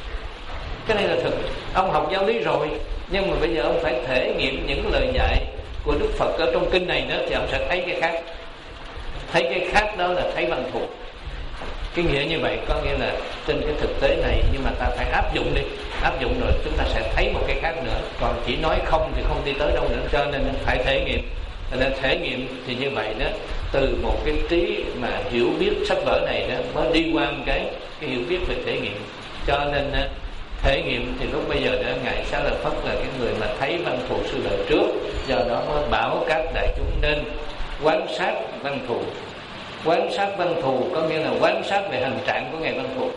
Cái này là thực. Ông học giáo lý rồi, nhưng mà bây giờ ông phải thể nghiệm những lời dạy của Đức Phật ở trong kinh này nữa, thì ông sẽ thấy cái khác. Thấy cái khác đó là thấy Văn Thù. Cái nghĩa như vậy có nghĩa là trên cái thực tế này, nhưng mà ta phải áp dụng đi. Áp dụng rồi chúng ta sẽ thấy một cái khác nữa. Còn chỉ nói không thì không đi tới đâu nữa. Cho nên phải thể nghiệm. Cho nên thể nghiệm thì như vậy đó, từ một cái trí mà hiểu biết sách vở này đó mới đi qua một cái, cái hiểu biết về thể nghiệm. Cho nên thể nghiệm thì lúc bây giờ đó Ngài Xá Lợi Phất là cái người mà thấy Văn Thù sư lợi trước. Do đó mới bảo các đại chúng nên quan sát Văn Thù. Quan sát Văn Thù có nghĩa là quan sát về hành trạng của Ngài Văn Thù.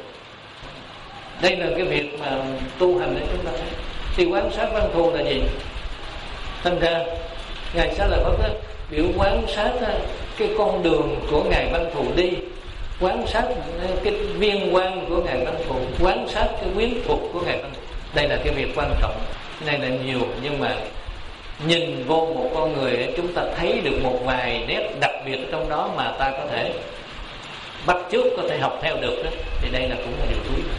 Đây là cái việc mà tu hành để chúng ta thấy. Thì quan sát Văn Thù là gì? Thành ra Ngài Xá Lợi Phất biểu quan sát cái con đường của Ngài Văn Thù đi, quan sát cái viên quan của Ngài Văn Thù, quan sát cái quyến thuộc của Ngài Văn Thù. Đây là cái việc quan trọng. Này là nhiều, nhưng mà nhìn vô một con người chúng ta thấy được một vài nét đặc biệt trong đó mà ta có thể bắt chước, có thể học theo được đó, thì đây là cũng là điều thú.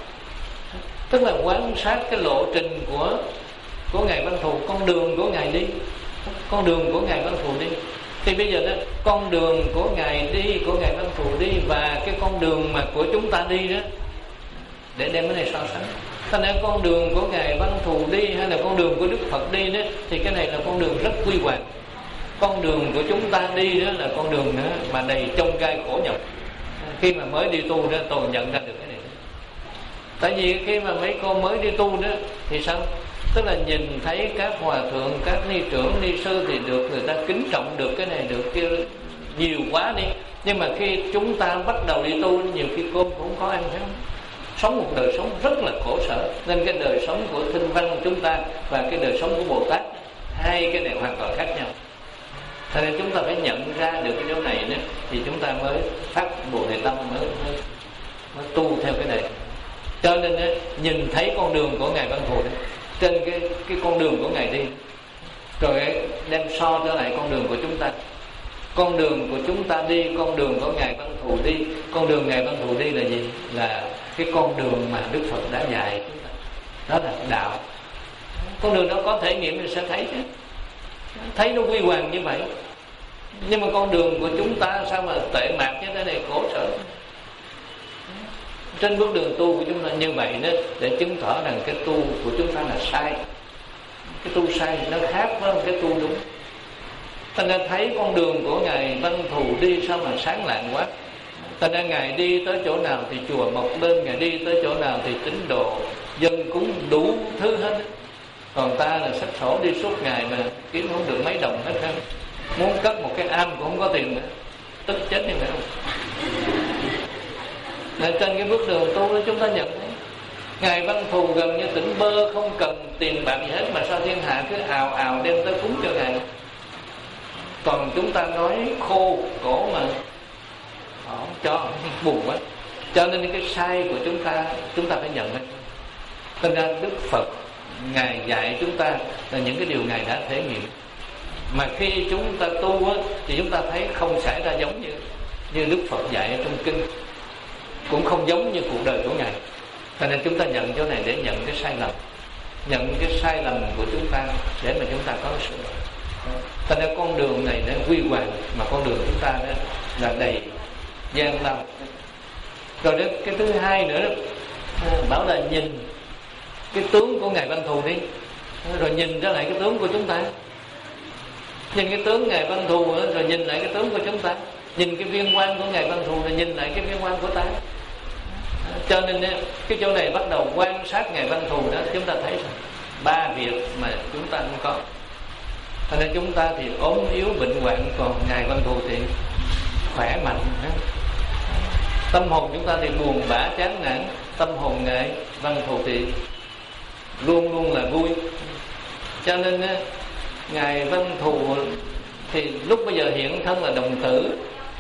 Tức là quan sát cái lộ trình của của Ngài Văn Thù, con đường của Ngài đi, con đường của Ngài Văn Thù đi. Thì bây giờ đó, con đường của Ngài đi, của Ngài Văn Thù đi, và cái con đường mà của chúng ta đi đó, để đem cái này so sánh. Thành ra con đường của Ngài Văn Thù đi hay là con đường của Đức Phật đi đó, thì cái này là con đường rất quy hoàng. Con đường của chúng ta đi đó là con đường nữa mà đầy chông gai khổ nhọc. Khi mà mới đi tu đó, tôi nhận ra được cái này. Tại vì khi mà mấy cô mới đi tu đó thì sao? Tức là nhìn thấy các hòa thượng, các ni trưởng, ni sư thì được người ta kính trọng, được cái này được kia nhiều quá đi. Nhưng mà khi chúng ta bắt đầu đi tu, nhiều khi cơm cũng có ăn, phải không? Sống một đời sống rất là khổ sở. Nên cái đời sống của Thinh Văn chúng ta và cái đời sống của Bồ Tát, hai cái này hoàn toàn khác nhau. Cho nên chúng ta phải nhận ra được cái chỗ này nữa, thì chúng ta mới phát Bồ Đề Tâm, mới, mới, mới tu theo cái này. Cho nên nhìn thấy con đường của Ngài Văn Thù đấy, trên cái, cái con đường của Ngài đi, rồi đem so trở lại con đường của chúng ta. Con đường của chúng ta đi, con đường của Ngài Văn Thù đi. Con đường Ngài Văn Thù đi là gì? Là cái con đường mà Đức Phật đã dạy chúng ta. Đó là đạo. Con đường đó có thể nghiệm thì sẽ thấy chứ. Thấy nó quy hoàng như vậy. Nhưng mà con đường của chúng ta sao mà tệ mạc như thế này, khổ sở. Trên bước đường tu của chúng ta như vậy đó, để chứng tỏ rằng cái tu của chúng ta là sai. Cái tu sai nó khác với cái tu đúng. Thành ra thấy con đường của Ngài Văn Thù đi sao mà sáng lạng quá. Thành ra Ngài đi tới chỗ nào thì chùa mọc lên, Ngài đi tới chỗ nào thì tín đồ dân cúng đủ thứ hết. Còn ta là xách sổ đi suốt ngày mà kiếm không được mấy đồng hết trơn. Muốn cất một cái am cũng không có tiền nữa, tức chết như vậy không? Nên trên cái bước đường tu đó chúng ta nhận thấy Ngài Văn Thù gần như tỉnh bơ, không cần tiền bạc gì hết, mà sao thiên hạ cứ ào ào đem tới cúng cho Ngài. Còn chúng ta nói khô cổ mà không cho, buồn quá. Cho nên cái sai của chúng ta, chúng ta phải nhận đấy. Nên ra Đức Phật Ngài dạy chúng ta là những cái điều Ngài đã thể nghiệm. Mà khi chúng ta tu á, thì chúng ta thấy không xảy ra giống như như Đức Phật dạy ở trong kinh, cũng không giống như cuộc đời của Ngài. Cho nên chúng ta nhận chỗ này để nhận cái sai lầm, nhận cái sai lầm của chúng ta để mà chúng ta có sự đổi. Cho nên con đường này nó huy hoàng, mà con đường chúng ta đó là đầy gian lao. Rồi đó, cái thứ hai nữa đó, bảo là nhìn cái tướng của Ngài Văn Thù đi, rồi nhìn trở lại cái tướng của chúng ta. Nhìn cái tướng Ngài Văn Thù rồi nhìn lại cái tướng của chúng ta. Nhìn cái viên quan của Ngài Văn Thù rồi nhìn lại cái viên quan của ta. Cho nên cái chỗ này bắt đầu quan sát Ngài Văn Thù đó, chúng ta thấy rằng ba việc mà chúng ta không có. Cho nên chúng ta thì ốm yếu bệnh hoạn, còn Ngài Văn Thù thì khỏe mạnh. Tâm hồn chúng ta thì buồn bã chán nản, tâm hồn Ngài Văn Thù thì luôn luôn là vui. Cho nên Ngài Văn Thù thì lúc bây giờ hiện thân là đồng tử.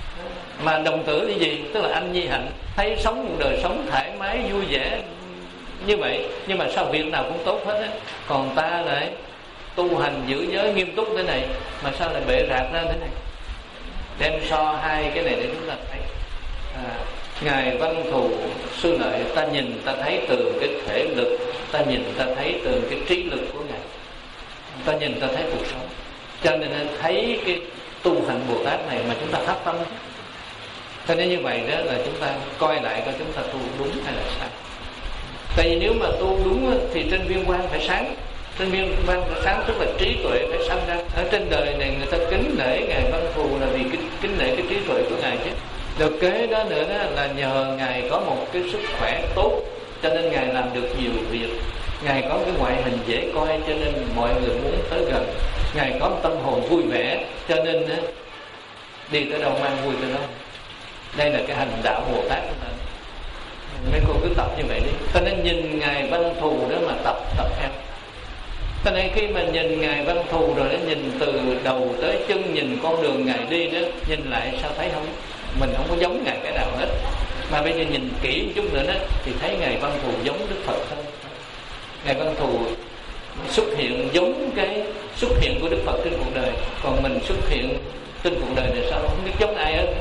Mà đồng tử là gì? Tức là anh nhi hạnh, thấy sống một đời sống thoải mái vui vẻ như vậy, nhưng mà sao việc nào cũng tốt hết á. Còn ta lại tu hành giữ giới nghiêm túc thế này, mà sao lại bệ rạc ra thế này? Đem so hai cái này để chúng ta thấy. à, Ngài Văn Thù Sư Lợi, ta nhìn ta thấy từ cái thể lực, ta nhìn ta thấy từ cái trí lực của Ngài, ta nhìn ta thấy cuộc sống. Cho nên thấy cái tu hành Bồ Tát này mà chúng ta phát tâm. Cho nên như vậy đó là chúng ta coi lại coi chúng ta tu đúng hay là sai. Tại vì nếu mà tu đúng thì trên viên quan phải sáng. Trên viên quan phải sáng tức là trí tuệ phải sáng ra. Ở trên đời này người ta kính nể Ngài Văn Thù là vì kính, kính nể cái trí tuệ của Ngài chứ. Được kế đó nữa đó là nhờ Ngài có một cái sức khỏe tốt, cho nên Ngài làm được nhiều việc. Ngài có cái ngoại hình dễ coi, cho nên mọi người muốn tới gần. Ngài có một tâm hồn vui vẻ, cho nên đi tới đâu mang vui tới đó. Đây là cái hành đạo Bồ Tát của mình. Mấy cô cứ tập như vậy đi. Cho nên nhìn Ngài Văn Thù đó mà tập, tập theo. Cho nên khi mà nhìn Ngài Văn Thù rồi đó, nhìn từ đầu tới chân, nhìn con đường Ngài đi đó, nhìn lại sao thấy không? Mình không có giống Ngài cái nào hết. Mà bây giờ nhìn kỹ một chút nữa đó, thì thấy Ngài Văn Thù giống Đức Phật hơn. Ngài Văn Thù xuất hiện giống cái xuất hiện của Đức Phật trên cuộc đời. Còn mình xuất hiện trên cuộc đời này sao không biết giống ai hết.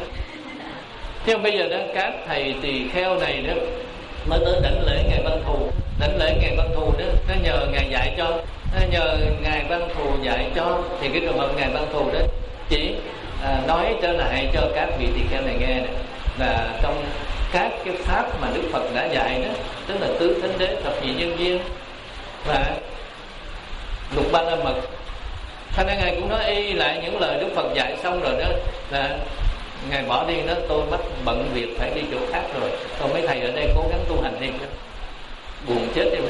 Nhưng bây giờ đó các thầy tỳ kheo này đó mới tới đảnh lễ Ngài Văn Thù. Đảnh lễ Ngài Văn Thù đó, nó nhờ Ngài dạy cho, nó nhờ Ngài Văn Thù dạy cho. Thì cái trường hợp Ngài Văn Thù đó chỉ à, nói trở lại cho các vị tỳ kheo này nghe này, là trong các cái pháp mà Đức Phật đã dạy đó, tức là tứ thánh đế, thập nhị nhân duyên và lục ba la mật. Thành ra Ngài cũng nói y lại những lời Đức Phật dạy xong rồi đó là Ngài bỏ đi đó, tôi bắt bận việc phải đi chỗ khác rồi. Còn mấy thầy ở đây cố gắng tu hành đi, buồn chết đi.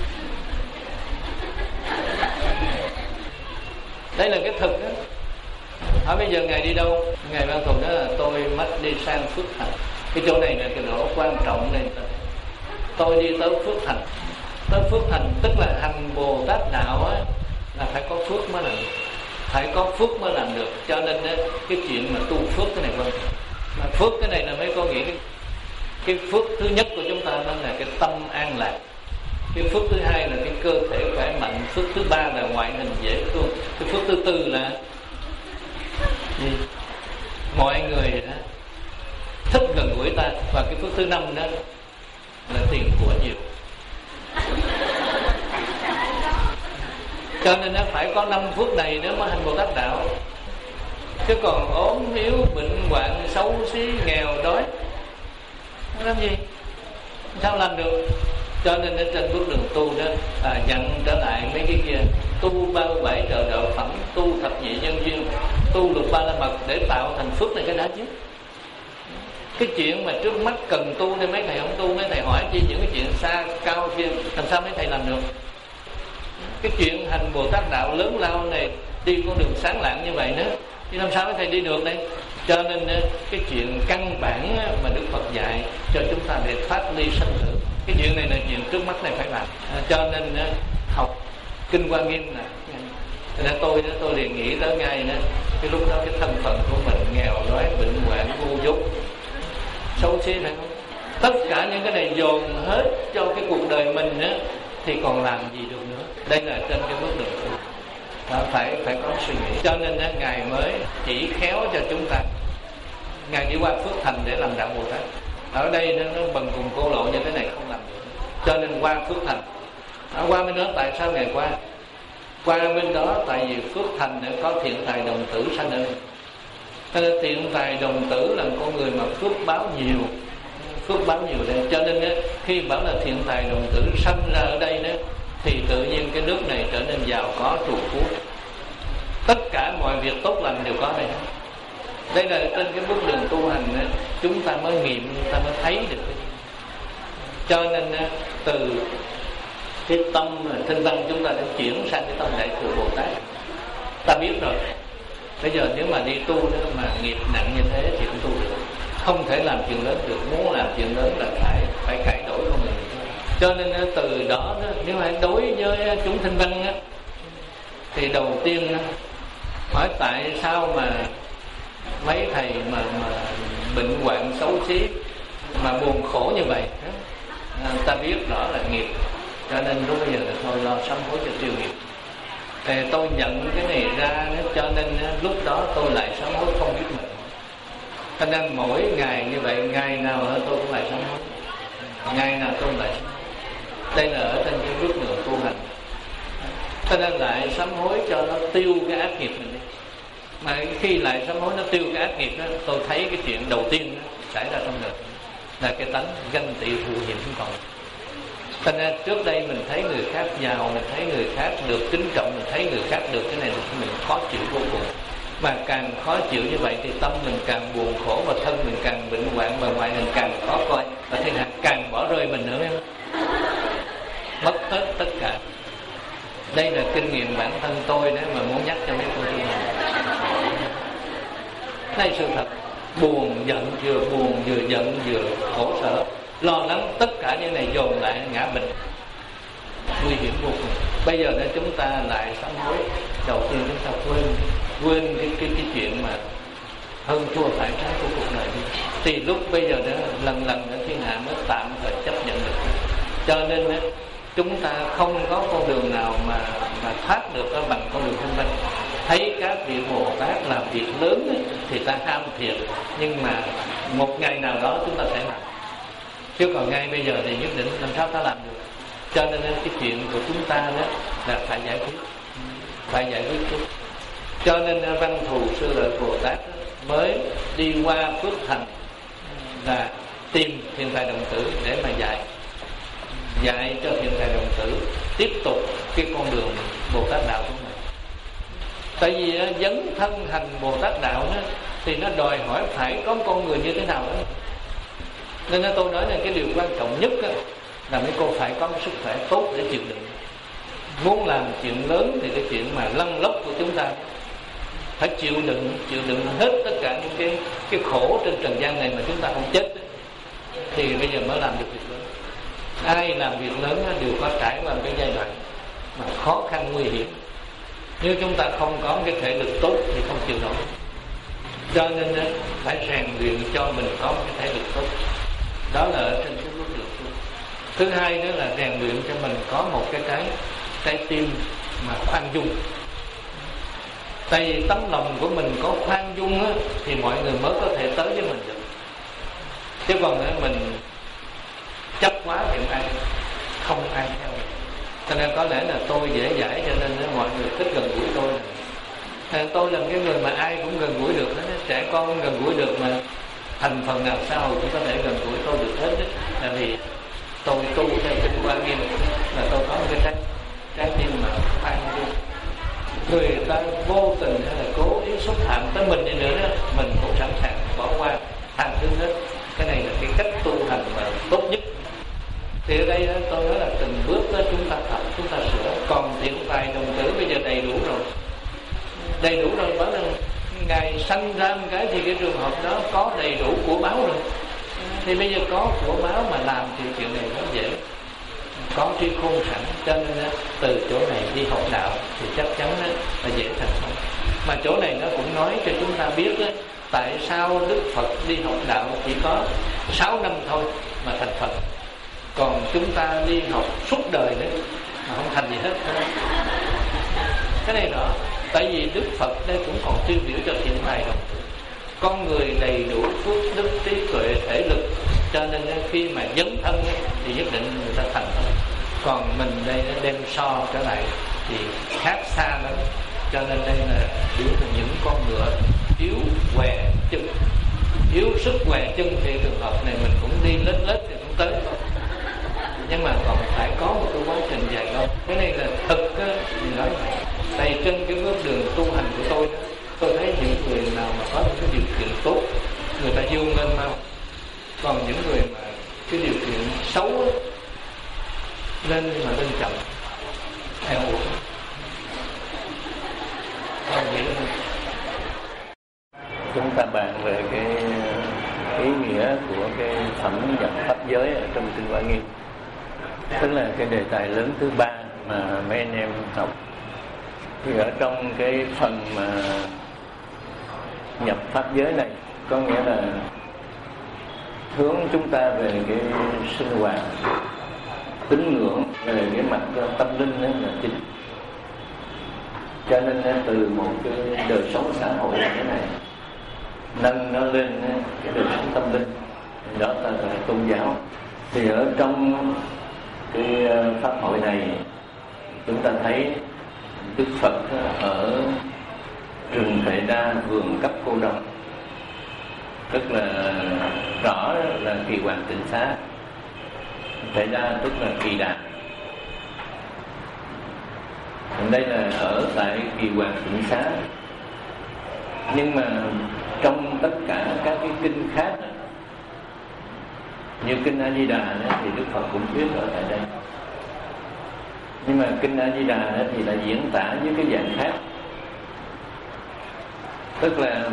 Đây là cái thực đó. Hỏi bây giờ Ngài đi đâu? Ngài Văn Thù đó là tôi mất đi sang Phước Thành. Cái chỗ này là cái độ quan trọng này. Tôi đi tới Phước Thành. Tới Phước Thành tức là hành Bồ Tát đạo á, là phải có phước mới làm được. Phải có phước mới làm được. Cho nên á, cái chuyện mà tu phước cái này quan trọng. Mà phước cái này là mấy con nghĩ cái, cái phước thứ nhất của chúng ta đó là cái tâm an lạc. Cái phước thứ hai là cái cơ thể khỏe mạnh. Phước thứ ba là ngoại hình dễ thương. Cái phước thứ tư là gì? Mọi người đó thích gần gũi ta. Và cái phước thứ năm đó là tiền của nhiều. Cho nên nó phải có năm phước này nếu mới hành Bồ Tát đạo. Chứ còn ốm yếu, bệnh hoạn, xấu xí, nghèo, đói, nó làm gì? Sao làm được? Cho nên ở trên bước đường tu đó à, dặn trở lại mấy cái kia: tu ba mươi bảy trợ đạo phẩm, tu thập nhị nhân duyên, tu lục ba la mật để tạo thành phước này cái đã chứ. Cái chuyện mà trước mắt cần tu nên mấy thầy không tu, mấy thầy hỏi chi những cái chuyện xa cao kia, làm sao mấy thầy làm được? Cái chuyện hành Bồ Tát đạo lớn lao này, đi con đường sáng lạng như vậy nữa, thì làm sao mấy thầy đi được đây? Cho nên cái chuyện căn bản mà Đức Phật dạy cho chúng ta để thoát ly sanh tử, cái chuyện này là chuyện trước mắt này phải làm. À, cho nên học Kinh Hoa Nghiêm là nên tôi tôi liền nghĩ tới ngay đó, cái lúc đó cái thân phận của mình nghèo đói, bệnh hoạn, vô dục, xấu xí phải không? Tất cả những cái này dồn hết cho cái cuộc đời mình á, thì còn làm gì được nữa. Đây là trên cái bước đường tu, phải phải có suy nghĩ. Cho nên á, Ngài mới chỉ khéo cho chúng ta Ngài đi qua phước thành để làm đạo Bồ Tát. Ở đây nó, nó bần cùng cô lộ như thế này không làm được, cho nên qua phước thành. Ở qua bên đó tại sao Ngài qua? Qua bên đó tại vì phước thành để có thiện tài đồng tử sanh ở đây. Cho nên thiện tài đồng tử là con người mà phước báo nhiều, phước báo nhiều đây. Cho nên khi bảo là thiện tài đồng tử sanh ra ở đây đó, thì tự nhiên cái nước này trở nên giàu có trù phú. Tất cả mọi việc tốt lành đều có đây. Đây là trên cái bước đường tu hành đó, chúng ta mới nghiệm, chúng ta mới thấy được. Cho nên từ cái tâm tinh văn chúng ta đã chuyển sang cái tâm đại thừa Bồ Tát. Ta biết rồi, bây giờ nếu mà đi tu nữa mà nghiệp nặng như thế thì không tu được, không thể làm chuyện lớn được. Muốn làm chuyện lớn là phải phải cải đổi con người. Cho nên từ đó nếu mà đối với chúng tinh văn á, thì đầu tiên hỏi tại sao mà mấy thầy mà, mà bệnh hoạn xấu xí mà buồn khổ như vậy? À, ta biết rõ là nghiệp, cho nên lúc bây giờ là thôi lo sám hối cho tiêu nghiệp. Thì tôi nhận cái này ra, cho nên lúc đó tôi lại sám hối không biết mình. Cho nên mỗi ngày như vậy, ngày nào tôi cũng lại sám hối, ngày nào tôi cũng lại sám hối. Đây là ở trên cái bước đường tu hành. Cho nên lại sám hối cho nó tiêu cái ác nghiệp mình đi. Mà khi lại sám hối nó tiêu cái ác nghiệp đó, tôi thấy cái chuyện đầu tiên đó, xảy ra trong đời là cái tánh ganh tị thù hận không còn. Cho nên trước đây mình thấy người khác giàu, mình thấy người khác được kính trọng, mình thấy người khác được cái này thì mình khó chịu vô cùng. Mà càng khó chịu như vậy thì tâm mình càng buồn khổ, và thân mình càng bệnh hoạn, và ngoài mình càng khó coi, và thiên hạ càng bỏ rơi mình nữa, em mất hết tất cả. Đây là kinh nghiệm bản thân tôi đấy mà muốn nhắc cho mấy cô tu hành. Đây sự thật, buồn giận, vừa buồn vừa giận vừa khổ sở, lo lắng, tất cả những này dồn lại ngã bệnh, nguy hiểm vô cùng. Bây giờ nên chúng ta lại sám hối. Đầu tiên chúng ta quên quên cái cái cái chuyện mà hơn thua phải trái của cuộc đời đi. Thì lúc bây giờ đó lần lần ở thiên hạ mới tạm thời chấp nhận được. Cho nên đó, chúng ta không có con đường nào mà mà thoát được ở bằng con đường thanh văn. Thấy các vị Bồ Tát làm việc lớn ấy, thì ta ham thiệt, nhưng mà một ngày nào đó chúng ta sẽ làm. Chứ còn ngay bây giờ thì nhất định làm sao ta làm được. Cho nên cái chuyện của chúng ta đó là phải giải quyết, phải giải quyết trước. Cho nên Văn Thù Sư Lợi Bồ Tát mới đi qua phước thành là tìm thiện tài đồng tử để mà dạy dạy cho thiện tài đồng tử tiếp tục cái con đường Bồ Tát đạo của mình. Tại vì dấn thân hành Bồ Tát đạo đó, thì nó đòi hỏi phải có con người như thế nào đó. Nên tôi nói là cái điều quan trọng nhất đó, là mấy cô phải có sức khỏe tốt để chịu đựng. Muốn làm chuyện lớn thì cái chuyện mà lăn lóc của chúng ta phải chịu đựng, chịu đựng hết tất cả những cái cái khổ trên trần gian này mà chúng ta không chết đó, thì bây giờ mới làm được việc lớn. Ai làm việc lớn đó, đều có trải qua cái giai đoạn mà khó khăn nguy hiểm. Nếu chúng ta không có cái thể lực tốt thì không chịu nổi. Cho nên đó, phải rèn luyện cho mình có cái thể lực tốt. Đó là ở trên cái bước đường tu. Thứ hai đó là rèn luyện cho mình có một cái trái trái tim mà khoan dung. Tại vì tấm lòng của mình có khoan dung á, thì mọi người mới có thể tới với mình được. Chứ còn nữa mình chấp quá thì ai không ai theo mình. Cho nên có lẽ là tôi dễ dãi, cho nên mọi người thích gần gũi tôi. Nên tôi là cái người mà ai cũng gần gũi được hết. Trẻ con gần gũi được mà thành phần nào sao cũng có thể gần gũi tôi được hết. Là vì tôi tu theo kinh Hoa Nghiêm là tôi có một cái trái, trái tim mà khoan dung. Người ta vô tình hay là cố ý xúc phạm tới mình đi nữa đó, mình cũng sẵn sàng bỏ qua, tha thứ hết. Cái này là cái cách tu hành mà tốt nhất. Thì ở đây đó, tôi nói là từng bước đó chúng ta học, chúng ta sửa. Còn thiện tài đồng tử bây giờ đầy đủ rồi, đầy đủ rồi. Bảo rằng Ngài sanh ra một cái thì cái trường hợp đó có đầy đủ của báo rồi. Thì bây giờ có của báo mà làm thì chuyện này nó dễ, có trí khôn sẵn. Cho nên từ chỗ này đi học đạo thì chắc chắn là dễ thành công. Mà chỗ này nó cũng nói cho chúng ta biết đó, tại sao Đức Phật đi học đạo chỉ có sáu năm thôi mà thành Phật, còn chúng ta đi học suốt đời nữa mà không thành gì hết. Cái này đó, tại vì Đức Phật đây cũng còn tiêu biểu cho thiện tài đồng tử. con người đầy đủ phước đức trí tuệ thể lực, cho nên khi mà dấn thân thì nhất định người ta thành thôi. Còn mình đây đem so trở lại thì khác xa lắm. Cho nên đây là biểu hiện những con ngựa yếu què chân, yếu sức què chân thì trường hợp này mình cũng đi lết lết thì cũng tới thôi. Nhưng mà còn phải có một cái quá trình dài lâu. Cái này là thực á, mình nói vậy. Tại trên cái bước đường tu hành của tôi đó, tôi thấy những người nào mà có những cái điều kiện tốt, người ta vươn lên mau. Còn những người mà cái điều kiện xấu đó, lên mà lên chậm, theo uổng. Chúng ta bàn về cái ý nghĩa của cái phẩm nhập pháp giới ở trong Kinh Hoa Nghiêm, tức là cái đề tài lớn thứ ba mà mấy anh em học. Thì ở trong cái phần mà nhập pháp giới này, có nghĩa là hướng chúng ta về cái sinh hoạt, tín ngưỡng, về cái mặt tâm linh đó là chính. Cho nên từ một cái đời sống xã hội như thế này, nâng nó lên cái đời sống tâm linh, đó là tôn giáo. Thì ở trong cái pháp hội này, chúng ta thấy Đức Phật ở rừng Thệ Đa, vườn cấp Cô Độc, rất là rõ là Kỳ Hoàng Tịnh Xá. Thệ Đa tức là Kỳ Đà. Đây là ở tại Kỳ Hoàng Tịnh Xá. Nhưng mà trong tất cả các cái kinh khác đó, như kinh A Di Đà thì Đức Phật cũng thuyết ở tại đây. Nhưng mà kinh A Di Đà thì lại diễn tả với cái dạng khác. Tức là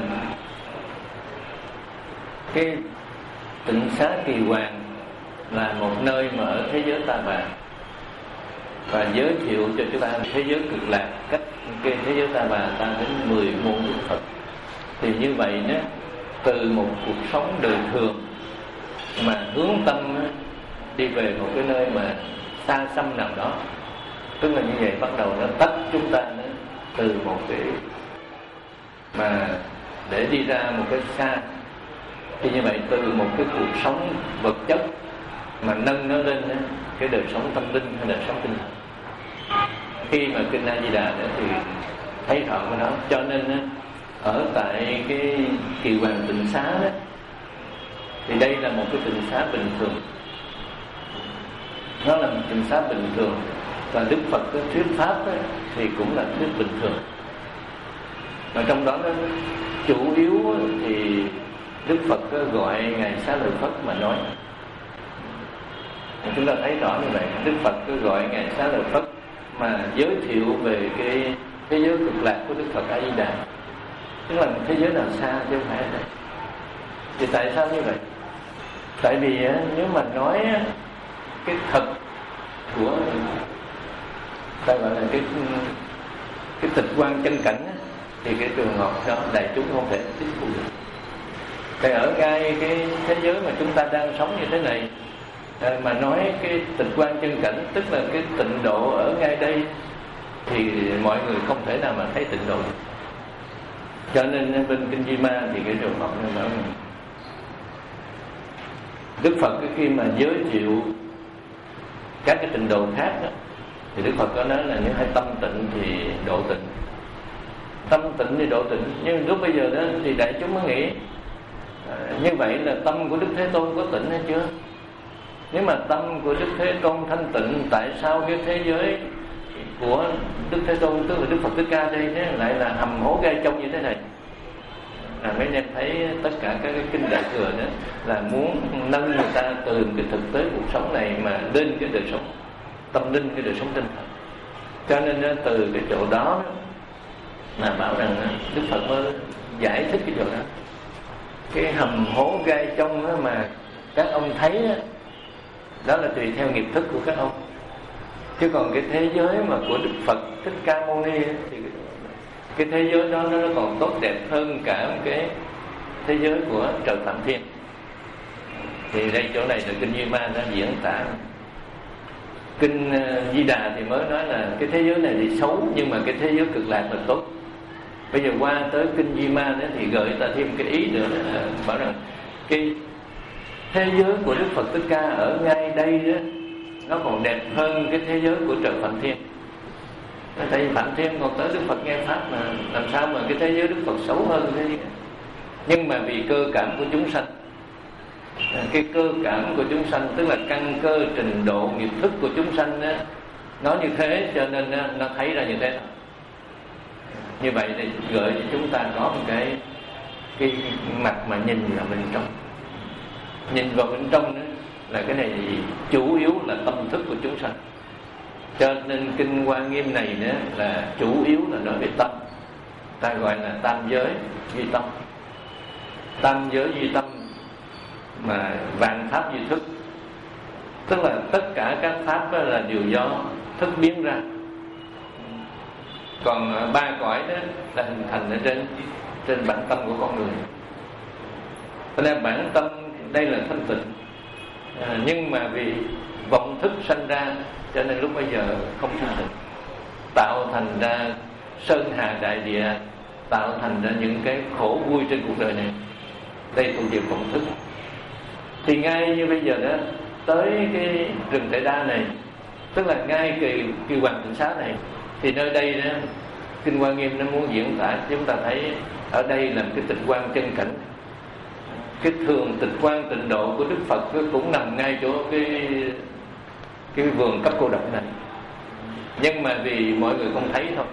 cái Tịnh Xá Kỳ Hoàng là một nơi mà ở thế giới Ta Bà, và giới thiệu cho chúng ta thế giới cực lạc, cách cái thế giới Ta Bà ta đến mười muôn Đức Phật. Thì như vậy đó, từ một cuộc sống đời thường mà hướng tâm đi về một cái nơi mà xa xăm nào đó, tức là như vậy bắt đầu nó tách chúng ta nữa từ một cái mà để đi ra một cái xa. Thì như vậy từ một cái cuộc sống vật chất mà nâng nó lên đó, cái đời sống tâm linh hay đời sống tinh thần. Khi mà kinh A Di Đà đó thì thấy rõ cái đó. Cho nên đó, ở tại cái Kỳ Hoàng Tịnh Xá đó, thì đây là một cái tịnh xá bình thường. Nó là một tịnh xá bình thường. Và Đức Phật cái thuyết pháp đó, thì cũng là thuyết bình thường. Mà trong đó nó chủ yếu thì Đức Phật gọi Ngài Xá Lợi Phất mà nói. Chúng ta thấy rõ như vậy. Đức Phật gọi Ngài Xá Lợi Phất mà giới thiệu về cái thế giới cực lạc của Đức Phật A Di Đà, tức là một thế giới nào xa chứ không phải ở đây. Thì tại sao như vậy? Tại vì nếu mà nói cái thật của ta gọi là cái cái tịch quan chân cảnh thì cái trường hợp đó đại chúng không thể tiếp thu được. Thì ở ngay cái thế giới mà chúng ta đang sống như thế này, mà nói cái tịch quan chân cảnh, tức là cái tịnh độ ở ngay đây, thì mọi người không thể nào mà thấy tịnh độ được. Cho nên bên kinh Di Ma thì cái trường hợp này nói Đức Phật cái khi mà giới thiệu các cái tịnh độ khác đó, thì Đức Phật có nói là nếu hay tâm tịnh thì độ tịnh, tâm tịnh thì độ tịnh. Nhưng lúc bây giờ đó thì đại chúng mới nghĩ à, như vậy là tâm của Đức Thế Tôn có tịnh hay chưa? Nếu mà tâm của Đức Thế Tôn thanh tịnh, tại sao cái thế giới của Đức Thế Tôn, tức là Đức Phật Thích Ca đây thế, lại là hầm hố gai trong như thế này? À, mấy anh em thấy tất cả các cái kinh Đại Thừa đó là muốn nâng người ta từ cái thực tế cuộc sống này mà lên cái đời sống tâm linh, cái đời sống tinh thần. Cho nên từ cái chỗ đó là bảo rằng Đức Phật mới giải thích cái chỗ đó. Cái hầm hố gai trong đó mà các ông thấy đó, đó là tùy theo nghiệp thức của các ông. Chứ còn cái thế giới mà của Đức Phật Thích Ca Mâu Ni thì cái, cái thế giới đó nó còn tốt đẹp hơn cả cái thế giới của trời Phạm Thiên. Thì đây chỗ này là kinh Duy Ma đã diễn tả. Kinh Di Đà thì mới nói là cái thế giới này thì xấu, nhưng mà cái thế giới cực lạc là tốt. Bây giờ qua tới kinh Di Ma đó thì gợi ta thêm cái ý nữa là bảo rằng cái thế giới của Đức Phật Thích Ca ở ngay đây đó nó còn đẹp hơn cái thế giới của trời Phạm Thiên. Tại vì Phạm Thiên còn tới Đức Phật nghe pháp mà, làm sao mà cái thế giới Đức Phật xấu hơn thế? Nhưng mà vì cơ cảm của chúng sanh, cái cơ cảm của chúng sanh tức là căn cơ trình độ nghiệp thức của chúng sanh đó, nó như thế cho nên nó thấy ra như thế. Như vậy thì gợi cho chúng ta có một cái cái mặt mà nhìn vào bên trong. Nhìn vào bên trong đó là cái này thì chủ yếu là tâm thức của chúng sanh. Cho nên kinh Hoa Nghiêm này đó là chủ yếu là nói về tâm. Ta gọi là tam giới duy tâm. Tam giới duy tâm mà vạn pháp duy thức. Tức là tất cả các pháp đó là đều do thức biến ra. Còn ba cõi đó là hình thành ở trên trên bản tâm của con người. Cho nên bản tâm đây là thanh tịnh, à, nhưng mà vì vọng thức sanh ra cho nên lúc bây giờ không thanh tịnh, tạo thành ra sơn hà đại địa, tạo thành ra những cái khổ vui trên cuộc đời này. Đây thuộc về vọng thức. Thì ngay như bây giờ đó tới cái rừng Đại Đa này, tức là ngay kỳ kỳ Hoàng Tịnh Xá này, thì nơi đây đó kinh Hoa Nghiêm nó muốn diễn tả chúng ta thấy ở đây là cái tịch quan chân cảnh. Cái thường tịch quan tịnh độ của Đức Phật cũng nằm ngay chỗ cái cái vườn cấp cô độc này, nhưng mà vì mọi người không thấy thôi.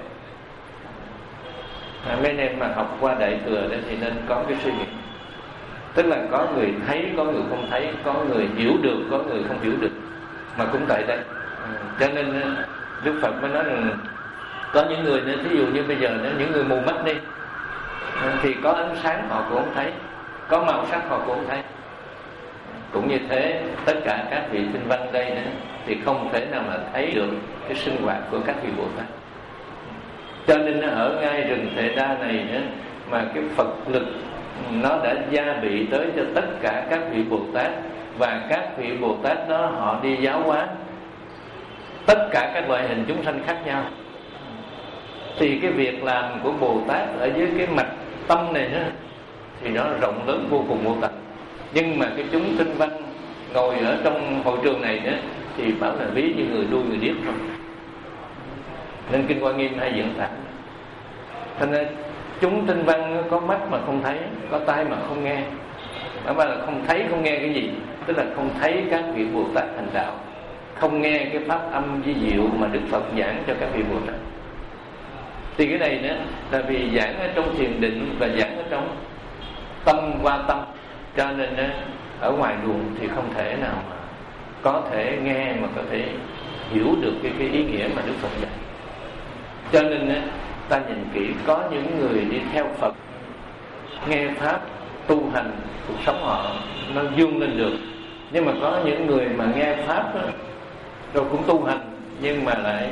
À, mấy anh em mà học qua Đại Thừa đó thì nên có cái suy nghĩ, tức là có người thấy, có người không thấy, có người hiểu được, có người không hiểu được, mà cũng tại đây. À, cho nên Đức Phật mới nói rằng có những người nữa, thí dụ như bây giờ nữa, những người mù mắt đi, thì có ánh sáng họ cũng không thấy, có màu sắc họ cũng không thấy. Cũng như thế, tất cả các vị tinh văn đây nữa thì không thể nào mà thấy được cái sinh hoạt của các vị Bồ Tát. Cho nên ở ngay rừng Thệ Đa này nữa mà cái Phật lực nó đã gia bị tới cho tất cả các vị Bồ Tát, và các vị Bồ Tát đó họ đi giáo hóa tất cả các loại hình chúng sanh khác nhau. Thì cái việc làm của Bồ Tát ở dưới cái mặt tâm này đó thì nó rộng lớn vô cùng vô tận. Nhưng mà cái chúng tinh văn ngồi ở trong hội trường này đó thì bảo là ví như người đuôi người điếc thôi. Nên kinh Hoa Nghiêm hay diễn tả. Cho nên chúng tinh văn có mắt mà không thấy, có tai mà không nghe. Mà là không thấy không nghe cái gì, tức là không thấy các vị Bồ Tát thành đạo, không nghe cái pháp âm vi diệu mà Đức Phật giảng cho các vị Bồ Tát. Thì cái này nữa là vì giảng ở trong thiền định và giảng ở trong tâm qua tâm, cho nên ở ngoài luồng thì không thể nào mà có thể nghe mà có thể hiểu được cái, cái ý nghĩa mà Đức Phật dạy. Cho nên ta nhìn kỹ, có những người đi theo Phật, nghe pháp, tu hành, cuộc sống họ nó vươn lên được. Nhưng mà có những người mà nghe pháp đó, rồi cũng tu hành nhưng mà lại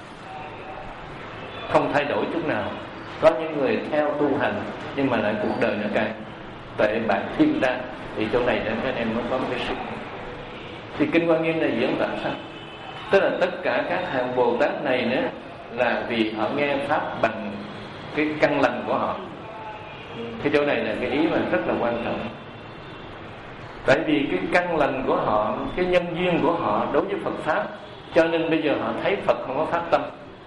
không thay đổi chút nào. Có những người theo tu hành nhưng mà lại cuộc đời nó càng tệ bạc thêm ra. Thì chỗ này để các em mới có một cái sự. Thì kinh Hoa Nghiêm này diễn tả sao? Tức là tất cả các hàng Bồ Tát này nữa là vì họ nghe pháp bằng cái căn lành của họ. Cái chỗ này là cái ý mà rất là quan trọng. Tại vì cái căn lành của họ, cái nhân duyên của họ đối với Phật pháp, cho nên bây giờ họ thấy Phật không có phát tâm.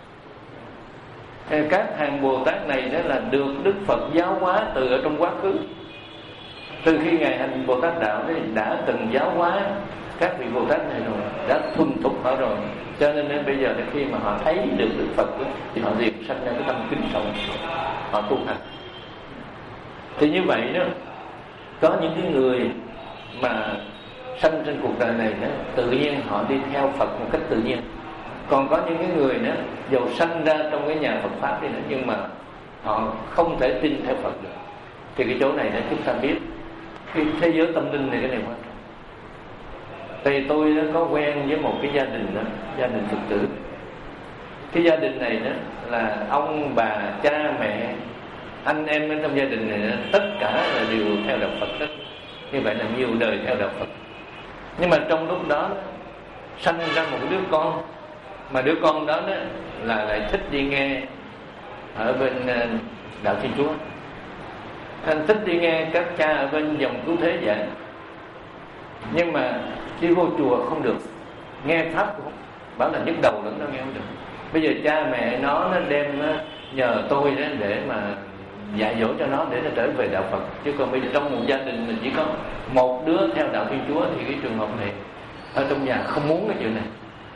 Các hàng Bồ Tát này đó là được Đức Phật giáo hóa từ ở trong quá khứ. Từ khi Ngài hành Bồ Tát Đạo thì đã từng giáo hóa các vị Bồ Tát này rồi, đã thuần thục họ rồi. Cho nên đến bây giờ đến khi mà họ thấy được Đức Phật thì họ liền sanh ra cái tâm kính trọng, họ tu hành. Thì như vậy đó, có những cái người mà sanh trên cuộc đời này đó, tự nhiên họ đi theo Phật một cách tự nhiên. Còn có những cái người nữa dầu sanh ra trong cái nhà Phật pháp đi nữa, nhưng mà họ không thể tin theo Phật được. Thì cái chỗ này để chúng ta biết cái thế giới tâm linh này cái này quan trọng. Thì tôi đã có quen với một cái gia đình đó, gia đình Phật tử. Cái gia đình này đó là ông bà cha mẹ anh em ở trong gia đình này đó, tất cả là đều theo đạo Phật hết. Như vậy là nhiều đời theo đạo Phật. Nhưng mà trong lúc đó sanh ra một đứa con, mà đứa con đó, đó là lại thích đi nghe ở bên đạo Thiên Chúa. Anh thích đi nghe các cha ở bên dòng cứu thế giảng, nhưng mà đi vô chùa không được, nghe pháp cũng bảo là nhức đầu lắm, nó nghe không được. Bây giờ cha mẹ nó nó đem nó nhờ tôi đó để mà dạy dỗ cho nó để nó trở về đạo Phật. Chứ còn bây giờ trong một gia đình mình chỉ có một đứa theo đạo Thiên Chúa thì cái trường hợp này ở trong nhà không muốn cái chuyện này.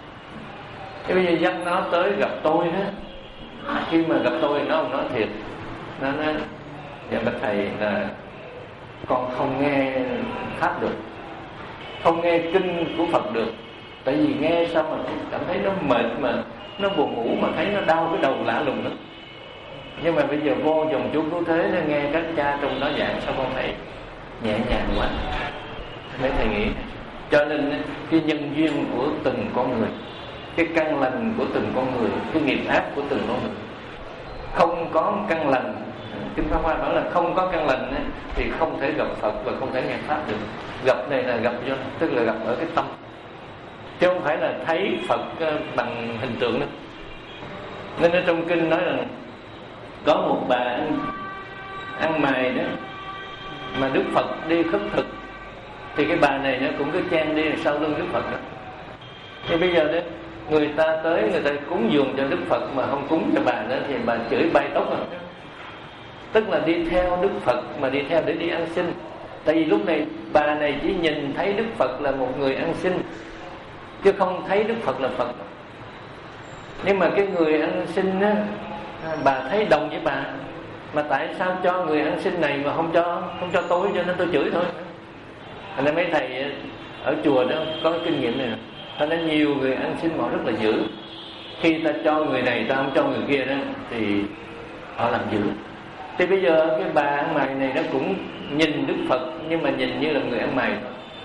Thế bây giờ dắt nó tới gặp tôi đó, khi mà gặp tôi nó không nói thiệt, nó nói dạ bạch thầy là con không nghe pháp được, không nghe kinh của Phật được, tại vì nghe sao mà cảm thấy nó mệt, mà nó buồn ngủ, mà thấy nó đau cái đầu lạ lùng lắm. Nhưng mà bây giờ vô dòng chú cứu thế nó nghe các cha trong đó giảng, sao con thấy nhẹ nhàng quá. Mấy thầy nghĩ cho nên cái nhân duyên của từng con người, cái căn lành của từng con người, cái nghiệp ác của từng con người, không có căn lành, Kinh Pháp Hoa nói là không có căn lành ấy, thì không thể gặp Phật và không thể nghe pháp được. Gặp này là gặp do, tức là gặp ở cái tâm, chứ không phải là thấy Phật bằng hình tượng nữa. Nên ở trong kinh nói rằng có một bà ăn, ăn mày đó mà Đức Phật đi khất thực, thì cái bà này nó cũng cứ chen đi sau lưng Đức Phật đó. Thì bây giờ đấy người ta tới người ta cúng dường cho Đức Phật mà không cúng cho bà nữa thì bà chửi bay tóc rồi. Tức là đi theo Đức Phật mà đi theo để đi ăn xin. Tại vì lúc này bà này chỉ nhìn thấy Đức Phật là một người ăn xin, chứ không thấy Đức Phật là Phật. Nhưng mà cái người ăn xin á, bà thấy đồng với bà, mà tại sao cho người ăn xin này mà không cho không cho tôi, cho nên tôi chửi thôi. Thành ra mấy thầy ở chùa đó có cái kinh nghiệm này, thành ra nhiều người ăn xin họ rất là dữ. Khi ta cho người này ta không cho người kia đó thì họ làm dữ. Thì bây giờ cái bà ăn mày này nó cũng nhìn Đức Phật, nhưng mà nhìn như là người ăn mày,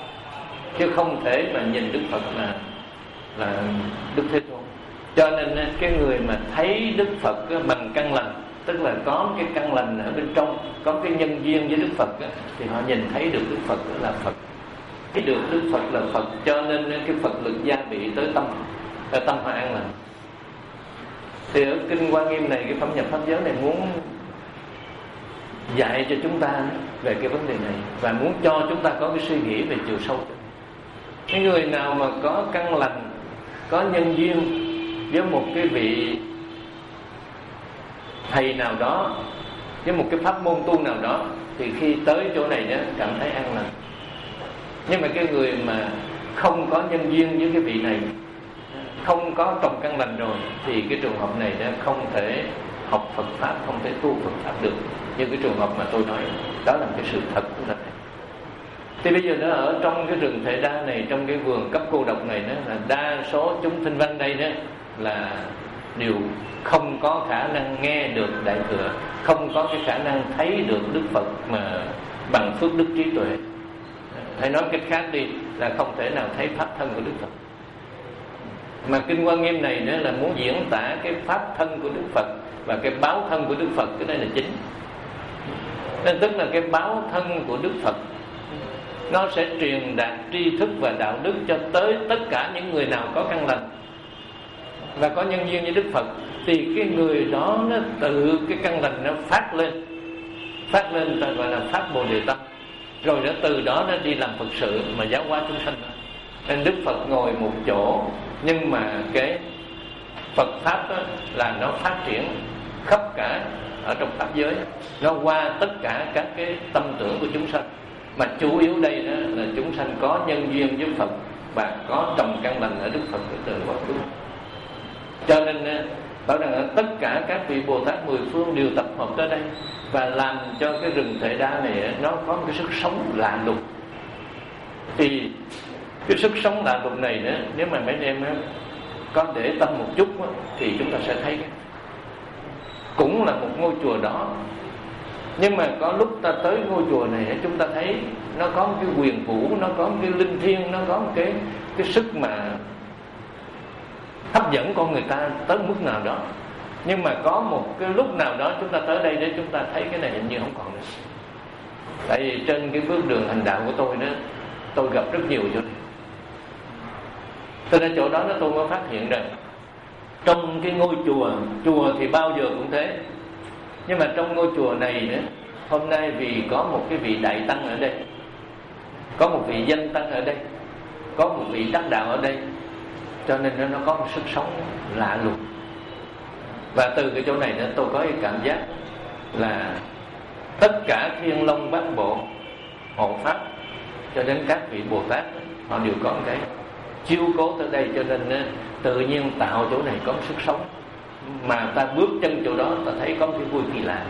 chứ không thể mà nhìn Đức Phật là là Đức Thế Tôn. Cho nên cái người mà thấy Đức Phật bằng căn lành, tức là có cái căn lành ở bên trong, có cái nhân duyên với Đức Phật, thì họ nhìn thấy được Đức Phật là Phật, thấy được Đức Phật là Phật. Cho nên cái Phật lực gia bị tới tâm, ở tâm họ an lành. Thì ở kinh Hoa Nghiêm này, cái phẩm nhập pháp giới này muốn dạy cho chúng ta về cái vấn đề này, và muốn cho chúng ta có cái suy nghĩ về chiều sâu. Cái người nào mà có căn lành, có nhân duyên với một cái vị thầy nào đó, với một cái pháp môn tu nào đó, thì khi tới chỗ này đó cảm thấy an lành. Nhưng mà cái người mà không có nhân duyên với cái vị này, không có trồng căn lành rồi, thì cái trường hợp này đó không thể học Phật pháp, không thể tu Phật pháp được. Như cái trường hợp mà tôi nói, đó là một cái sự thật của nó. Thì bây giờ nó ở trong cái rừng Thể Đa này, trong cái vườn cấp cô độc này đó, là đa số chúng sinh văn đây đó là đều không có khả năng nghe được Đại Thừa, không có cái khả năng thấy được Đức Phật mà bằng phước đức trí tuệ. Hay nói cách khác đi là không thể nào thấy pháp thân của Đức Phật. Mà kinh Hoa Nghiêm này nữa là muốn diễn tả cái pháp thân của Đức Phật và cái báo thân của Đức Phật, cái này là chính. Nên tức là cái báo thân của Đức Phật nó sẽ truyền đạt tri thức và đạo đức cho tới tất cả những người nào có căn lành và có nhân duyên với Đức Phật. Thì cái người đó nó tự cái căn lành nó phát lên, phát lên ta gọi là phát Bồ Đề Tâm, rồi nó từ đó nó đi làm Phật sự mà giáo hóa chúng sanh. Nên Đức Phật ngồi một chỗ, nhưng mà cái Phật pháp đó là nó phát triển khắp cả ở trong pháp giới, nó qua tất cả các cái tâm tưởng của chúng sanh. Mà chủ yếu đây đó là chúng sanh có nhân duyên với Phật và có trồng căn lành ở Đức Phật từ quá khứ. Cho nên bảo rằng tất cả các vị Bồ Tát mười phương đều tập hợp tới đây và làm cho cái rừng Thể Đa này nó có một cái sức sống lạ lùng. Thì cái sức sống lạ lùng này nữa, nếu mà mấy em có để tâm một chút đó, thì chúng ta sẽ thấy cũng là một ngôi chùa đó. Nhưng mà có lúc ta tới ngôi chùa này, chúng ta thấy nó có một cái quyền vũ, nó có một cái linh thiêng, nó có một cái cái sức mà hấp dẫn con người ta tới mức nào đó. Nhưng mà có một cái lúc nào đó chúng ta tới đây để chúng ta thấy cái này hình như không còn nữa. Tại vì trên cái bước đường hành đạo của tôi đó, tôi gặp rất nhiều chỗ này. Từ chỗ đó nó tôi mới phát hiện rằng trong cái ngôi chùa, chùa thì bao giờ cũng thế, Nhưng mà trong ngôi chùa này nữa, hôm nay vì có một cái vị đại tăng ở đây, có một vị danh tăng ở đây, có một vị đắc đạo ở đây, cho nên nó có một sức sống lạ lùng. Và từ cái chỗ này nữa tôi có cái cảm giác là tất cả Thiên Long Bát Bộ hộ pháp cho đến các vị Bồ Tát, họ đều có một cái chiếu cố tới đây, cho nên tự nhiên tạo chỗ này có một sức sống, mà ta bước chân chỗ đó ta thấy có một cái vui kỳ lạ.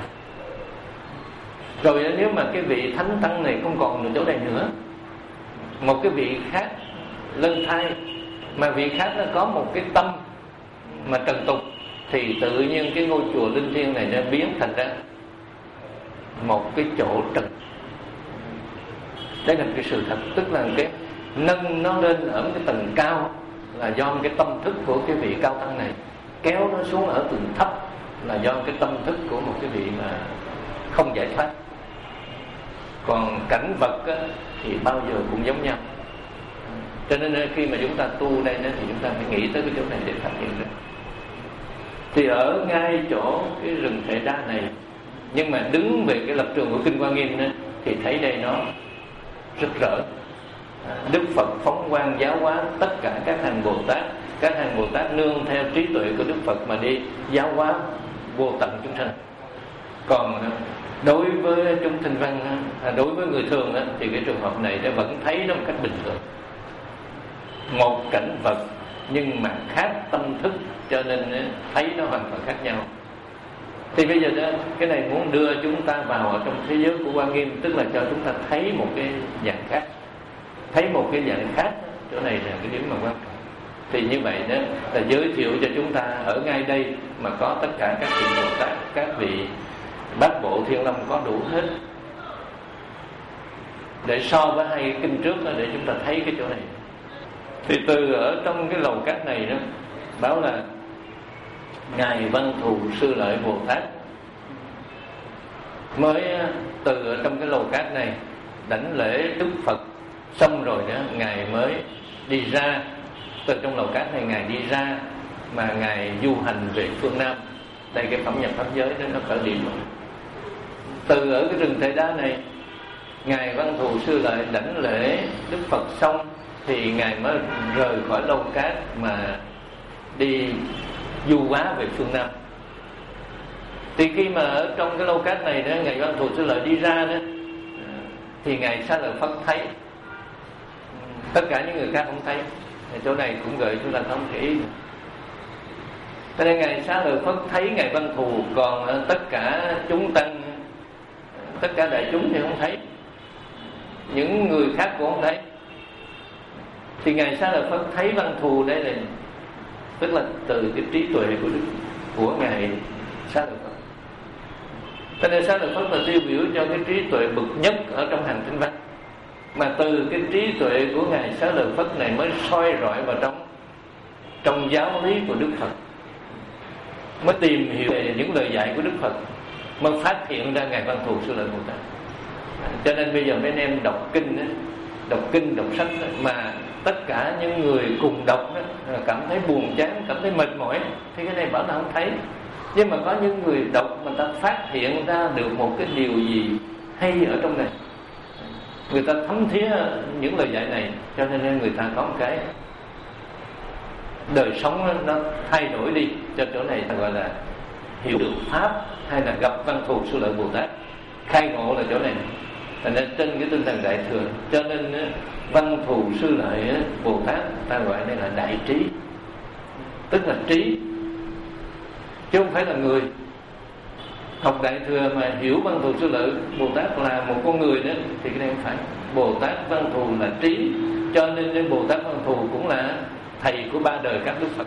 Rồi nếu mà cái vị thánh tăng này không còn ở chỗ này nữa, một cái vị khác lên thai, mà vị khác nó có một cái tâm mà trần tục, thì tự nhiên cái ngôi chùa linh thiêng này nó biến thành ra một cái chỗ trần. Đây là cái sự thật, tức là cái nâng nó lên ở một cái tầng cao là do cái tâm thức của cái vị cao tăng này, kéo nó xuống ở tầng thấp là do cái tâm thức của một cái vị mà không giải thoát. Còn cảnh vật á, thì bao giờ cũng giống nhau. Cho nên khi mà chúng ta tu đây thì chúng ta phải nghĩ tới cái chỗ này để phát hiện ra. Thì ở ngay chỗ cái rừng Thệ Đa này, nhưng mà đứng về cái lập trường của Kinh Hoa Nghiêm đó, thì thấy đây nó rực rỡ. Đức Phật phóng quang giáo hóa tất cả các hàng Bồ Tát, các hàng Bồ Tát nương theo trí tuệ của Đức Phật mà đi giáo hóa vô tận chúng sanh. Còn đối với chúng tinh văn, đối với người thường thì cái trường hợp này vẫn thấy nó một cách bình thường, một cảnh vật nhưng mà khác tâm thức, cho nên thấy nó hoàn toàn khác nhau. Thì bây giờ đó, cái này muốn đưa chúng ta vào ở trong thế giới của Hoa Nghiêm, tức là cho chúng ta thấy một cái dạng khác, thấy một cái dạng khác. Chỗ này là cái điểm mà quan trọng. Thì như vậy đó là giới thiệu cho chúng ta ở ngay đây mà có tất cả các vị Bồ Tát, các vị Bát Bộ Thiên Long có đủ hết, để so với hai cái kinh trước đó, để chúng ta thấy cái chỗ này. Thì từ ở trong cái lầu cát này đó báo là Ngài Văn Thù Sư Lợi Bồ Tát mới từ ở trong cái lầu cát này đảnh lễ Đức Phật xong rồi đó, Ngài mới đi ra. Từ trong lầu cát này Ngài đi ra mà Ngài du hành về phương Nam. Đây cái phẩm nhập pháp giới đó nó khởi điểm. Từ ở cái rừng Thệ Đá này, Ngài Văn Thù Sư Lợi đảnh lễ Đức Phật xong thì Ngài mới rời khỏi lầu cát mà đi du hóa về phương Nam. Thì khi mà ở trong cái lầu cát này đó, Ngài Văn Thù Sư Lợi đi ra đó, thì Ngài Xá Lợi Phất thấy, tất cả những người khác không thấy. Thì chỗ này cũng gợi chúng ta không để ý. Cho nên Ngài Xá Lợi Phất thấy Ngài Văn Thù, còn tất cả chúng tăng, tất cả đại chúng thì không thấy, những người khác cũng không thấy. Thì Ngài Xá Lợi Phất thấy Văn Thù đây này, tức là từ cái trí tuệ của Đức của Ngài Xá Lợi Phất. Cho nên Xá Lợi Phất là tiêu biểu cho cái trí tuệ bậc nhất ở trong hàng tinh văn. Mà từ cái trí tuệ của Ngài Xá Lợi Phất này mới soi rọi vào trong trong giáo lý của Đức Phật, mới tìm hiểu về những lời dạy của Đức Phật, mới phát hiện ra Ngài Văn Thù Sư Lợi Bồ Tát. Cho nên bây giờ mấy anh em đọc kinh đó, đọc kinh đọc sách đó, mà tất cả những người cùng đọc đó, cảm thấy buồn chán, cảm thấy mệt mỏi, thì cái này bảo là không thấy. Nhưng mà có những người đọc mà ta phát hiện ra được một cái điều gì hay ở trong này, người ta thấm thía những lời dạy này, cho nên người ta có một cái đời sống nó thay đổi đi. Cho chỗ này ta gọi là hiểu được pháp, hay là gặp Văn Thù Sư Lợi Bồ Tát, khai ngộ là chỗ này. Thành ra trên cái tinh thần đại thừa, cho nên Văn Thù Sư Lợi Bồ Tát ta gọi đây là đại trí, tức là trí, chứ không phải là người. Học đại thừa mà hiểu Văn Thù Sư Lợi Bồ Tát là một con người nữa thì cái này không phải. Bồ Tát Văn Thù là trí, cho nên Bồ Tát Văn Thù cũng là thầy của ba đời các Đức Phật.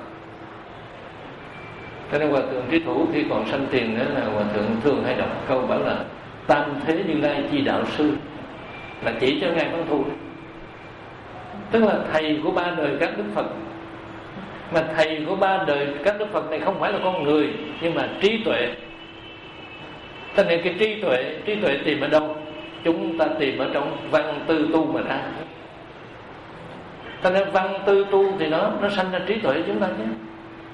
Cho nên Hòa Thượng Trí Thủ khi còn sanh tiền đó là Hòa Thượng thường hay đọc câu bảo là tam thế Như Lai chi đạo sư, là chỉ cho Ngài Văn Thù, tức là thầy của ba đời các Đức Phật. Mà thầy của ba đời các Đức Phật này không phải là con người, nhưng mà trí tuệ. Cho nên cái trí tuệ, trí tuệ tìm ở đâu? Chúng ta tìm ở trong văn tư tu mà ra. Cho nên văn tư tu thì nó nó sanh ra trí tuệ chúng ta chứ.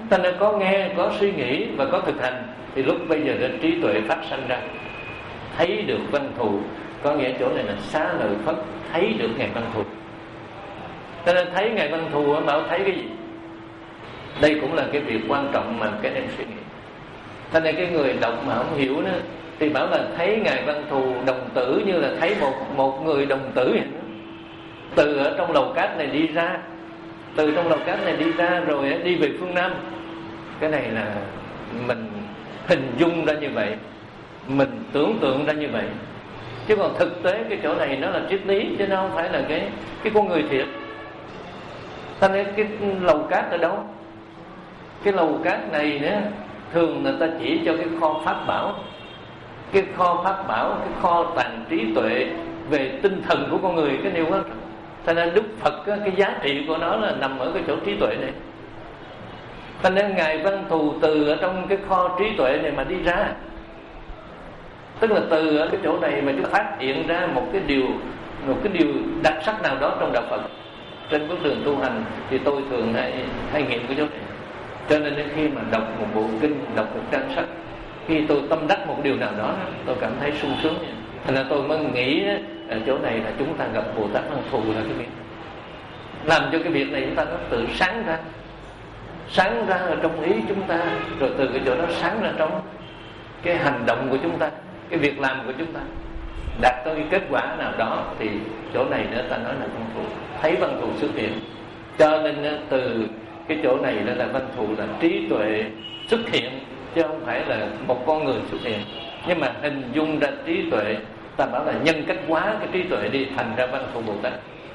Thành ra có nghe, có suy nghĩ và có thực hành thì lúc bây giờ đến trí tuệ phát sanh ra, thấy được văn thù. Có nghĩa chỗ này là xá lợi Phất thấy được Ngài Văn Thù. Cho nên thấy Ngài Văn Thù bảo thấy cái gì? Đây cũng là cái việc quan trọng mà các em suy nghĩ. Cho nên cái người đọc mà không hiểu đó thì bảo là thấy Ngài Văn Thù đồng tử như là thấy một một người đồng tử vậy đó. Từ ở trong lầu cát này đi ra, từ trong lầu cát này đi ra rồi đi về phương Nam. Cái này là mình hình dung ra như vậy, mình tưởng tượng ra như vậy. Chứ còn thực tế cái chỗ này nó là triết lý, chứ nó không phải là cái cái con người thiệt. Thành ra cái lầu cát ở đâu? Cái lầu cát này nữa thường người ta chỉ cho cái kho pháp bảo, cái kho pháp bảo, cái kho tàng trí tuệ về tinh thần của con người, cái điều quan trọng. Thành ra Đức Phật cái giá trị của nó là nằm ở cái chỗ trí tuệ này. Thành ra Ngài Văn Thù từ ở trong cái kho trí tuệ này mà đi ra. Tức là từ ở cái chỗ này mà chúng phát hiện ra một cái điều một cái điều đặc sắc nào đó trong đạo Phật. Trên bước đường tu hành thì tôi thường hay, hay nghiệm cái chỗ này. Cho nên khi mà đọc một bộ kinh, đọc một trang sách, khi tôi tâm đắc một điều nào đó, tôi cảm thấy sung sướng. Thành ra tôi mới nghĩ ở chỗ này là chúng ta gặp Bồ Tát Văn Thù là cái việc làm cho cái việc này chúng ta nó tự sáng ra, sáng ra ở trong ý chúng ta, rồi từ cái chỗ đó sáng ra trong cái hành động của chúng ta, cái việc làm của chúng ta đạt tới cái kết quả nào đó. Thì chỗ này nữa ta nói là Văn Thù, thấy Văn Thù xuất hiện. Cho nên từ cái chỗ này là Văn Thù là trí tuệ xuất hiện, chứ không phải là một con người xuất hiện. Nhưng mà hình dung ra trí tuệ, ta bảo là nhân cách hóa cái trí tuệ đi, thành ra Văn Thù Bồ Tát.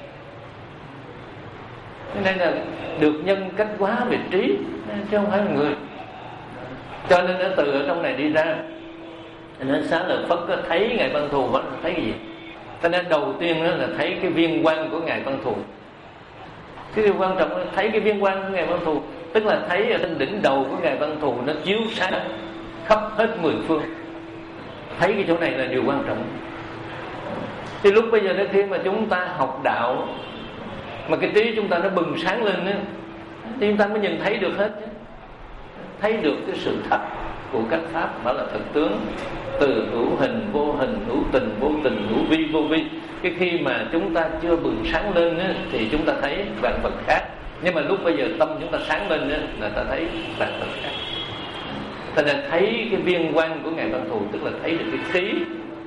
Nên là được nhân cách hóa về trí, chứ không phải là người. Cho nên nó từ ở trong này đi ra. Nên xá lợi Phất có thấy Ngài Văn Thù vẫn thấy gì? Cho nên đầu tiên đó là thấy cái viên quang của Ngài Văn Thù. Cái điều quan trọng là thấy cái viên quang của Ngài Văn Thù, tức là thấy ở trên đỉnh đầu của Ngài Văn Thù nó chiếu sáng khắp hết mười phương. Thấy cái chỗ này là điều quan trọng. Thì lúc bây giờ đến khi mà chúng ta học đạo mà cái trí chúng ta nó bừng sáng lên á, thì chúng ta mới nhìn thấy được hết chứ. Thấy được cái sự thật của các pháp, bảo là thật tướng, từ hữu hình vô hình, hữu tình vô tình, hữu vi vô vi. Cái khi mà chúng ta chưa bừng sáng lên á, thì chúng ta thấy vạn vật khác. Nhưng mà lúc bây giờ tâm chúng ta sáng lên á, là ta thấy vạn vật khác. Thành ra thấy cái viên quang của Ngài Văn Thù, tức là thấy được cái trí.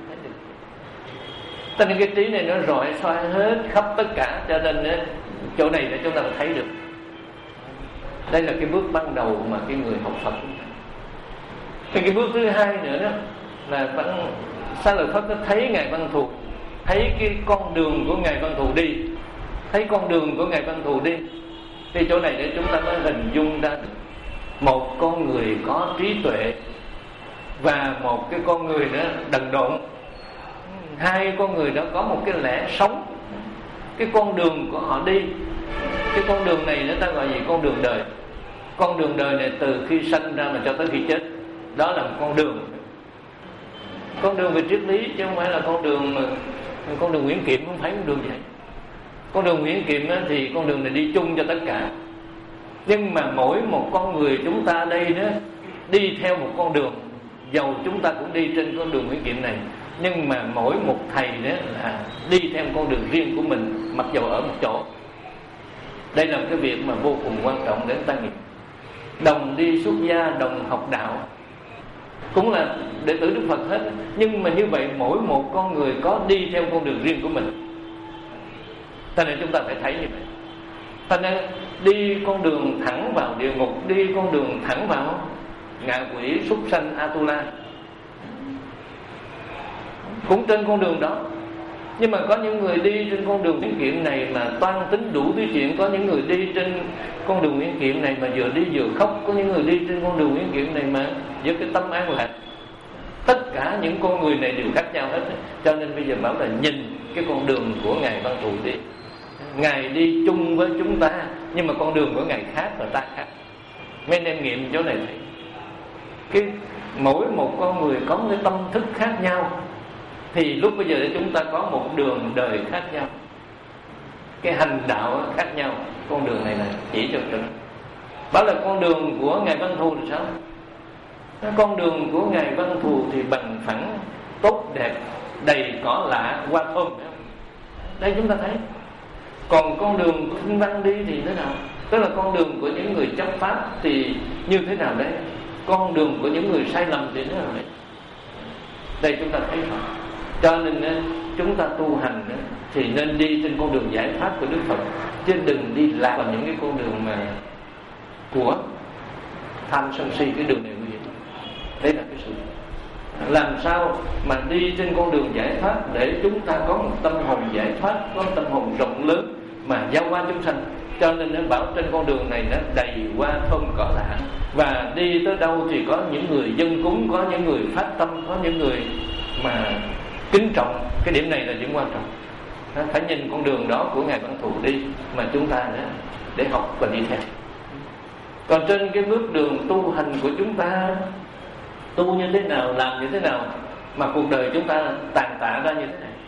Cho nên cái trí này nó rọi soi hết khắp tất cả. Cho nên á, chỗ này để chúng ta thấy được. Đây là cái bước ban đầu mà cái người học Phật. Thì cái bước thứ hai nữa đó là Văn xá lợi Phất nó thấy Ngài Văn Thù, thấy cái con đường của Ngài Văn Thù đi, thấy con đường của Ngài Văn Thù đi. Thì chỗ này để chúng ta mới hình dung ra một con người có trí tuệ và một cái con người nữa đần độn. Hai con người đó có một cái lẽ sống, cái con đường của họ đi. Cái con đường này người ta gọi gì? Con đường đời. Con đường đời này từ khi sanh ra mà cho tới khi chết, đó là một con đường. Con đường về triết lý, chứ không phải là con đường mà con đường Nguyễn Kiệm, không phải con đường vậy. Con đường Nguyễn Kiệm thì con đường này đi chung cho tất cả. Nhưng mà mỗi một con người chúng ta đây đó đi theo một con đường, dầu chúng ta cũng đi trên con đường Nguyễn Kiệm này, nhưng mà mỗi một thầy đó là đi theo con đường riêng của mình, mặc dầu ở một chỗ. Đây là một cái việc mà vô cùng quan trọng để ta nghiệm. Đồng đi xuất gia, đồng học đạo, cũng là đệ tử Đức Phật hết. Nhưng mà như vậy mỗi một con người có đi theo con đường riêng của mình. Cho nên chúng ta phải thấy như vậy. Cho nên đi con đường thẳng vào địa ngục, đi con đường thẳng vào ngạ quỷ, súc sanh, Atula, cũng trên con đường đó. Nhưng mà có những người đi trên con đường Nguyễn Kiệm này mà toan tính đủ thứ chuyện. Có những người đi trên con đường Nguyễn Kiệm này mà vừa đi vừa khóc. Có những người đi trên con đường Nguyễn Kiệm này mà với cái tâm an lạc. Tất cả những con người này đều khác nhau hết. Cho nên bây giờ bảo là nhìn cái con đường của Ngài Văn Thù đi. Ngài đi chung với chúng ta, nhưng mà con đường của Ngài khác và ta khác. Mấy anh em nghiệm chỗ này thấy cái mỗi một con người có một cái tâm thức khác nhau, thì lúc bây giờ chúng ta có một đường đời khác nhau, cái hành đạo khác nhau. Con đường này là chỉ cho cho nó. Bảo là con đường của Ngài Văn Thù là sao? Con đường của Ngài Văn Thù thì bằng phẳng, tốt đẹp, đầy cỏ lạ, hoa thơm. Đây chúng ta thấy. Còn con đường của Kinh Văn đi thì thế nào? Tức là con đường của những người chấp pháp thì như thế nào đấy? Con đường của những người sai lầm thì thế nào đấy? Đây chúng ta thấy rồi. Cho nên chúng ta tu hành thì nên đi trên con đường giải thoát của Đức Phật, chứ đừng đi lạc vào những cái con đường mà của tham sân si. Cái đường này nguy hiểm. Đấy là cái sự làm sao mà đi trên con đường giải thoát để chúng ta có một tâm hồn giải thoát, có một tâm hồn rộng lớn mà giao hoa chúng sanh. Cho nên nó bảo trên con đường này nó đầy hoa thơm cỏ lạ, và đi tới đâu thì có những người dân cúng, có những người phát tâm, có những người mà kính trọng. Cái điểm này là điểm quan trọng. Phải nhìn con đường đó của Ngài Văn Thù đi mà chúng ta nữa để học và đi theo. Còn trên cái bước đường tu hành của chúng ta, tu như thế nào, làm như thế nào mà cuộc đời chúng ta tàn tạ ra như thế này,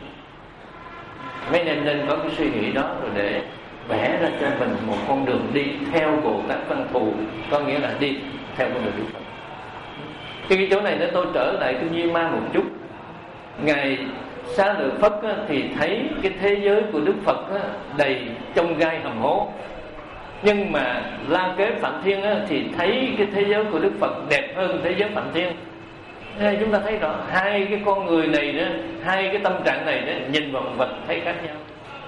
mấy nên nên có cái suy nghĩ đó rồi để vẽ ra cho mình một con đường đi theo Bồ Tát Văn Thù, có nghĩa là đi theo con đường Đức Phật. Cái, cái chỗ này để tôi trở lại cái Duy Ma một chút. Ngài Xá Lợi Phất thì thấy cái thế giới của Đức Phật đầy chông gai hầm hố, nhưng mà La Kế Phạm Thiên thì thấy cái thế giới của Đức Phật đẹp hơn thế giới Phạm Thiên. Đây chúng ta thấy rõ hai cái con người này đó, hai cái tâm trạng này đó, nhìn vào một vật thấy khác nhau.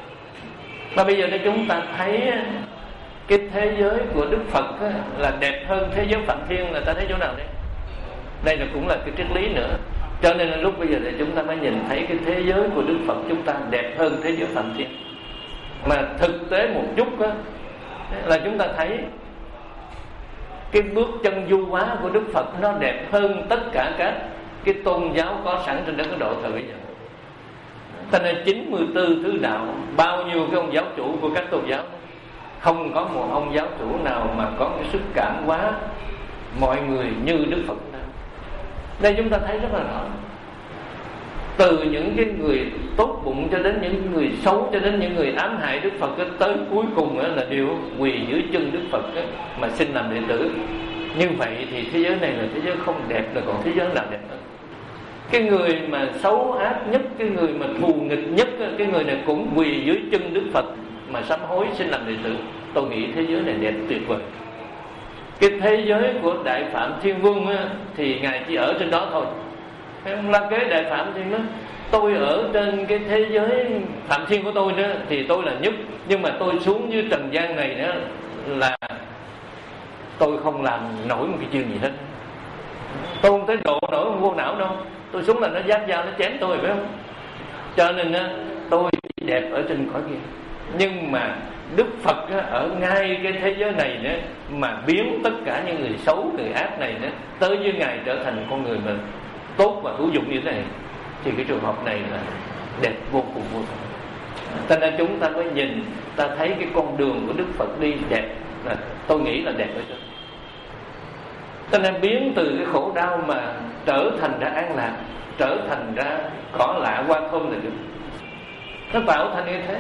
Mà bây giờ đây chúng ta thấy cái thế giới của Đức Phật là đẹp hơn thế giới Phạm Thiên, là ta thấy chỗ nào đấy? Đây là cũng là cái triết lý nữa. Cho nên là lúc bây giờ thì chúng ta mới nhìn thấy cái thế giới của Đức Phật chúng ta đẹp hơn thế giới Phạm Thiên. Mà thực tế một chút đó, là chúng ta thấy cái bước chân du hóa của Đức Phật nó đẹp hơn tất cả các cái tôn giáo có sẵn trên đất Ấn Độ thời bây giờ. Cho nên chín mươi tư thứ đạo, bao nhiêu cái ông giáo chủ của các tôn giáo, không có một ông giáo chủ nào mà có cái sức cảm hóa mọi người như Đức Phật nào. Đây chúng ta thấy rất là rõ. Từ những cái người tốt bụng cho đến những người xấu, cho đến những người ám hại Đức Phật, tới cuối cùng là đều quỳ dưới chân Đức Phật mà xin làm đệ tử. Như vậy thì thế giới này là thế giới không đẹp, là còn thế giới nào đẹp hơn? Cái người mà xấu ác nhất, cái người mà thù nghịch nhất, cái người này cũng quỳ dưới chân Đức Phật mà sám hối xin làm đệ tử. Tôi nghĩ thế giới này đẹp tuyệt vời. Cái thế giới của Đại Phạm Thiên Vương á, thì Ngài chỉ ở trên đó thôi. La Kế Đại Phạm Thiên nói, tôi ở trên cái thế giới Phạm Thiên của tôi đó thì tôi là nhất, nhưng mà tôi xuống dưới trần gian này đó là tôi không làm nổi một cái chuyện gì hết. Tôi không tới độ nổi một vô não đâu. Tôi xuống là nó giáp dao, nó chém tôi, phải không? Cho nên á, tôi đẹp ở trên cõi kia. Nhưng mà Đức Phật á, ở ngay cái thế giới này nữa mà biến tất cả những người xấu, người ác này nữa tới với Ngài trở thành con người mình tốt và hữu dụng như thế này, thì cái trường hợp này là đẹp vô cùng vô tận. Cho nên chúng ta mới nhìn, ta thấy cái con đường của Đức Phật đi đẹp, là tôi nghĩ là đẹp ở trên. Cho nên biến từ cái khổ đau mà trở thành ra an lạc, trở thành ra cỏ lạ hoa thơm là được. Nó tạo thành như thế.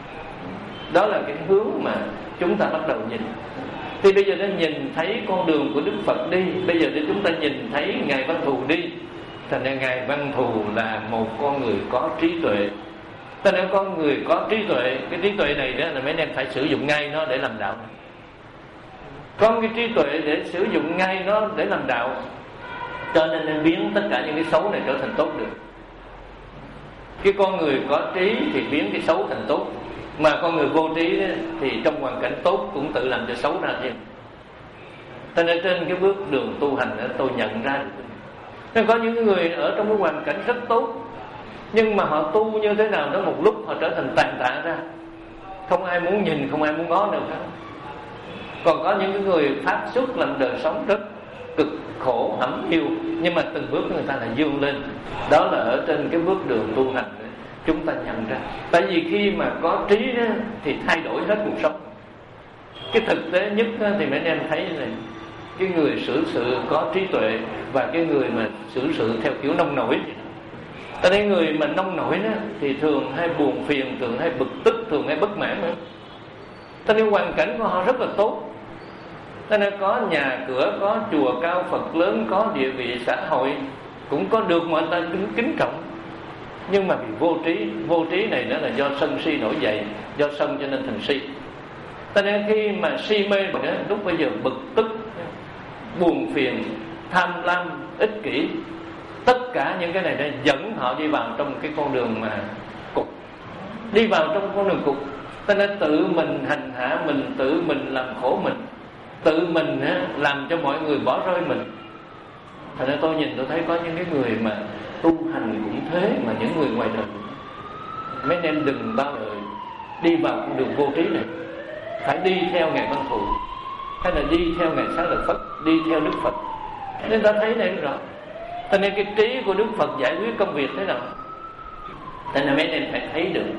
Đó là cái hướng mà chúng ta bắt đầu nhìn. Thì bây giờ nó nhìn thấy con đường của Đức Phật đi, bây giờ để chúng ta nhìn thấy Ngài Văn Thù đi. Thành ra Ngài Văn Thù là một con người có trí tuệ. Thành ra con người có trí tuệ, cái trí tuệ này đó là mấy anh em phải sử dụng ngay nó để làm đạo. Có cái trí tuệ để sử dụng ngay nó để làm đạo, cho nên nên biến tất cả những cái xấu này trở thành tốt được. Cái con người có trí thì biến cái xấu thành tốt, mà con người vô trí thì trong hoàn cảnh tốt cũng tự làm cho xấu ra thêm. Cho nên trên cái bước đường tu hành đó, tôi nhận ra được. Nên có những người ở trong cái hoàn cảnh rất tốt, nhưng mà họ tu như thế nào đó một lúc họ trở thành tàn tạ ra, không ai muốn nhìn, không ai muốn ngó đâu cả. Còn có những người phát xuất làm đời sống rất cực khổ hẩm hiu, nhưng mà từng bước người ta là dương lên. Đó là ở trên cái bước đường tu hành chúng ta nhận ra. Tại vì khi mà có trí đó, thì thay đổi hết cuộc sống. Cái thực tế nhất đó, thì mấy anh em thấy này, cái người xử sự có trí tuệ và cái người mà xử sự theo kiểu nông nổi. Tại đây người mà nông nổi đó, thì thường hay buồn phiền, thường hay bực tức, thường hay bất mãn nữa. Tại nên hoàn cảnh của họ rất là tốt, Cho nên có nhà cửa, có chùa cao Phật lớn, có địa vị xã hội, cũng có được mọi người ta kính, kính trọng. Nhưng mà vì vô trí, vô trí này đó là do sân si nổi dậy, do sân cho nên thành si. Cho nên khi mà si mê đó, lúc bây giờ bực tức, buồn phiền, tham lam, ích kỷ, tất cả những cái này đã dẫn họ đi vào trong cái con đường mà cục, đi vào trong con đường cục. Cho nên tự mình hành hạ mình, tự mình làm khổ mình, tự mình làm cho mọi người bỏ rơi mình. Thành ra tôi nhìn tôi thấy có những cái người mà tu hành cũng thế, mà những người ngoài đời, mấy anh em đừng bao giờ đi vào con đường vô trí này, phải đi theo Ngài Văn Thù, hay là đi theo Ngài Xá Lợi Phất, đi theo Đức Phật. Nên ta thấy này rõ. Cho nên cái trí của Đức Phật giải quyết công việc thế nào, cho nên mấy anh em phải thấy được.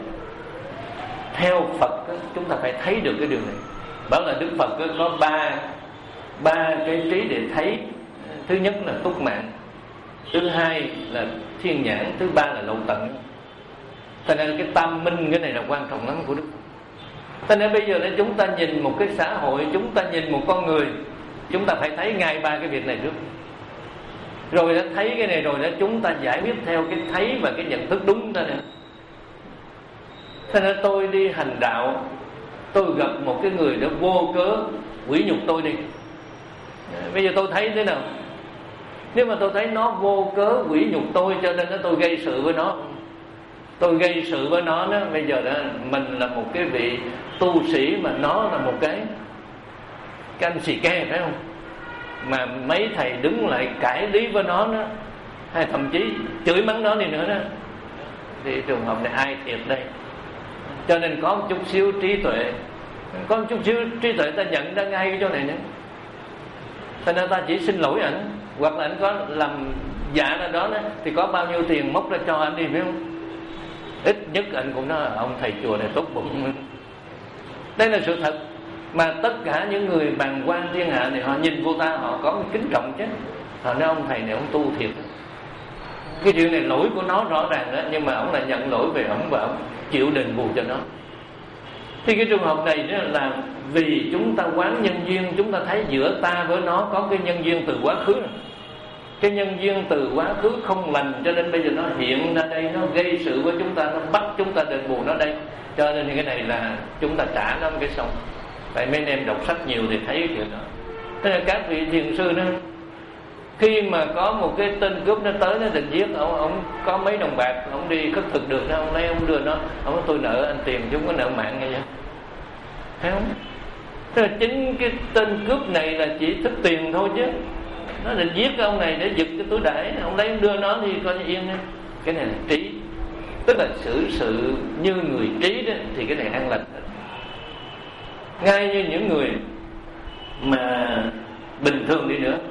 Theo Phật chúng ta phải thấy được cái điều này. Bảo là Đức Phật có ba ba cái trí để thấy. Thứ nhất là túc mạng, thứ hai là thiên nhãn, thứ ba là lậu tận. Cho nên cái tam minh cái này là quan trọng lắm của Đức Phật. Cho nên bây giờ nếu chúng ta nhìn một cái xã hội, chúng ta nhìn một con người, chúng ta phải thấy ngay ba cái việc này trước. Rồi đã thấy cái này rồi đó, chúng ta giải quyết theo cái thấy và cái nhận thức đúng đó nữa. Cho nên tôi đi hành đạo, tôi gặp một cái người đó vô cớ quỷ nhục tôi đi. Bây giờ tôi thấy thế nào? Nếu mà tôi thấy nó vô cớ quỷ nhục tôi, cho nên tôi gây sự với nó, tôi gây sự với nó đó, bây giờ đó mình là một cái vị tu sĩ mà nó là một cái cái anh xì ke, phải không? Mà mấy thầy đứng lại cãi lý với nó đó, hay thậm chí chửi mắng nó đi nữa đó, thì trường hợp này ai thiệt đây? Cho nên có một chút xíu trí tuệ, có một chút xíu trí tuệ ta nhận ra ngay cái chỗ này nữa. Cho nên ta chỉ xin lỗi ảnh, hoặc là ảnh có làm dạ ra đó, đó thì có bao nhiêu tiền móc ra cho anh đi, phải không? Ít nhất anh cũng nói ông thầy chùa này tốt bụng. Đây là sự thật mà tất cả những người bàng quan thiên hạ này, họ nhìn vô ta họ có kính trọng chứ. Họ nói ông thầy này ông tu thiệt. Cái chuyện này lỗi của nó rõ ràng đó, nhưng mà ông lại nhận lỗi về ông và ông chịu đền bù cho nó. Thì cái trường hợp này đó là vì chúng ta quán nhân duyên, chúng ta thấy giữa ta với nó có cái nhân duyên từ quá khứ này. Cái nhân duyên từ quá khứ không lành, cho nên bây giờ nó hiện ra đây, nó gây sự với chúng ta, nó bắt chúng ta đền bù nó đây. Cho nên cái này là chúng ta trả nó cái xong. Tại mấy anh em đọc sách nhiều thì thấy cái chuyện đó. Thế là các vị thiền sư đó, khi mà có một cái tên cướp nó tới nó định giết ông, ông có mấy đồng bạc, ông đi khất thực được đó, ông lấy ông đưa nó, ông nói tôi nợ anh tiền chứ không có nợ mạng hay vậy, thấy không? Thế là chính cái tên cướp này là chỉ thích tiền thôi chứ, nó định giết cái ông này để giật cái túi đãi, ông lấy ông đưa nó thì coi như yên. Cái này là trí, tức là xử sự như người trí đó, thì cái này an lành. Ngay như những người mà bình thường đi nữa,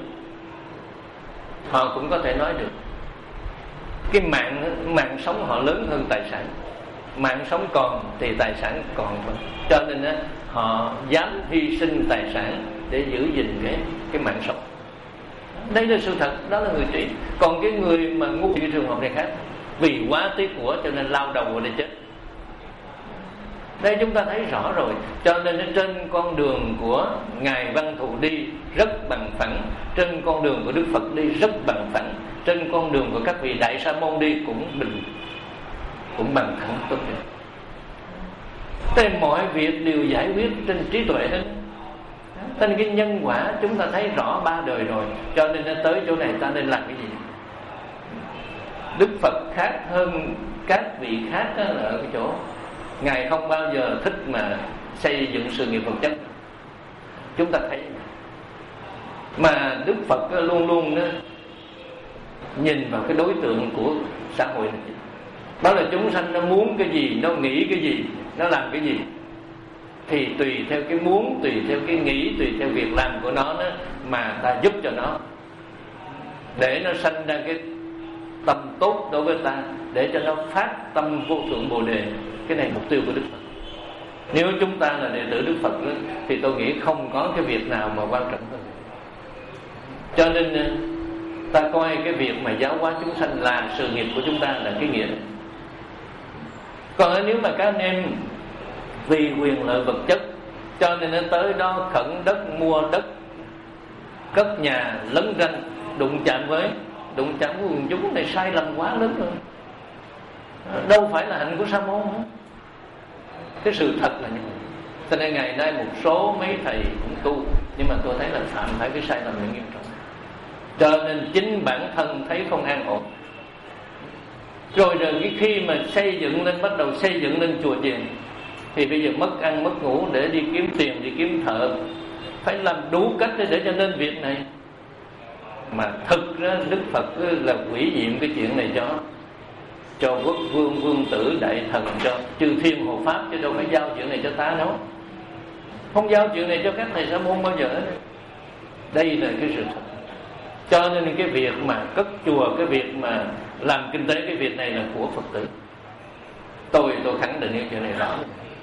họ cũng có thể nói được cái mạng mạng sống họ lớn hơn tài sản. Mạng sống còn thì tài sản còn, cho nên đó, họ dám hy sinh tài sản để giữ gìn cái cái mạng sống. Đây là sự thật, đó là người trí. Còn cái người mà ngu cái trường hợp này khác, vì quá tiếc của cho nên lao đầu vào để chết. Đây chúng ta thấy rõ rồi. Cho nên trên con đường của Ngài Văn Thù đi rất bằng phẳng, trên con đường của Đức Phật đi rất bằng phẳng, trên con đường của các vị Đại Sa Môn đi cũng bình, cũng bằng thẳng tốt đẹp. Thế mọi việc đều giải quyết trên trí tuệ hết. Nên cái nhân quả chúng ta thấy rõ ba đời rồi, cho nên nó tới chỗ này ta nên làm cái gì? Đức Phật khác hơn các vị khác là ở cái chỗ Ngài không bao giờ thích mà xây dựng sự nghiệp vật chất. Chúng ta thấy mà Đức Phật luôn luôn đó, nhìn vào cái đối tượng của xã hội này. Đó là chúng sanh nó muốn cái gì, nó nghĩ cái gì, nó làm cái gì, thì tùy theo cái muốn, tùy theo cái nghĩ, tùy theo việc làm của nó đó, mà ta giúp cho nó, để nó sanh ra cái tâm tốt đối với ta, để cho nó phát tâm vô thượng Bồ Đề. Cái này mục tiêu của Đức Phật. Nếu chúng ta là đệ tử Đức Phật đó, thì tôi nghĩ không có cái việc nào mà quan trọng hơn. Cho nên ta coi cái việc mà giáo hóa chúng sanh là sự nghiệp của chúng ta, là cái nghĩa này. Còn nếu mà các anh em vì quyền lợi vật chất cho nên nó tới đó khẩn đất, mua đất, cất nhà lấn ranh, đụng chạm với đụng chạm với quần chúng này sai lầm quá lớn rồi. Đâu phải là hạnh của sa môn nữa. Cái sự thật là như vậy. Cho nên ngày nay một số mấy thầy cũng tu, nhưng mà tôi thấy là phạm phải cái sai lầm này nghiêm trọng. Cho nên chính bản thân thấy không an ổn. Rồi rồi cái khi mà xây dựng lên, bắt đầu xây dựng lên chùa chiền, thì bây giờ mất ăn mất ngủ để đi kiếm tiền, đi kiếm thợ, phải làm đủ cách để, để cho nên việc này. Mà thực ra Đức Phật là quỷ nhiệm cái chuyện này cho cho quốc vương, vương tử, đại thần, cho chư thiên hộ pháp, chứ đâu phải giao chuyện này cho ta đâu. Không giao chuyện này cho các thầy sa môn bao giờ. Đây là cái sự thật. Cho nên cái việc mà cất chùa, cái việc mà làm kinh tế, cái việc này là của Phật tử. Tôi tôi khẳng định cái chuyện này rõ.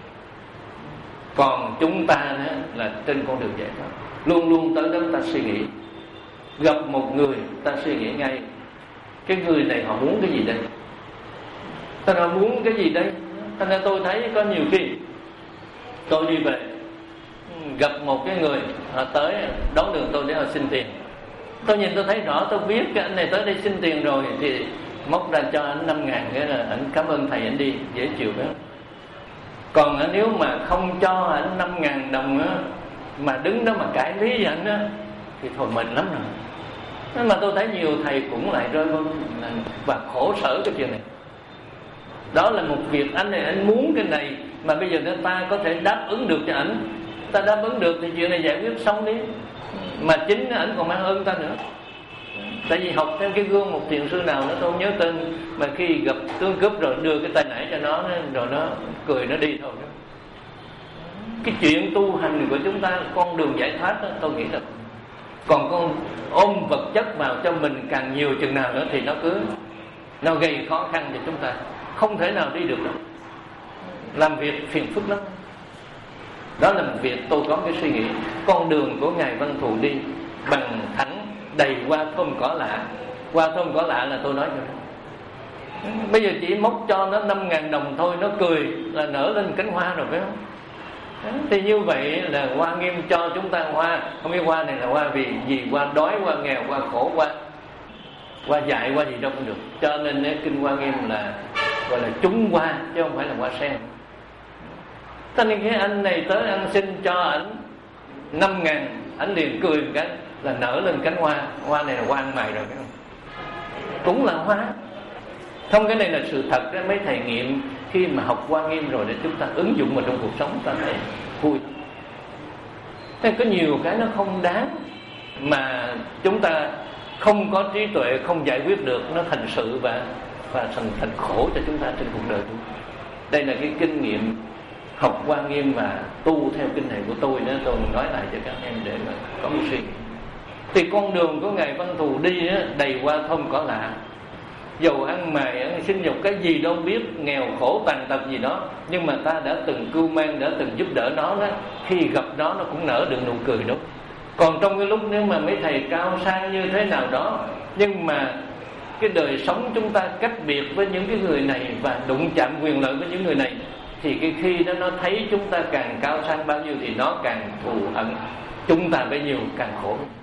Còn chúng ta đó là trên con đường giải thoát, luôn luôn tới đó ta suy nghĩ. Gặp một người ta suy nghĩ ngay, cái người này họ muốn cái gì đây, ta họ muốn cái gì đây. Thành ra tôi thấy có nhiều khi tôi đi về gặp một cái người, họ tới đón đường tôi để họ xin tiền. Tôi nhìn tôi thấy rõ, tôi biết cái anh này tới đây xin tiền rồi, thì móc ra cho anh năm ngàn, nghĩa là anh cảm ơn thầy, anh đi dễ chịu phải không? Còn nếu mà không cho anh năm ngàn đồng á, mà đứng đó mà cãi lý với anh á, thì thôi mệt lắm rồi. Nên mà tôi thấy nhiều thầy cũng lại rơi vào và khổ sở cái chuyện này. Đó là một việc anh này anh muốn cái này, mà bây giờ nếu ta có thể đáp ứng được cho ảnh, ta đáp ứng được thì chuyện này giải quyết xong đi. Mà chính ảnh còn mang ơn ta nữa. Tại vì học theo cái gương một thiền sư nào đó tôi không nhớ tên, mà khi gặp tướng cướp rồi đưa cái tay nải cho nó, rồi nó cười nó đi thôi. Cái chuyện tu hành của chúng ta, con đường giải thoát đó, tôi nghĩ là còn con ôm vật chất vào cho mình càng nhiều chừng nào nữa thì nó cứ nó gây khó khăn cho chúng ta, không thể nào đi được đâu. Làm việc phiền phức lắm. Đó là một việc tôi có cái suy nghĩ. Con đường của Ngài Văn Thù đi bằng thẳng đầy hoa thơm cỏ lạ. Hoa thơm cỏ lạ là tôi nói cho nó. Bây giờ chỉ móc cho nó năm ngàn đồng thôi, nó cười là nở lên cánh hoa rồi phải không? Thì như vậy là Hoa Nghiêm cho chúng ta hoa. Không biết hoa này là hoa vì gì, hoa đói, hoa nghèo, hoa khổ, hoa hoa dại, hoa gì đâu cũng được. Cho nên cái kinh Hoa Nghiêm là gọi là trúng hoa, chứ không phải là hoa sen. Cho nên cái anh này tới ăn xin cho ảnh năm ngàn, ảnh liền cười một cái là nở lên cánh hoa. Hoa này là hoa ăn mày rồi phải không? Cũng là hoa. Không, cái này là sự thật đó. Mấy thầy nghiệm khi mà học Hoa Nghiêm rồi để chúng ta ứng dụng vào trong cuộc sống, ta thấy vui. Thế có nhiều cái nó không đáng mà chúng ta không có trí tuệ, không giải quyết được, nó thành sự và và thành thành khổ cho chúng ta trên cuộc đời chúng ta. Đây là cái kinh nghiệm học Hoa Nghiêm và tu theo kinh này của tôi nữa. Tôi nói lại cho các em để mà có một suy nghĩ. Thì con đường của Ngài Văn Thù đi á, đầy hoa thơm cỏ lạ. Dầu ăn mày, ăn sinh nhục cái gì đâu biết, nghèo khổ tàn tật gì đó, nhưng mà ta đã từng cưu mang, đã từng giúp đỡ nó đó, khi gặp nó nó cũng nở được nụ cười đó. Còn trong cái lúc nếu mà mấy thầy cao sang như thế nào đó, nhưng mà cái đời sống chúng ta cách biệt với những cái người này và đụng chạm quyền lợi với những người này, thì cái khi đó nó thấy chúng ta càng cao sang bao nhiêu thì nó càng thù hận chúng ta bấy nhiêu, càng khổ.